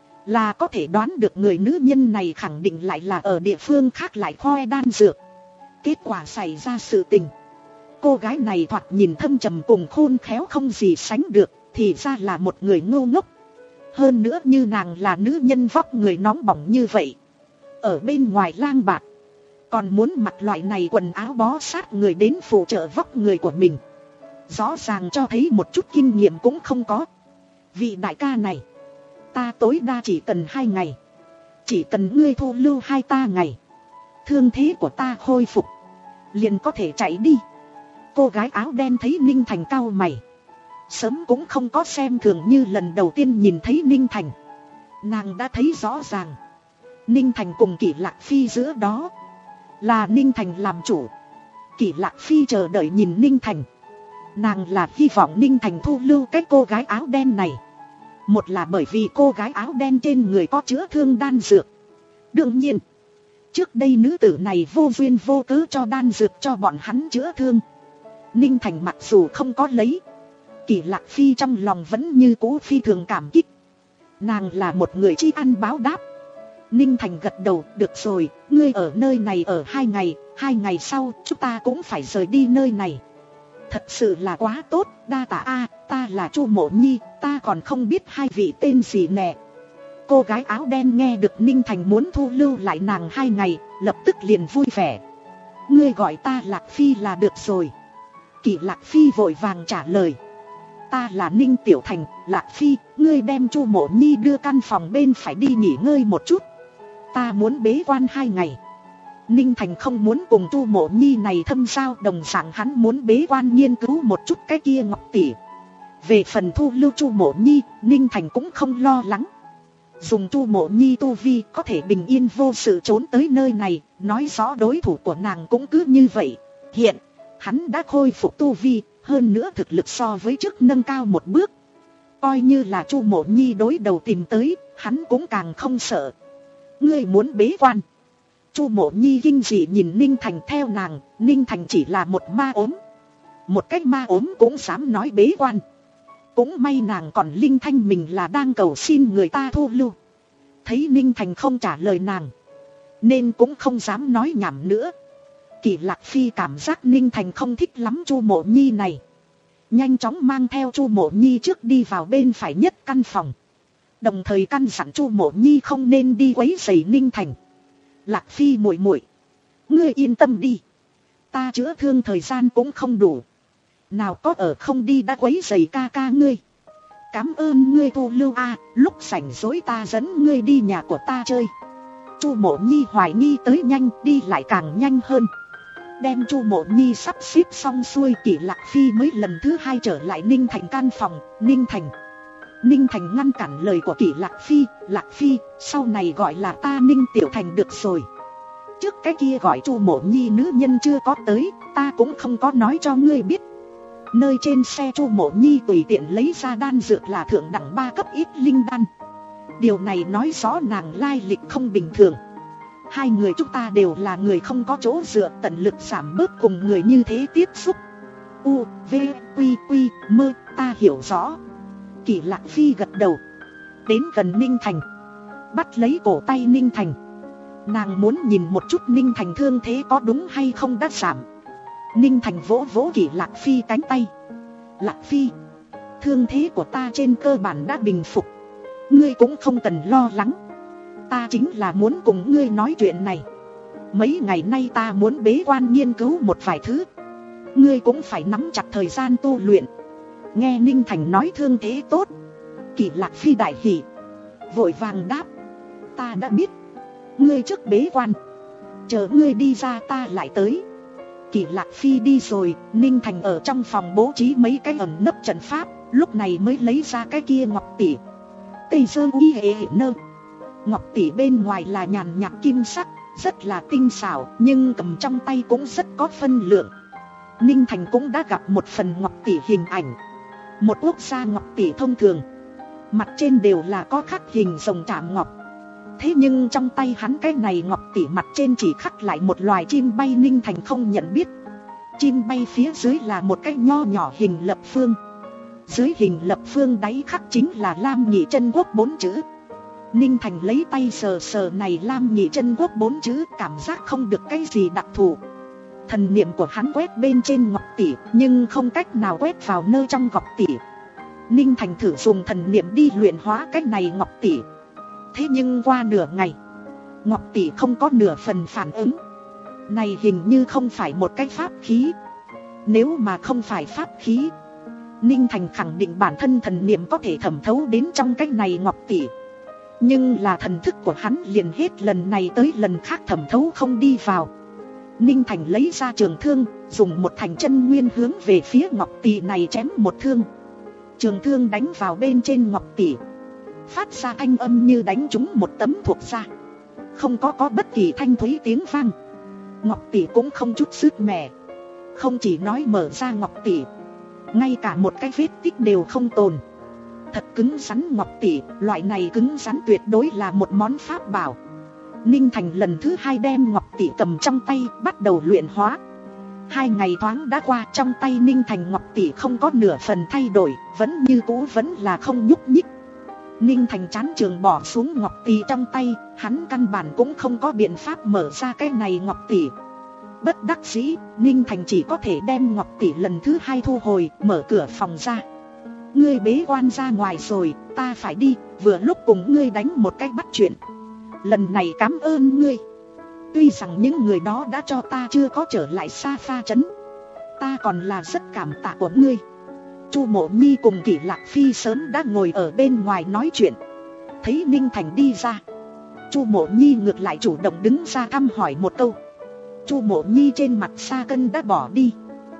là có thể đoán được người nữ nhân này khẳng định lại là ở địa phương khác lại khoe đan dược. Kết quả xảy ra sự tình, cô gái này thoạt nhìn thâm trầm cùng khôn khéo không gì sánh được, thì ra là một người ngu ngốc. Hơn nữa như nàng là nữ nhân vóc người nóng bỏng như vậy, ở bên ngoài lang bạt, còn muốn mặc loại này quần áo bó sát người đến phụ trợ vóc người của mình, rõ ràng cho thấy một chút kinh nghiệm cũng không có. Vị đại ca này, ta tối đa chỉ cần hai ngày, chỉ cần ngươi thu lưu hai ta ngày, thương thế của ta khôi phục, liền có thể chạy đi. Cô gái áo đen thấy Ninh Thành cau mày, sớm cũng không có xem thường như lần đầu tiên nhìn thấy Ninh Thành. Nàng đã thấy rõ ràng, Ninh Thành cùng Kỷ Lạc Phi giữa đó là Ninh Thành làm chủ, Kỷ Lạc Phi chờ đợi nhìn Ninh Thành. Nàng là hy vọng Ninh Thành thu lưu cái cô gái áo đen này, một là bởi vì cô gái áo đen trên người có chữa thương đan dược. Đương nhiên, trước đây nữ tử này vô duyên vô cớ cho đan dược cho bọn hắn chữa thương. Ninh Thành mặc dù không có lấy, Kỷ Lạc Phi trong lòng vẫn như cũ phi thường cảm kích. Nàng là một người tri ăn báo đáp. Ninh Thành gật đầu, được rồi, ngươi ở nơi này ở hai ngày, hai ngày sau chúng ta cũng phải rời đi nơi này. Thật sự là quá tốt, đa tạ a, ta là Chu Mộ Nhi, ta còn không biết hai vị tên gì nè. Cô gái áo đen nghe được Ninh Thành muốn thu lưu lại nàng hai ngày, lập tức liền vui vẻ. Ngươi gọi ta Lạc Phi là được rồi. Kỷ Lạc Phi vội vàng trả lời. Ta là Ninh Tiểu Thành, Lạc Phi, ngươi đem Chu Mộ Nhi đưa căn phòng bên phải đi nghỉ ngơi một chút. Ta muốn bế quan hai ngày. Ninh Thành không muốn cùng Chu Mộ Nhi này thâm giao, đồng dạng hắn muốn bế quan nghiên cứu một chút cái kia ngọc tỷ. Về phần thu lưu Chu Mộ Nhi, Ninh Thành cũng không lo lắng. Dùng Chu Mộ Nhi tu vi có thể bình yên vô sự trốn tới nơi này, nói rõ đối thủ của nàng cũng cứ như vậy. Hiện, hắn đã khôi phục tu vi, hơn nữa thực lực so với trước nâng cao một bước. Coi như là Chu Mộ Nhi đối đầu tìm tới, hắn cũng càng không sợ. Ngươi muốn bế quan? Chu Mộ Nhi kinh dị nhìn Ninh Thành, theo nàng, Ninh Thành chỉ là một ma ốm. Một cách ma ốm cũng dám nói bế quan. Cũng may nàng còn linh thanh mình là đang cầu xin người ta thu lưu. Thấy Ninh Thành không trả lời nàng, nên cũng không dám nói nhảm nữa. Kỷ Lạc Phi cảm giác Ninh Thành không thích lắm Chu Mộ Nhi này, nhanh chóng mang theo Chu Mộ Nhi trước đi vào bên phải nhất căn phòng, đồng thời căn dặn Chu Mộ Nhi không nên đi quấy rầy Ninh Thành. Lạc Phi muội muội, ngươi yên tâm đi, ta chữa thương thời gian cũng không đủ, nào có ở không đi đã quấy rầy ca ca ngươi. Cảm ơn ngươi thu lưu a, lúc rảnh rỗi ta dẫn ngươi đi nhà của ta chơi. Chu Mộ Nhi hoài nghi tới nhanh, đi lại càng nhanh hơn. Đem Chu Mộ Nhi sắp xếp xong xuôi, Kỷ Lạc Phi mới lần thứ hai trở lại Ninh Thành căn phòng. Ninh Thành Ninh Thành ngăn cản lời của Kỷ Lạc Phi. Lạc Phi, sau này gọi là ta Ninh Tiểu Thành được rồi. Trước cái kia gọi Chu Mộ Nhi nữ nhân chưa có tới, ta cũng không có nói cho ngươi biết. Nơi trên xe Chu Mộ Nhi tùy tiện lấy ra đan dược là thượng đẳng ba cấp ít linh đan. Điều này nói rõ nàng lai lịch không bình thường. Hai người chúng ta đều là người không có chỗ dựa, tận lực giảm bớt cùng người như thế tiếp xúc. U, V, Quy, Quy, Mơ, ta hiểu rõ. Kỷ Lạc Phi gật đầu, đến gần Ninh Thành, bắt lấy cổ tay Ninh Thành. Nàng muốn nhìn một chút Ninh Thành thương thế có đúng hay không đã giảm. Ninh Thành vỗ vỗ Kỷ Lạc Phi cánh tay. Lạc Phi, thương thế của ta trên cơ bản đã bình phục, ngươi cũng không cần lo lắng. Ta chính là muốn cùng ngươi nói chuyện này. Mấy ngày nay ta muốn bế quan nghiên cứu một vài thứ, ngươi cũng phải nắm chặt thời gian tu luyện. Nghe Ninh Thành nói thương thế tốt, Kỷ Lạc Phi đại hỉ, vội vàng đáp. Ta đã biết, Ngươi trước bế quan, chờ ngươi đi ra ta lại tới. Kỷ Lạc Phi đi rồi, Ninh Thành ở trong phòng bố trí mấy cái ẩn nấp trận pháp, lúc này mới lấy ra cái kia ngọc tỷ. Tây dơ uy hệ hệ nơ. Ngọc tỷ bên ngoài là nhàn nhạt kim sắc, rất là tinh xảo, nhưng cầm trong tay cũng rất có phân lượng. Ninh Thành cũng đã gặp một phần ngọc tỷ hình ảnh. Một quốc gia ngọc tỷ thông thường, mặt trên đều là có khắc hình rồng chạm ngọc. Thế nhưng trong tay hắn cái này ngọc tỷ mặt trên chỉ khắc lại một loài chim bay. Ninh Thành không nhận biết. Chim bay phía dưới là một cái nho nhỏ hình lập phương. Dưới hình lập phương đáy khắc chính là Lam Nhị Chân Quốc bốn chữ. Ninh Thành lấy tay sờ sờ này Lam Nhị Chân Quốc bốn chữ, cảm giác không được cái gì đặc thù. Thần niệm của hắn quét bên trên ngọc tỷ, nhưng không cách nào quét vào nơi trong ngọc tỷ. Ninh Thành thử dùng thần niệm đi luyện hóa cái này ngọc tỷ. Thế nhưng qua nửa ngày, ngọc tỷ không có nửa phần phản ứng. Này hình như không phải một cái pháp khí. Nếu mà không phải pháp khí, Ninh Thành khẳng định bản thân thần niệm có thể thẩm thấu đến trong cái này ngọc tỷ. Nhưng là thần thức của hắn liền hết lần này tới lần khác thẩm thấu không đi vào. Ninh Thành lấy ra trường thương, dùng một thành chân nguyên hướng về phía ngọc tỷ này chém một thương. Trường thương đánh vào bên trên ngọc tỷ, phát ra thanh âm như đánh trúng một tấm thuộc da. Không có có bất kỳ thanh thúy tiếng vang. Ngọc tỷ cũng không chút sứt mẻ. Không chỉ nói mở ra ngọc tỷ, ngay cả một cái vết tích đều không tồn. Thật cứng rắn ngọc tỷ, loại này cứng rắn tuyệt đối là một món pháp bảo. Ninh Thành lần thứ hai đem ngọc tỷ cầm trong tay, bắt đầu luyện hóa. Hai ngày thoáng đã qua, trong tay Ninh Thành ngọc tỷ không có nửa phần thay đổi, vẫn như cũ, vẫn là không nhúc nhích. Ninh Thành chán trường bỏ xuống ngọc tỷ trong tay, hắn căn bản cũng không có biện pháp mở ra cái này ngọc tỷ. Bất đắc dĩ, Ninh Thành chỉ có thể đem ngọc tỷ lần thứ hai thu hồi, mở cửa phòng ra. Ngươi bế quan ra ngoài rồi, ta phải đi, vừa lúc cùng ngươi đánh một cái bắt chuyện. Lần này cảm ơn ngươi. Tuy rằng những người đó đã cho ta chưa có trở lại Sa Pha trấn, ta còn là rất cảm tạ của ngươi. Chu Mộ Nhi cùng Kỷ Lạc Phi sớm đã ngồi ở bên ngoài nói chuyện. Thấy Ninh Thành đi ra, Chu Mộ Nhi ngược lại chủ động đứng ra thăm hỏi một câu. Chu Mộ Nhi trên mặt sa cân đã bỏ đi,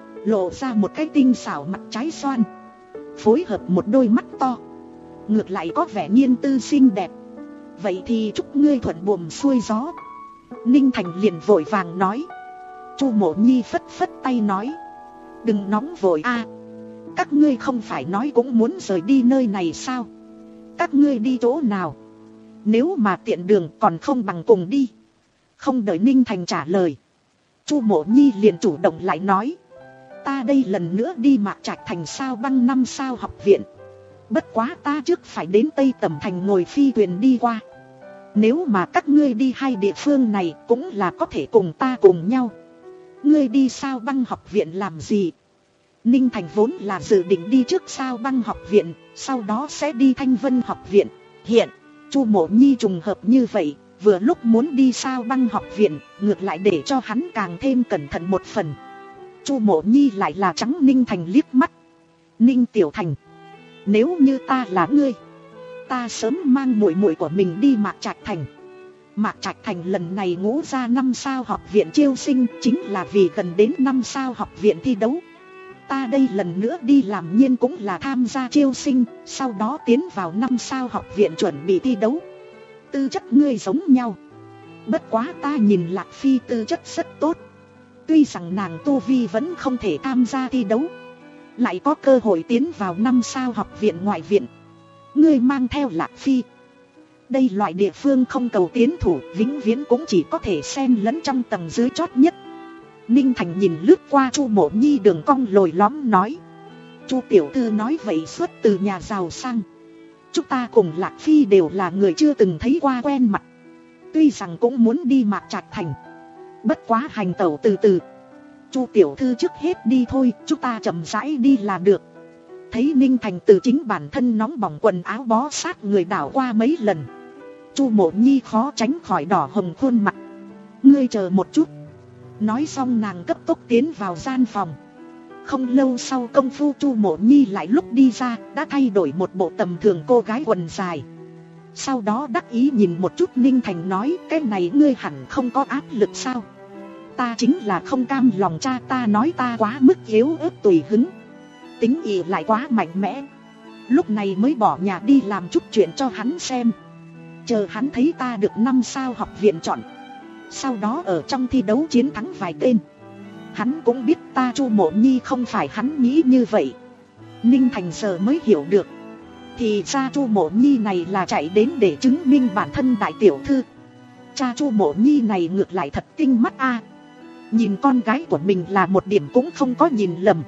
lộ ra một cái tinh xảo mặt trái xoan, phối hợp một đôi mắt to, ngược lại có vẻ nhiên tư xinh đẹp. Vậy thì chúc ngươi thuận buồm xuôi gió. Ninh Thành liền vội vàng nói. Chu Mộ Nhi phất phất tay nói, đừng nóng vội a, các ngươi không phải nói cũng muốn rời đi nơi này sao? Các ngươi đi chỗ nào? Nếu mà tiện đường còn không bằng cùng đi. Không đợi Ninh Thành trả lời, Chu Mộ Nhi liền chủ động lại nói, ta đây lần nữa đi Mạc Trạch thành Sao Băng năm sao học viện. Bất quá ta trước phải đến Tây Tẩm thành ngồi phi thuyền đi qua. Nếu mà các ngươi đi hai địa phương này cũng là có thể cùng ta cùng nhau. Ngươi đi Sao Băng học viện làm gì? Ninh Thành vốn là dự định đi trước Sao Băng học viện, sau đó sẽ đi Thanh Vân học viện. Hiện Chu Mộ Nhi trùng hợp như vậy, vừa lúc muốn đi Sao Băng học viện, ngược lại để cho hắn càng thêm cẩn thận một phần. Chu Mộ Nhi lại là trắng Ninh Thành liếc mắt. Ninh Tiểu Thành, nếu như ta là ngươi, ta sớm mang muội muội của mình đi Mạc Trạch thành. Mạc Trạch thành lần này ngũ ra năm sao học viện chiêu sinh, chính là vì gần đến năm sao học viện thi đấu. Ta đây lần nữa đi làm nhiên cũng là tham gia chiêu sinh, sau đó tiến vào năm sao học viện chuẩn bị thi đấu. Tư chất ngươi giống nhau, bất quá ta nhìn Lạc Phi tư chất rất tốt. Tuy rằng nàng tu vi vẫn không thể tham gia thi đấu, lại có cơ hội tiến vào năm sao học viện ngoại viện. Ngươi mang theo Lạc Phi, đây loại địa phương không cầu tiến thủ, vĩnh viễn cũng chỉ có thể xen lẫn trong tầng dưới chót nhất. Ninh Thành nhìn lướt qua Chu Mộ Nhi đường cong lồi lõm nói, Chu tiểu thư nói vậy xuất từ nhà giàu sang. Chúng ta cùng Lạc Phi đều là người chưa từng thấy qua quen mặt. Tuy rằng cũng muốn đi Mạc Trạch thành, bất quá hành tẩu từ từ. Chu tiểu thư trước hết đi thôi, chúng ta chậm rãi đi là được. Thấy Ninh Thành từ chính bản thân nóng bỏng quần áo bó sát người đảo qua mấy lần, Chu Mộ Nhi khó tránh khỏi đỏ hồng khuôn mặt. Ngươi chờ một chút. Nói xong nàng cấp tốc tiến vào gian phòng. Không lâu sau công phu Chu Mộ Nhi lại lúc đi ra, đã thay đổi một bộ tầm thường cô gái quần dài. Sau đó đắc ý nhìn một chút Ninh Thành nói, cái này ngươi hẳn không có áp lực sao? Ta chính là không cam lòng cha ta nói ta quá mức yếu ớt tùy hứng, tính ỷ lại quá mạnh mẽ. Lúc này mới bỏ nhà đi làm chút chuyện cho hắn xem. Chờ hắn thấy ta được năm sao học viện chọn, sau đó ở trong thi đấu chiến thắng vài tên, hắn cũng biết ta Chu Mộ Nhi không phải hắn nghĩ như vậy. Ninh Thành giờ mới hiểu được, thì cha Chu Mộ Nhi này là chạy đến để chứng minh bản thân đại tiểu thư. Cha Chu Mộ Nhi này ngược lại thật tinh mắt a, nhìn con gái của mình là một điểm cũng không có nhìn lầm.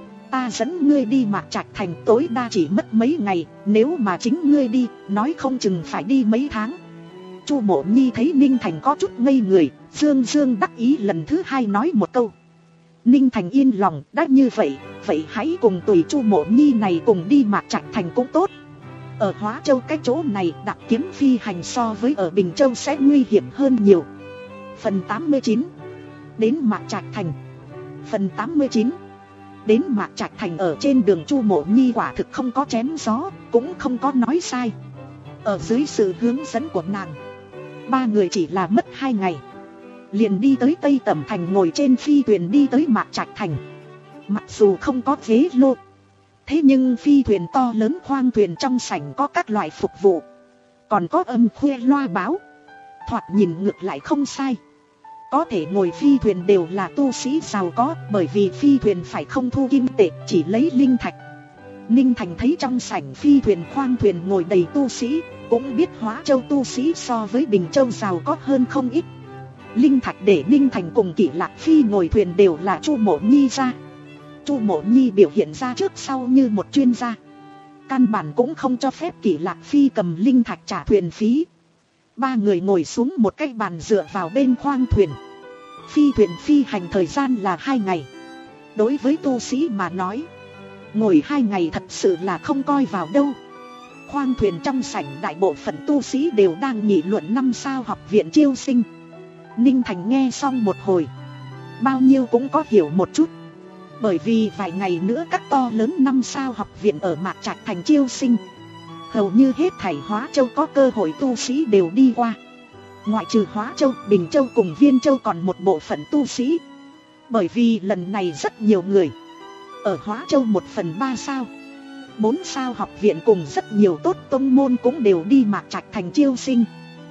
Ta dẫn ngươi đi Mạc Trạch Thành tối đa chỉ mất mấy ngày, nếu mà chính ngươi đi, nói không chừng phải đi mấy tháng. Chu Mộ Nhi thấy Ninh Thành có chút ngây người, dương dương đắc ý lần thứ hai nói một câu. Ninh Thành yên lòng, đã như vậy, vậy hãy cùng tùy Chu Mộ Nhi này cùng đi Mạc Trạch Thành cũng tốt. Ở Hóa Châu cái chỗ này đặc kiếm phi hành so với ở Bình Châu sẽ nguy hiểm hơn nhiều. Phần tám mươi chín. Đến Mạc Trạch Thành. Phần tám mươi chín. Đến Mạc Trạch Thành ở trên đường Chu Mộ Nhi quả thực không có chém gió, cũng không có nói sai. Ở dưới sự hướng dẫn của nàng, ba người chỉ là mất hai ngày, liền đi tới Tây Tẩm Thành, ngồi trên phi thuyền đi tới Mạc Trạch Thành. Mặc dù không có ghế lô, thế nhưng phi thuyền to lớn khoang thuyền trong sảnh có các loại phục vụ, còn có âm khuya loa báo, thoạt nhìn ngược lại không sai. Có thể ngồi phi thuyền đều là tu sĩ giàu có, bởi vì phi thuyền phải không thu kim tệ, chỉ lấy linh thạch. Ninh Thành thấy trong sảnh phi thuyền khoang thuyền ngồi đầy tu sĩ, cũng biết Hóa Châu tu sĩ so với Bình Châu giàu có hơn không ít. Linh thạch để Ninh Thành cùng Kỷ Lạc Phi ngồi thuyền đều là Chu Mộ Nhi ra. Chu Mộ Nhi biểu hiện ra trước sau như một chuyên gia, căn bản cũng không cho phép Kỷ Lạc Phi cầm linh thạch trả thuyền phí. Ba người ngồi xuống một cái bàn dựa vào bên khoang thuyền. Phi thuyền phi hành thời gian là hai ngày. Đối với tu sĩ mà nói, ngồi hai ngày thật sự là không coi vào đâu. Khoang thuyền trong sảnh đại bộ phận tu sĩ đều đang nghị luận năm sao học viện chiêu sinh. Ninh Thành nghe xong một hồi, bao nhiêu cũng có hiểu một chút. Bởi vì vài ngày nữa các to lớn năm sao học viện ở Mạc Trạch Thành chiêu sinh, hầu như hết thảy Hóa Châu có cơ hội tu sĩ đều đi qua. Ngoại trừ Hóa Châu, Bình Châu cùng Viên Châu còn một bộ phận tu sĩ. Bởi vì lần này rất nhiều người ở Hóa Châu một phần ba sao, bốn sao học viện cùng rất nhiều tốt tông môn cũng đều đi Mạc Trạch Thành chiêu sinh.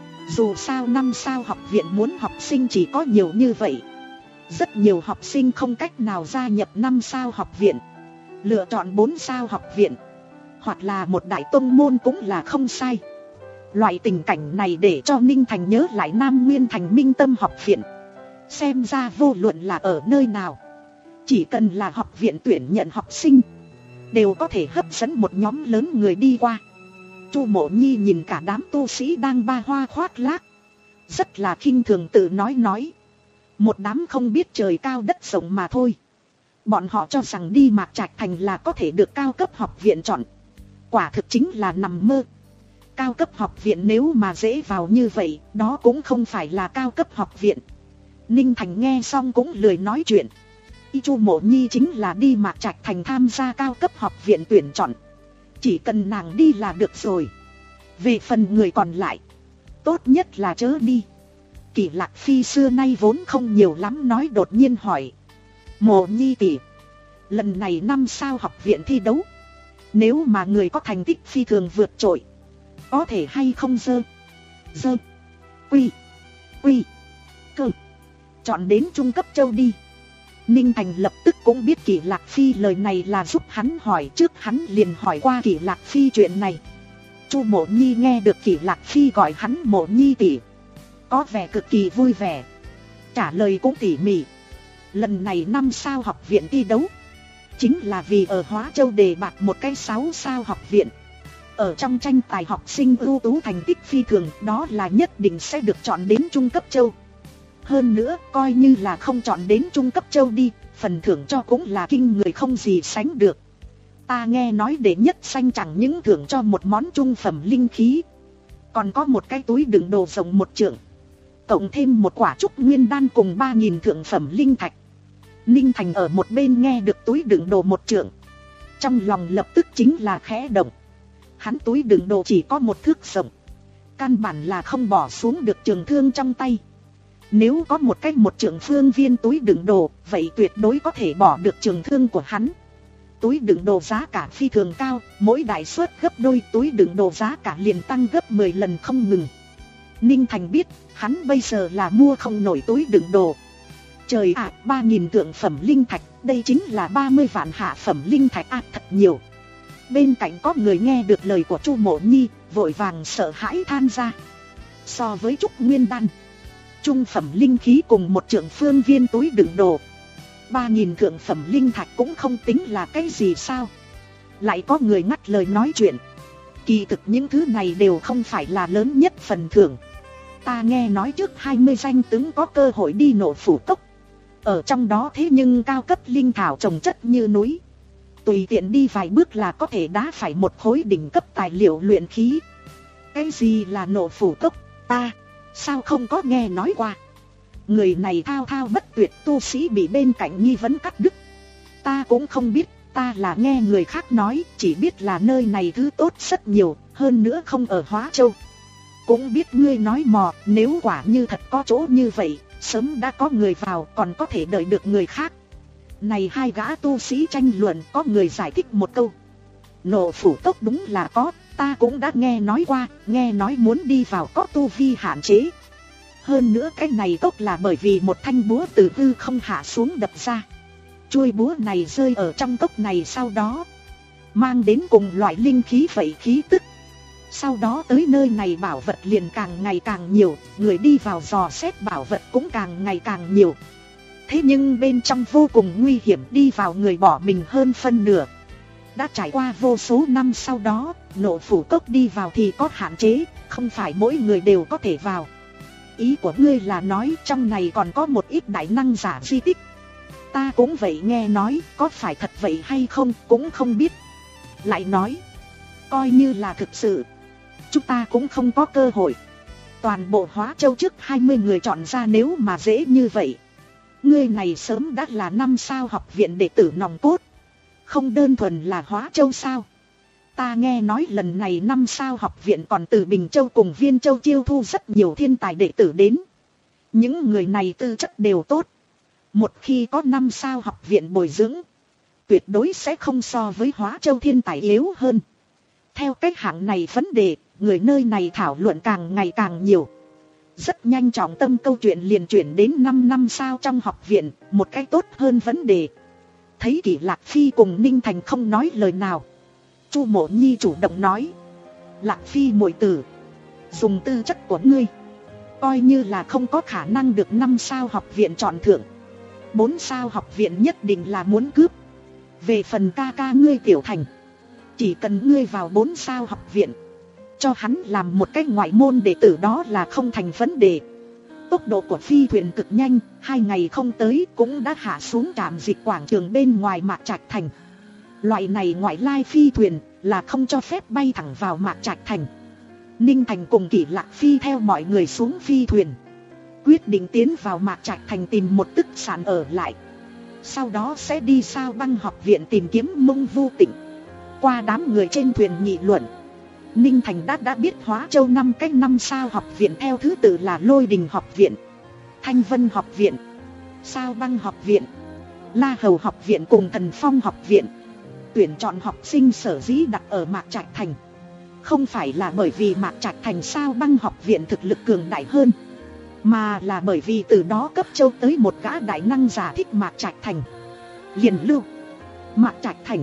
Dù sao năm sao học viện muốn học sinh chỉ có nhiều như vậy, rất nhiều học sinh không cách nào gia nhập năm sao học viện, lựa chọn bốn sao học viện hoặc là một đại tông môn cũng là không sai. Loại tình cảnh này để cho Ninh Thành nhớ lại Nam Nguyên Thành Minh Tâm học viện. Xem ra vô luận là ở nơi nào, chỉ cần là học viện tuyển nhận học sinh, đều có thể hấp dẫn một nhóm lớn người đi qua. Chu Mộ Nhi nhìn cả đám tu sĩ đang ba hoa khoác lác, rất là khinh thường tự nói nói, một đám không biết trời cao đất rộng mà thôi. Bọn họ cho rằng đi Mạc Trạch Thành là có thể được cao cấp học viện chọn, quả thực chính là nằm mơ. Cao cấp học viện nếu mà dễ vào như vậy, đó cũng không phải là cao cấp học viện. Ninh Thành nghe xong cũng lười nói chuyện. Y Chu Mộ Nhi chính là đi Mạc Trạch Thành tham gia cao cấp học viện tuyển chọn, chỉ cần nàng đi là được rồi. Về phần người còn lại, tốt nhất là chớ đi. Kỷ Lạc Phi xưa nay vốn không nhiều lắm nói, đột nhiên hỏi: Mộ Nhi tỷ, lần này năm sao học viện thi đấu, nếu mà người có thành tích phi thường vượt trội, có thể hay không dơ dơ quy quy cơ chọn đến trung cấp châu đi? Ninh Thành lập tức cũng biết Kỷ Lạc Phi lời này là giúp hắn hỏi, trước hắn liền hỏi qua Kỷ Lạc Phi chuyện này. Chu Mộ Nhi nghe được Kỷ Lạc Phi gọi hắn Mộ Nhi tỷ, có vẻ cực kỳ vui vẻ, trả lời cũng tỉ mỉ. Lần này năm sao học viện thi đấu, chính là vì ở Hóa Châu đề bạt một cái sáu sao học viện. Ở trong tranh tài học sinh ưu tú thành tích phi thường, đó là nhất định sẽ được chọn đến trung cấp châu. Hơn nữa, coi như là không chọn đến trung cấp châu đi, phần thưởng cho cũng là kinh người không gì sánh được. Ta nghe nói đệ nhất danh chẳng những thưởng cho một món trung phẩm linh khí, còn có một cái túi đựng đồ rộng một trượng, cộng thêm một quả trúc nguyên đan cùng ba nghìn thượng phẩm linh thạch. Ninh Thành ở một bên nghe được túi đựng đồ một trượng, trong lòng lập tức chính là khẽ động. Hắn túi đựng đồ chỉ có một thước rộng, căn bản là không bỏ xuống được trường thương trong tay. Nếu có một cách một trưởng phương viên túi đựng đồ, vậy tuyệt đối có thể bỏ được trường thương của hắn. Túi đựng đồ giá cả phi thường cao, mỗi đại suất gấp đôi, túi đựng đồ giá cả liền tăng gấp mười lần không ngừng. Ninh Thành biết, hắn bây giờ là mua không nổi túi đựng đồ. Trời ạ, ba nghìn thượng phẩm linh thạch, đây chính là ba mươi vạn hạ phẩm linh thạch ạ, thật nhiều. Bên cạnh có người nghe được lời của Chu Mộ Nhi, vội vàng sợ hãi than ra. So với Trúc Nguyên Đan, trung phẩm linh khí cùng một trượng phương viên túi đựng đồ, ba nghìn thượng phẩm linh thạch cũng không tính là cái gì sao. Lại có người ngắt lời nói chuyện. Kỳ thực những thứ này đều không phải là lớn nhất phần thưởng. Ta nghe nói trước hai mươi danh tướng có cơ hội đi Nộ Phủ Cốc. Ở trong đó thế nhưng cao cấp linh thảo trồng chất như núi. Tùy tiện đi vài bước là có thể đá phải một khối đỉnh cấp tài liệu luyện khí. Cái gì là Nộ Phủ Cốc? Ta sao không có nghe nói qua. Người này thao thao bất tuyệt, tu sĩ bị bên cạnh nghi vấn cắt đứt. Ta cũng không biết, ta là nghe người khác nói, chỉ biết là nơi này thứ tốt rất nhiều, hơn nữa không ở Hóa Châu. Cũng biết ngươi nói mò, nếu quả như thật có chỗ như vậy, sớm đã có người vào, còn có thể đợi được người khác. Này hai gã tu sĩ tranh luận, có người giải thích một câu. Nộ Phủ Cốc đúng là có, ta cũng đã nghe nói qua, nghe nói muốn đi vào có tu vi hạn chế. Hơn nữa cái này cốc là bởi vì một thanh búa từ hư không hạ xuống đập ra. Chuôi búa này rơi ở trong cốc này, sau đó mang đến cùng loại linh khí vậy khí tức. Sau đó tới nơi này bảo vật liền càng ngày càng nhiều, người đi vào dò xét bảo vật cũng càng ngày càng nhiều. Thế nhưng bên trong vô cùng nguy hiểm, đi vào người bỏ mình hơn phân nửa. Đã trải qua vô số năm sau đó, Nộ Phủ Cốc đi vào thì có hạn chế, không phải mỗi người đều có thể vào. Ý của ngươi là nói trong này còn có một ít đại năng giả di tích. Ta cũng vậy nghe nói, có phải thật vậy hay không cũng không biết. Lại nói, coi như là thực sự, chúng ta cũng không có cơ hội. Toàn bộ Hóa Châu trước hai mươi người chọn ra, nếu mà dễ như vậy, ngươi này sớm đã là năm sao học viện đệ tử nòng cốt. Không đơn thuần là Hóa Châu sao. Ta nghe nói lần này năm sao học viện còn từ Bình Châu cùng Viên Châu chiêu thu rất nhiều thiên tài đệ tử đến. Những người này tư chất đều tốt. Một khi có năm sao học viện bồi dưỡng, tuyệt đối sẽ không so với Hóa Châu thiên tài yếu hơn. Theo cách hạng này vấn đề, người nơi này thảo luận càng ngày càng nhiều. Rất nhanh trọng tâm câu chuyện liền chuyển đến năm năm sao trong học viện, một cách tốt hơn vấn đề. Thấy Kỷ Lạc Phi cùng Ninh Thành không nói lời nào, Chu Mộ Nhi chủ động nói. Lạc Phi muội tử, dùng tư chất của ngươi, coi như là không có khả năng được năm sao học viện chọn thưởng. Bốn sao học viện nhất định là muốn cướp. Về phần ca ca ngươi Tiểu Thành, chỉ cần ngươi vào bốn sao học viện, cho hắn làm một cái ngoại môn đệ tử đó là không thành vấn đề. Tốc độ của phi thuyền cực nhanh, hai ngày không tới cũng đã hạ xuống trạm dịch quảng trường bên ngoài Mạc Trạch Thành. Loại này ngoại lai phi thuyền là không cho phép bay thẳng vào Mạc Trạch Thành. Ninh Thành cùng Kỷ Lạc Phi theo mọi người xuống phi thuyền, quyết định tiến vào Mạc Trạch Thành tìm một tức sản ở lại. Sau đó sẽ đi Sao Băng học viện tìm kiếm Mông Vu Tịnh. Qua đám người trên thuyền nghị luận, Ninh Thành đã đã biết Hóa Châu năm cách năm sao học viện theo thứ tự là Lôi Đình học viện, Thanh Vân học viện, Sao Băng học viện, La Hầu học viện cùng Thần Phong học viện. Tuyển chọn học sinh sở dĩ đặt ở Mạc Trạch Thành, không phải là bởi vì Mạc Trạch Thành Sao Băng học viện thực lực cường đại hơn, mà là bởi vì từ đó cấp châu tới một gã đại năng giả thích Mạc Trạch Thành, liền lưu Mạc Trạch Thành.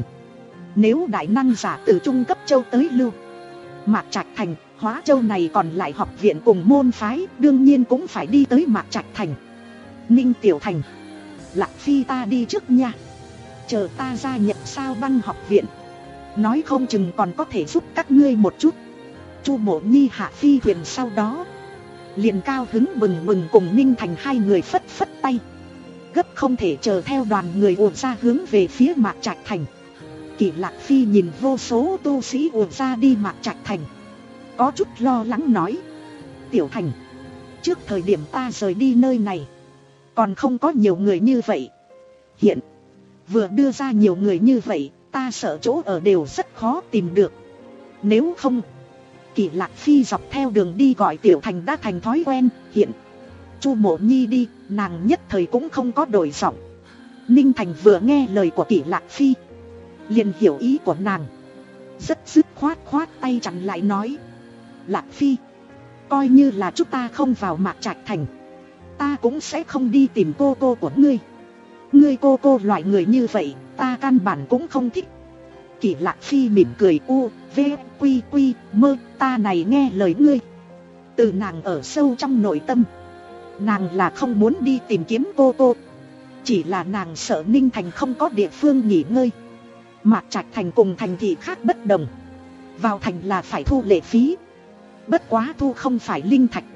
Nếu đại năng giả từ trung cấp châu tới lưu Mạc Trạch Thành, Hóa Châu này còn lại học viện cùng môn phái đương nhiên cũng phải đi tới Mạc Trạch Thành. Ninh Tiểu Thành, Lạc Phi ta đi trước nha, chờ ta gia nhập Sao Băng học viện, nói không chừng còn có thể giúp các ngươi một chút. Chu Mộ Nhi hạ phi thuyền sau đó liền cao hứng bừng bừng cùng Ninh Thành hai người phất phất tay, gấp không thể chờ theo đoàn người ùa ra hướng về phía Mạc Trạch Thành. Kỷ Lạc Phi nhìn vô số tu sĩ ùa ra đi Mạc Trạch Thành, có chút lo lắng nói. Tiểu Thành, trước thời điểm ta rời đi nơi này còn không có nhiều người như vậy, hiện vừa đưa ra nhiều người như vậy, ta sợ chỗ ở đều rất khó tìm được. Nếu không, Kỷ Lạc Phi dọc theo đường đi gọi Tiểu Thành đã thành thói quen. Hiện Chu Mộ Nhi đi, nàng nhất thời cũng không có đổi giọng. Ninh Thành vừa nghe lời của Kỷ Lạc Phi liền hiểu ý của nàng, rất dứt khoát khoát tay chặn lại nói: Lạc Phi, coi như là chúng ta không vào Mạc Trạch Thành, ta cũng sẽ không đi tìm cô cô của ngươi. Ngươi cô cô loại người như vậy, ta căn bản cũng không thích. Kỷ Lạc Phi mỉm cười: u, v, quy quy, mơ, ta này nghe lời ngươi. Từ nàng ở sâu trong nội tâm, nàng là không muốn đi tìm kiếm cô cô, chỉ là nàng sợ Ninh Thành không có địa phương nghỉ ngơi. Mạc Trạch Thành cùng thành thị khác bất đồng, vào thành là phải thu lệ phí. Bất quá thu không phải linh thạch,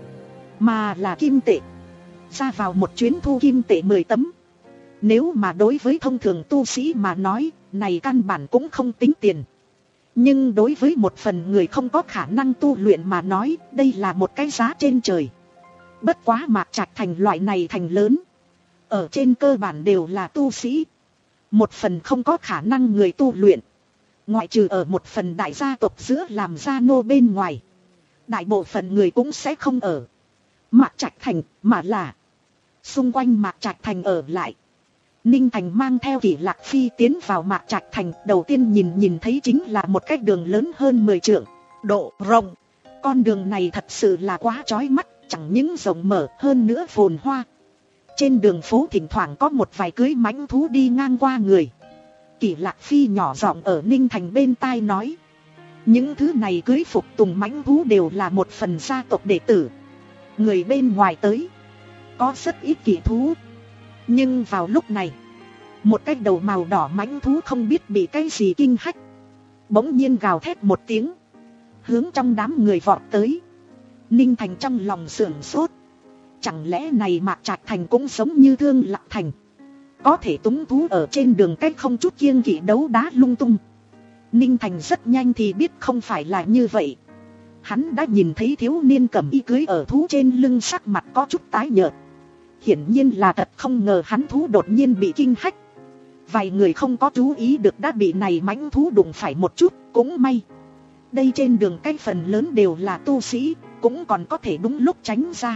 mà là kim tệ. Ra vào một chuyến thu kim tệ mười tấm. Nếu mà đối với thông thường tu sĩ mà nói, này căn bản cũng không tính tiền. Nhưng đối với một phần người không có khả năng tu luyện mà nói, đây là một cái giá trên trời. Bất quá Mạc Trạch Thành loại này thành lớn, ở trên cơ bản đều là tu sĩ. Một phần không có khả năng người tu luyện, ngoại trừ ở một phần đại gia tộc giữa làm gia nô bên ngoài, đại bộ phận người cũng sẽ không ở Mạc Trạch Thành, mà là xung quanh Mạc Trạch Thành ở lại. Ninh Thành mang theo Kỷ Lạc Phi tiến vào Mạc Trạch Thành. Đầu tiên nhìn nhìn thấy chính là một cái đường lớn hơn mười trượng độ rộng. Con đường này thật sự là quá chói mắt, chẳng những rộng mở hơn nữa phồn hoa. Trên đường phố thỉnh thoảng có một vài cưới mãnh thú đi ngang qua người. Kỷ Lạc Phi nhỏ giọng ở Ninh Thành bên tai nói: những thứ này cưới phục tùng mãnh thú đều là một phần gia tộc đệ tử. Người bên ngoài tới có rất ít kỵ thú. Nhưng vào lúc này, một cái đầu màu đỏ mãnh thú không biết bị cái gì kinh hách, bỗng nhiên gào thét một tiếng, hướng trong đám người vọt tới. Ninh Thành trong lòng sửng sốt. Chẳng lẽ này Mạc Trạch Thành cũng giống như Thương Lạc Thành, có thể túng thú ở trên đường cách không chút kiêng kỵ đấu đá lung tung? Ninh Thành rất nhanh thì biết không phải là như vậy. Hắn đã nhìn thấy thiếu niên cầm y cưới ở thú trên lưng, sắc mặt có chút tái nhợt. Hiển nhiên là thật không ngờ hắn thú đột nhiên bị kinh hách. Vài người không có chú ý được đã bị này mãnh thú đụng phải một chút. Cũng may đây trên đường cái phần lớn đều là tu sĩ, cũng còn có thể đúng lúc tránh ra.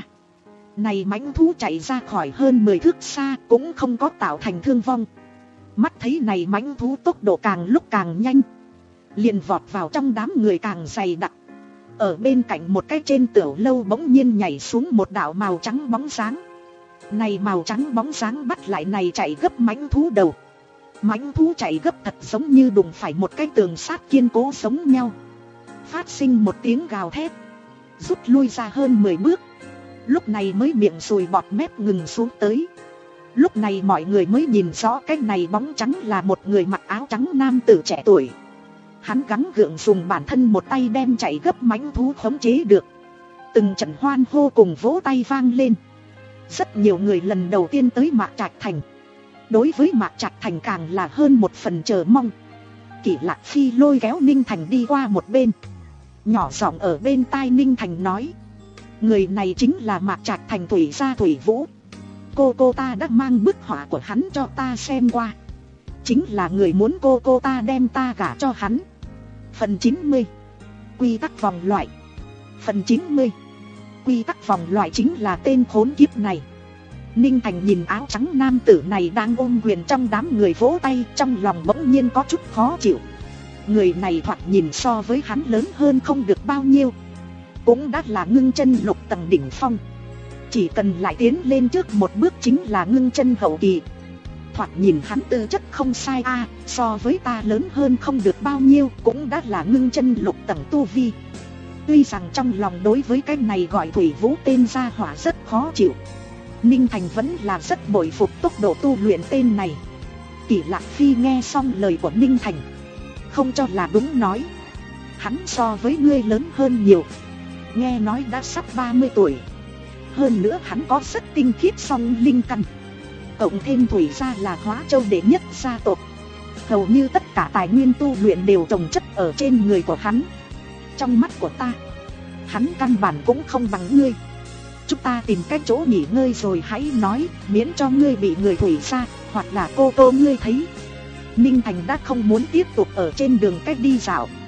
Này mãnh thú chạy ra khỏi hơn mười thước xa, cũng không có tạo thành thương vong. Mắt thấy này mãnh thú tốc độ càng lúc càng nhanh, liền vọt vào trong đám người càng dày đặc. Ở bên cạnh một cái trên tiểu lâu bỗng nhiên nhảy xuống một đạo màu trắng bóng dáng. Này màu trắng bóng dáng bắt lại này chạy gấp mãnh thú đầu. Mãnh thú chạy gấp thật giống như đụng phải một cái tường sắt kiên cố giống nhau, phát sinh một tiếng gào thét, rút lui ra hơn mười bước. Lúc này mới miệng sùi bọt mép ngừng xuống tới. Lúc này mọi người mới nhìn rõ cái này bóng trắng là một người mặc áo trắng nam tử trẻ tuổi. Hắn gắng gượng dùng bản thân một tay đem chạy gấp mãnh thú khống chế được. Từng trận hoan hô cùng vỗ tay vang lên. Rất nhiều người lần đầu tiên tới Mạc Trạch Thành, đối với Mạc Trạch Thành càng là hơn một phần chờ mong. Kỷ Lạc Phi lôi kéo Ninh Thành đi qua một bên, nhỏ giọng ở bên tai Ninh Thành nói: người này chính là Mạc Trạch Thành Thủy gia Thủy Vũ. Cô cô ta đã mang bức họa của hắn cho ta xem qua, chính là người muốn cô cô ta đem ta gả cho hắn. Phần chín mươi. Quy tắc vòng loại. Phần chín mươi. Quy tắc vòng loại chính là tên khốn kiếp này. Ninh Thành nhìn áo trắng nam tử này đang ôm quyền trong đám người vỗ tay, trong lòng bỗng nhiên có chút khó chịu. Người này thoạt nhìn so với hắn lớn hơn không được bao nhiêu, cũng đã là ngưng chân lục tầng đỉnh phong. Chỉ cần lại tiến lên trước một bước chính là ngưng chân hậu kỳ. Thoạt nhìn hắn tư chất không sai a, à, so với ta lớn hơn không được bao nhiêu, cũng đã là ngưng chân lục tầng tu vi. Tuy rằng trong lòng đối với cái này gọi Thủy Vũ tên gia hỏa rất khó chịu, Ninh Thành vẫn là rất bội phục tốc độ tu luyện tên này. Kỷ Lạc Phi nghe xong lời của Ninh Thành, không cho là đúng nói: hắn so với ngươi lớn hơn nhiều, nghe nói đã sắp ba mươi tuổi. Hơn nữa hắn có rất tinh khiết song linh căn, cộng thêm Thủy gia là Hóa Châu đệ nhất gia tộc, hầu như tất cả tài nguyên tu luyện đều trồng chất ở trên người của hắn. Trong mắt của ta, hắn căn bản cũng không bằng ngươi. Chúng ta tìm cái chỗ nghỉ ngơi rồi hãy nói, miễn cho ngươi bị người Thủy gia hoặc là cô cô ngươi thấy. Ninh Thành đã không muốn tiếp tục ở trên đường cách đi dạo.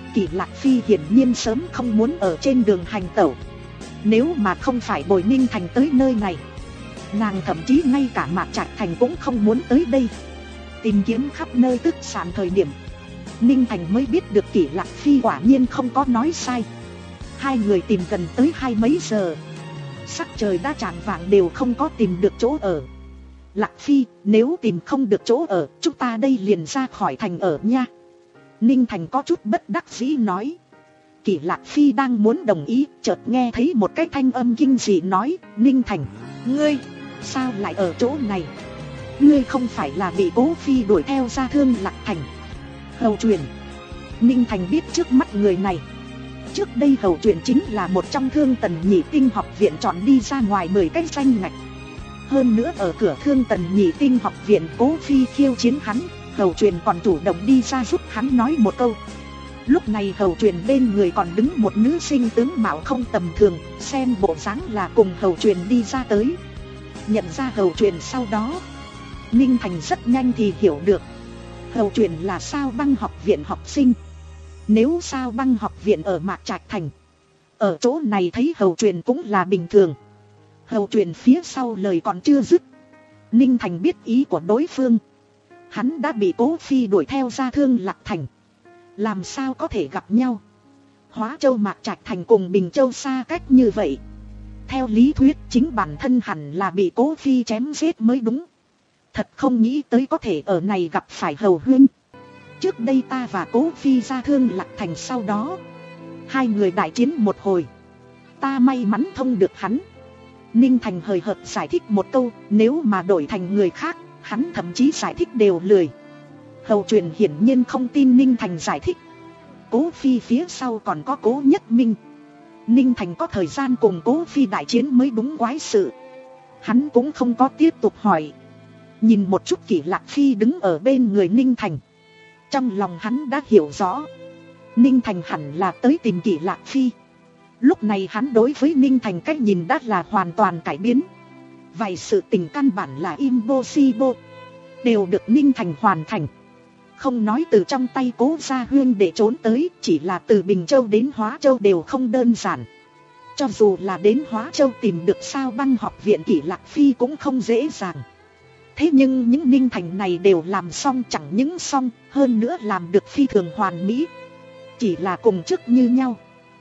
Kỷ Lạc Phi hiển nhiên sớm không muốn ở trên đường hành tẩu. Nếu mà không phải Bồi Ninh Thành tới nơi này, nàng thậm chí ngay cả Mạc Trạch Thành cũng không muốn tới đây. Tìm kiếm khắp nơi tức sản thời điểm, Ninh Thành mới biết được Kỷ Lạc Phi quả nhiên không có nói sai. Hai người tìm gần tới hai mấy giờ, sắc trời đã chạng vạng đều không có tìm được chỗ ở. Lạc Phi, nếu tìm không được chỗ ở, chúng ta đây liền ra khỏi thành ở nha. Ninh Thành có chút bất đắc dĩ nói. Kỷ Lạc Phi đang muốn đồng ý, chợt nghe thấy một cái thanh âm kinh dị nói, Ninh Thành, ngươi, sao lại ở chỗ này? Ngươi không phải là bị Cố Phi đuổi theo ra Thương Lạc Thành? Hầu Truyền. Ninh Thành biết trước mắt người này. Trước đây Hầu Truyền chính là một trong Thương Tần Nhị Tinh học viện chọn đi ra ngoài mười cái danh ngạch. Hơn nữa ở cửa Thương Tần Nhị Tinh học viện Cố Phi khiêu chiến hắn, Hầu Truyền còn chủ động đi ra giúp hắn nói một câu. Lúc này Hầu Truyền bên người còn đứng một nữ sinh tướng mạo không tầm thường, xem bộ dáng là cùng Hầu Truyền đi ra tới. Nhận ra Hầu Truyền sau đó, Ninh Thành rất nhanh thì hiểu được Hầu Truyền là Sao Băng học viện học sinh. Nếu Sao Băng học viện ở Mạc Trạch Thành, ở chỗ này thấy Hầu Truyền cũng là bình thường. Hầu Truyền phía sau lời còn chưa dứt, Ninh Thành biết ý của đối phương. Hắn đã bị Cố Phi đuổi theo ra Thương Lạc Thành, làm sao có thể gặp nhau? Hóa Châu Mạc Trạch Thành cùng Bình Châu xa cách như vậy, theo lý thuyết chính bản thân hẳn là bị Cố Phi chém giết mới đúng. Thật không nghĩ tới có thể ở này gặp phải Hầu huynh. Trước đây ta và Cố Phi ra Thương Lạc Thành, sau đó hai người đại chiến một hồi, ta may mắn thông được hắn. Ninh Thành hời hợt giải thích một câu, nếu mà đổi thành người khác, hắn thậm chí giải thích đều lười. Hầu Truyền hiển nhiên không tin Ninh Thành giải thích. Cố Phi phía sau còn có Cố Nhất Minh, Ninh Thành có thời gian cùng Cố Phi đại chiến mới đúng quái sự. Hắn cũng không có tiếp tục hỏi. Nhìn một chút Kỷ Lạc Phi đứng ở bên người Ninh Thành, trong lòng hắn đã hiểu rõ, Ninh Thành hẳn là tới tìm Kỷ Lạc Phi. Lúc này hắn đối với Ninh Thành cách nhìn đã là hoàn toàn cải biến. Vài sự tình căn bản là impossible đều được Ninh Thành hoàn thành. Không nói từ trong tay Cố gia huynh để trốn tới, chỉ là từ Bình Châu đến Hóa Châu đều không đơn giản. Cho dù là đến Hóa Châu tìm được Sao Băng học viện Kỷ Lạc Phi cũng không dễ dàng. Thế nhưng những Ninh Thành này đều làm xong, chẳng những xong, hơn nữa làm được phi thường hoàn mỹ. Chỉ là cùng chức như nhau.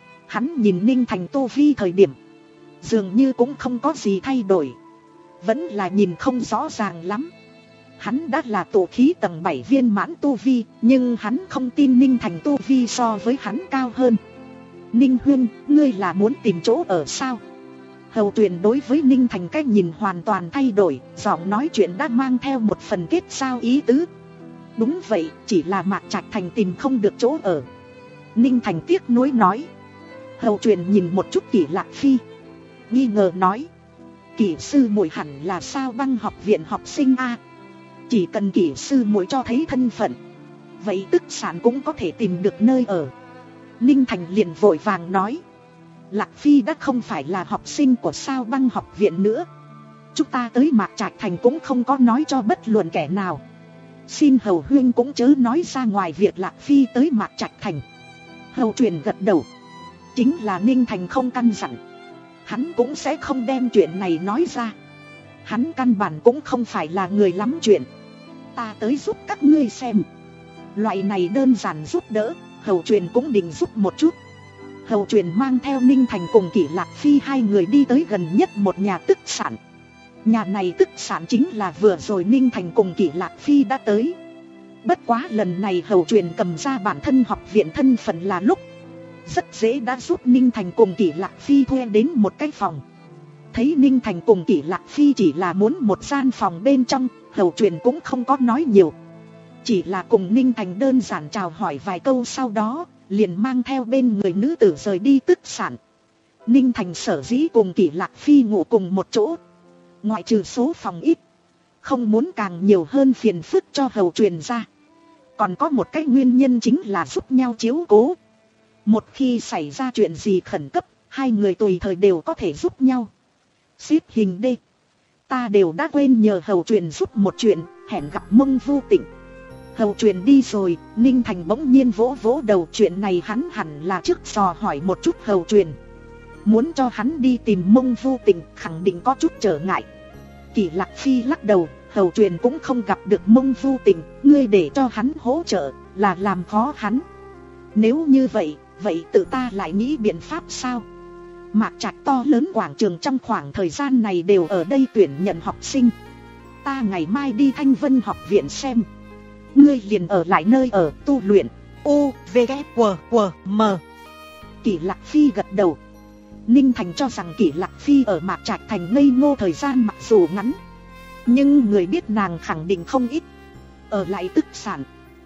Hắn nhìn Ninh Thành tu vi thời điểm, dường như cũng không có gì thay đổi, vẫn là nhìn không rõ ràng lắm. Hắn đã là tổ khí tầng bảy viên mãn tu vi, nhưng hắn không tin Ninh Thành tu vi so với hắn cao hơn. Ninh huynh, ngươi là muốn tìm chỗ ở sao? Hầu Truyền đối với Ninh Thành cách nhìn hoàn toàn thay đổi, giọng nói chuyện đã mang theo một phần kết giao ý tứ. Đúng vậy, chỉ là Mạc Trạch Thành tìm không được chỗ ở. Ninh Thành tiếc nuối nói. Hầu Truyền nhìn một chút Kỷ Lạc Phi, nghi ngờ nói, Kỷ sư muội hẳn là Sao Băng học viện học sinh a. Chỉ cần Kỷ sư muội cho thấy thân phận, vậy tức sản cũng có thể tìm được nơi ở. Ninh Thành liền vội vàng nói, Lạc Phi đã không phải là học sinh của Sao Băng học viện nữa. Chúng ta tới Mạc Trạch Thành cũng không có nói cho bất luận kẻ nào. Xin Hầu huynh cũng chớ nói ra ngoài việc Lạc Phi tới Mạc Trạch Thành. Hầu Truyền gật đầu. Chính là Ninh Thành không căn dặn, hắn cũng sẽ không đem chuyện này nói ra. Hắn căn bản cũng không phải là người lắm chuyện. Ta tới giúp các ngươi xem. Loại này đơn giản giúp đỡ, Hầu Truyền cũng định giúp một chút. Hầu Truyền mang theo Ninh Thành cùng Kỷ Lạc Phi hai người đi tới gần nhất một nhà tức sản. Nhà này tức sản chính là vừa rồi Ninh Thành cùng Kỷ Lạc Phi đã tới. Bất quá lần này Hầu Truyền cầm ra bản thân học viện thân phận là lúc, rất dễ đã giúp Ninh Thành cùng Kỷ Lạc Phi thuê đến một cái phòng. Thấy Ninh Thành cùng Kỷ Lạc Phi chỉ là muốn một gian phòng bên trong, Hầu Truyền cũng không có nói nhiều. Chỉ là cùng Ninh Thành đơn giản chào hỏi vài câu, sau đó liền mang theo bên người nữ tử rời đi tức sản. Ninh Thành sở dĩ cùng Kỷ Lạc Phi ngủ cùng một chỗ, ngoại trừ số phòng ít, không muốn càng nhiều hơn phiền phức cho Hầu Truyền ra, còn có một cái nguyên nhân chính là giúp nhau chiếu cố. Một khi xảy ra chuyện gì khẩn cấp, hai người tùy thời đều có thể giúp nhau. Xếp hình đi, ta đều đã quên nhờ Hầu Truyền giúp một chuyện, hẹn gặp Mông Vu Tịnh. Hầu Truyền đi rồi, Ninh Thành bỗng nhiên vỗ vỗ đầu. Chuyện này hắn hẳn là trước dò hỏi một chút Hầu Truyền. Muốn cho hắn đi tìm Mông Vu Tình khẳng định có chút trở ngại. Kỷ Lạc Phi lắc đầu, Hầu Truyền cũng không gặp được Mông Vu Tình, ngươi để cho hắn hỗ trợ là làm khó hắn. Nếu như vậy, vậy tự ta lại nghĩ biện pháp sao? Mạc Trạch to lớn quảng trường trong khoảng thời gian này đều ở đây tuyển nhận học sinh. Ta ngày mai đi Thanh Vân học viện xem. Ngươi liền ở lại nơi ở tu luyện. U, V, K, W, W, M. Kỷ Lạc Phi gật đầu. Ninh Thành cho rằng Kỷ Lạc Phi ở Mạc Trạch thành ngây ngô thời gian mặc dù ngắn, nhưng người biết nàng khẳng định không ít. Ở lại tức sản,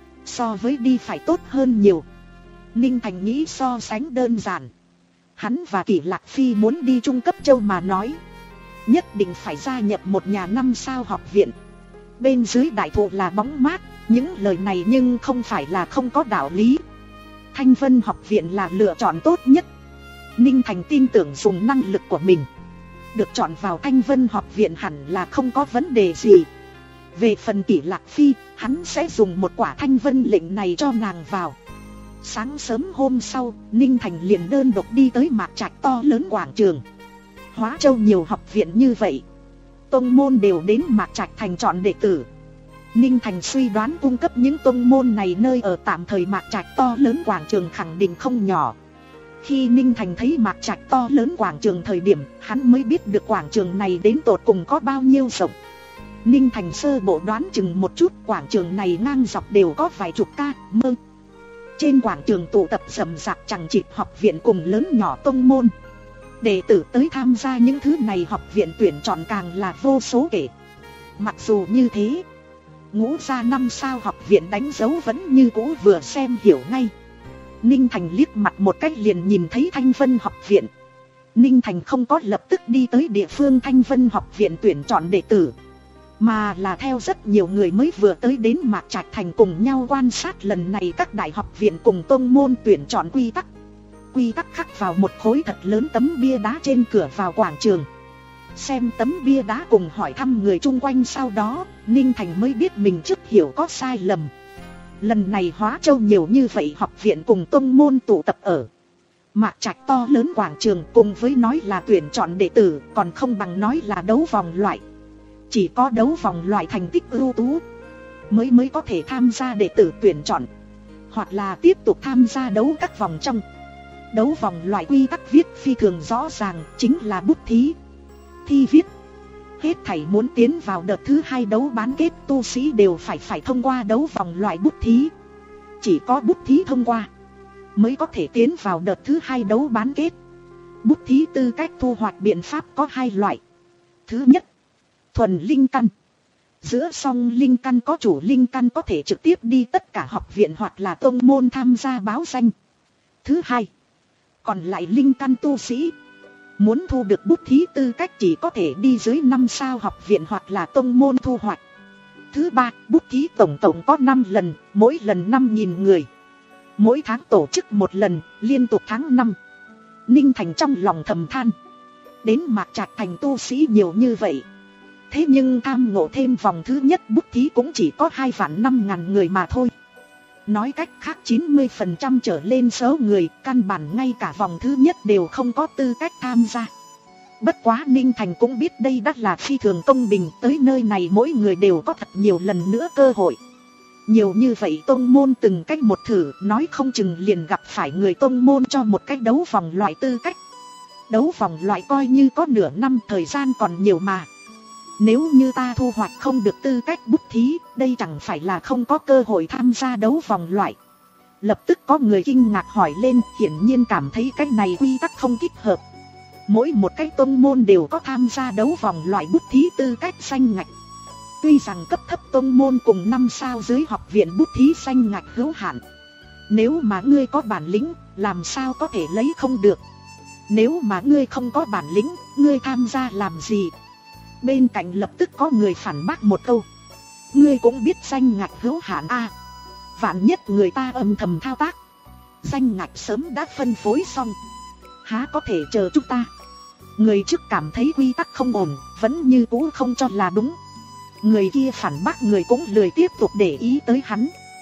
so với đi phải tốt hơn nhiều. Ninh Thành nghĩ so sánh đơn giản. Hắn và Kỷ Lạc Phi muốn đi Trung cấp châu mà nói, nhất định phải gia nhập một nhà năm sao học viện. Bên dưới đại thụ là bóng mát, những lời này nhưng không phải là không có đạo lý. Thanh Vân học viện là lựa chọn tốt nhất. Ninh Thành tin tưởng dùng năng lực của mình, được chọn vào Thanh Vân học viện hẳn là không có vấn đề gì. Về phần Kỷ Lạc Phi, hắn sẽ dùng một quả Thanh Vân lệnh này cho nàng vào. Sáng sớm hôm sau, Ninh Thành liền đơn độc đi tới Mạc Trạch to lớn quảng trường. Hóa Châu nhiều học viện như vậy, tông môn đều đến Mạc Trạch thành chọn đệ tử. Ninh Thành suy đoán cung cấp những tông môn này nơi ở tạm thời Mạc Trạch to lớn quảng trường khẳng định không nhỏ. Khi Ninh Thành thấy Mạc Trạch to lớn quảng trường thời điểm, hắn mới biết được quảng trường này đến tột cùng có bao nhiêu rộng. Ninh Thành sơ bộ đoán chừng một chút, quảng trường này ngang dọc đều có vài chục ca mơ. Trên quảng trường tụ tập rầm rạp chẳng chịt học viện cùng lớn nhỏ tông môn. Đệ tử tới tham gia những thứ này học viện tuyển chọn càng là vô số kể. Mặc dù như thế, ngũ gia năm sao học viện đánh dấu vẫn như cũ, vừa xem hiểu ngay. Ninh Thành liếc mặt một cách liền nhìn thấy Thanh Vân học viện. Ninh Thành không có lập tức đi tới địa phương Thanh Vân học viện tuyển chọn đệ tử, mà là theo rất nhiều người mới vừa tới đến Mạc Trạch thành cùng nhau quan sát lần này các đại học viện cùng tông môn tuyển chọn quy tắc. Quy tắc khắc vào một khối thật lớn tấm bia đá trên cửa vào quảng trường. Xem tấm bia đá cùng hỏi thăm người chung quanh, sau đó Ninh Thành mới biết mình trước hiểu có sai lầm. Lần này Hóa Châu nhiều như vậy học viện cùng tông môn tụ tập ở Mạc Trạch to lớn quảng trường, cùng với nói là tuyển chọn đệ tử còn không bằng nói là đấu vòng loại. Chỉ có đấu vòng loại thành tích ưu tú mới mới có thể tham gia đệ tử tuyển chọn, hoặc là tiếp tục tham gia đấu các vòng trong. Đấu vòng loại quy tắc viết phi thường rõ ràng, chính là bút thí. Thi viết hết thảy muốn tiến vào đợt thứ hai đấu bán kết tu sĩ đều phải phải thông qua đấu vòng loại bút thí. Chỉ có bút thí thông qua mới có thể tiến vào đợt thứ hai đấu bán kết. Bút thí tư cách thu hoạch biện pháp có hai loại. Thứ nhất, thuần linh căn. Giữa song linh căn có chủ linh căn có thể trực tiếp đi tất cả học viện hoặc là tông môn tham gia báo danh. Thứ hai, còn lại linh căn tu sĩ muốn thu được bút thí tư cách chỉ có thể đi dưới năm sao học viện hoặc là tông môn thu hoạch. Thứ ba, bút thí tổng tổng có năm lần, mỗi lần năm nghìn người. Mỗi tháng tổ chức một lần, liên tục tháng năm. Ninh Thành trong lòng thầm than, đến Mạc Trạch thành tu sĩ nhiều như vậy, thế nhưng tham ngộ thêm vòng thứ nhất bút thí cũng chỉ có hai vạn năm ngàn người mà thôi. Nói cách khác chín mươi phần trăm trở lên số người căn bản ngay cả vòng thứ nhất đều không có tư cách tham gia. Bất quá Ninh Thành cũng biết đây đắt là phi thường công bình, tới nơi này mỗi người đều có thật nhiều lần nữa cơ hội. Nhiều như vậy tông môn từng cách một thử, nói không chừng liền gặp phải người tông môn cho một cách đấu vòng loại tư cách. Đấu vòng loại coi như có nửa năm, thời gian còn nhiều mà. Nếu như ta thu hoạch không được tư cách bút thí, đây chẳng phải là không có cơ hội tham gia đấu vòng loại. Lập tức có người kinh ngạc hỏi lên, hiển nhiên cảm thấy cách này quy tắc không thích hợp. Mỗi một cái tông môn đều có tham gia đấu vòng loại bút thí tư cách danh ngạch. Tuy rằng cấp thấp tông môn cùng năm sao dưới học viện bút thí danh ngạch hữu hạn, nếu mà ngươi có bản lĩnh, làm sao có thể lấy không được. Nếu mà ngươi không có bản lĩnh, ngươi tham gia làm gì? Bên cạnh lập tức có người phản bác một câu, ngươi cũng biết danh ngạch hữu hạn a, à, vạn nhất người ta âm thầm thao tác, danh ngạch sớm đã phân phối xong, há có thể chờ chúng ta. Người trước cảm thấy quy tắc không ổn, vẫn như cũ không cho là đúng. Người kia phản bác người cũng lười tiếp tục để ý tới hắn.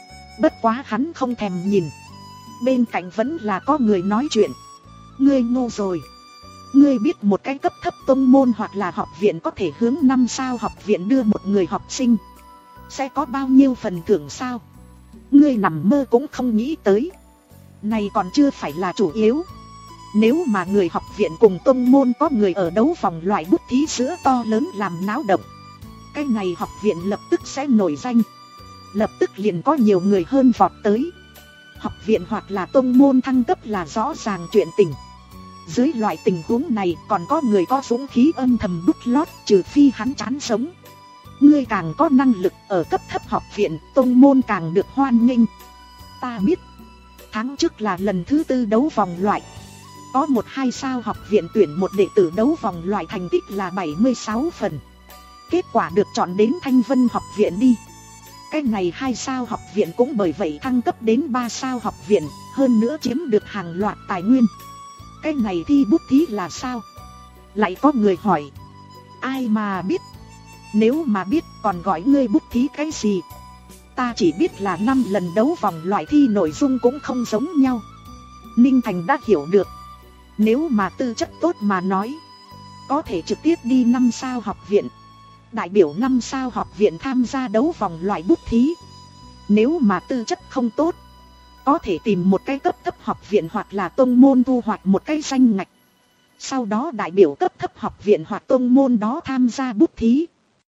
Bất quá hắn không thèm nhìn. Bên cạnh vẫn là có người nói chuyện. Ngươi ngu rồi. Ngươi biết một cái cấp thấp tông môn hoặc là học viện có thể hướng năm sao học viện đưa một người học sinh sẽ có bao nhiêu phần thưởng sao? Ngươi nằm mơ cũng không nghĩ tới. Này còn chưa phải là chủ yếu. Nếu mà người học viện cùng tông môn có người ở đấu vòng loại bút thí sữa to lớn làm náo động, cái này học viện lập tức sẽ nổi danh. Lập tức liền có nhiều người hơn vọt tới. Học viện hoặc là tông môn thăng cấp là rõ ràng chuyện tình. Dưới loại tình huống này còn có người có dũng khí âm thầm đút lót, trừ phi hắn chán sống. Ngươi càng có năng lực ở cấp thấp học viện, tông môn càng được hoan nghênh. Ta biết, tháng trước là lần thứ tư đấu vòng loại. Có một hai sao học viện tuyển một đệ tử đấu vòng loại thành tích là bảy mươi sáu phần. Kết quả được chọn đến Thanh Vân học viện đi. Cái này hai sao học viện cũng bởi vậy thăng cấp đến ba sao học viện, hơn nữa chiếm được hàng loạt tài nguyên. Cái này thi bút thí là sao? Lại có người hỏi. Ai mà biết? Nếu mà biết còn gọi ngươi bút thí cái gì? Ta chỉ biết là năm lần đấu vòng loại thi nội dung cũng không giống nhau. Ninh Thành đã hiểu được. Nếu mà tư chất tốt mà nói, có thể trực tiếp đi năm sao học viện. Đại biểu năm sao học viện tham gia đấu vòng loại bút thí. Nếu mà tư chất không tốt, có thể tìm một cái cấp thấp học viện hoặc là tông môn thu hoạch một cái danh ngạch. Sau đó đại biểu cấp thấp học viện hoặc tông môn đó tham gia bút thí.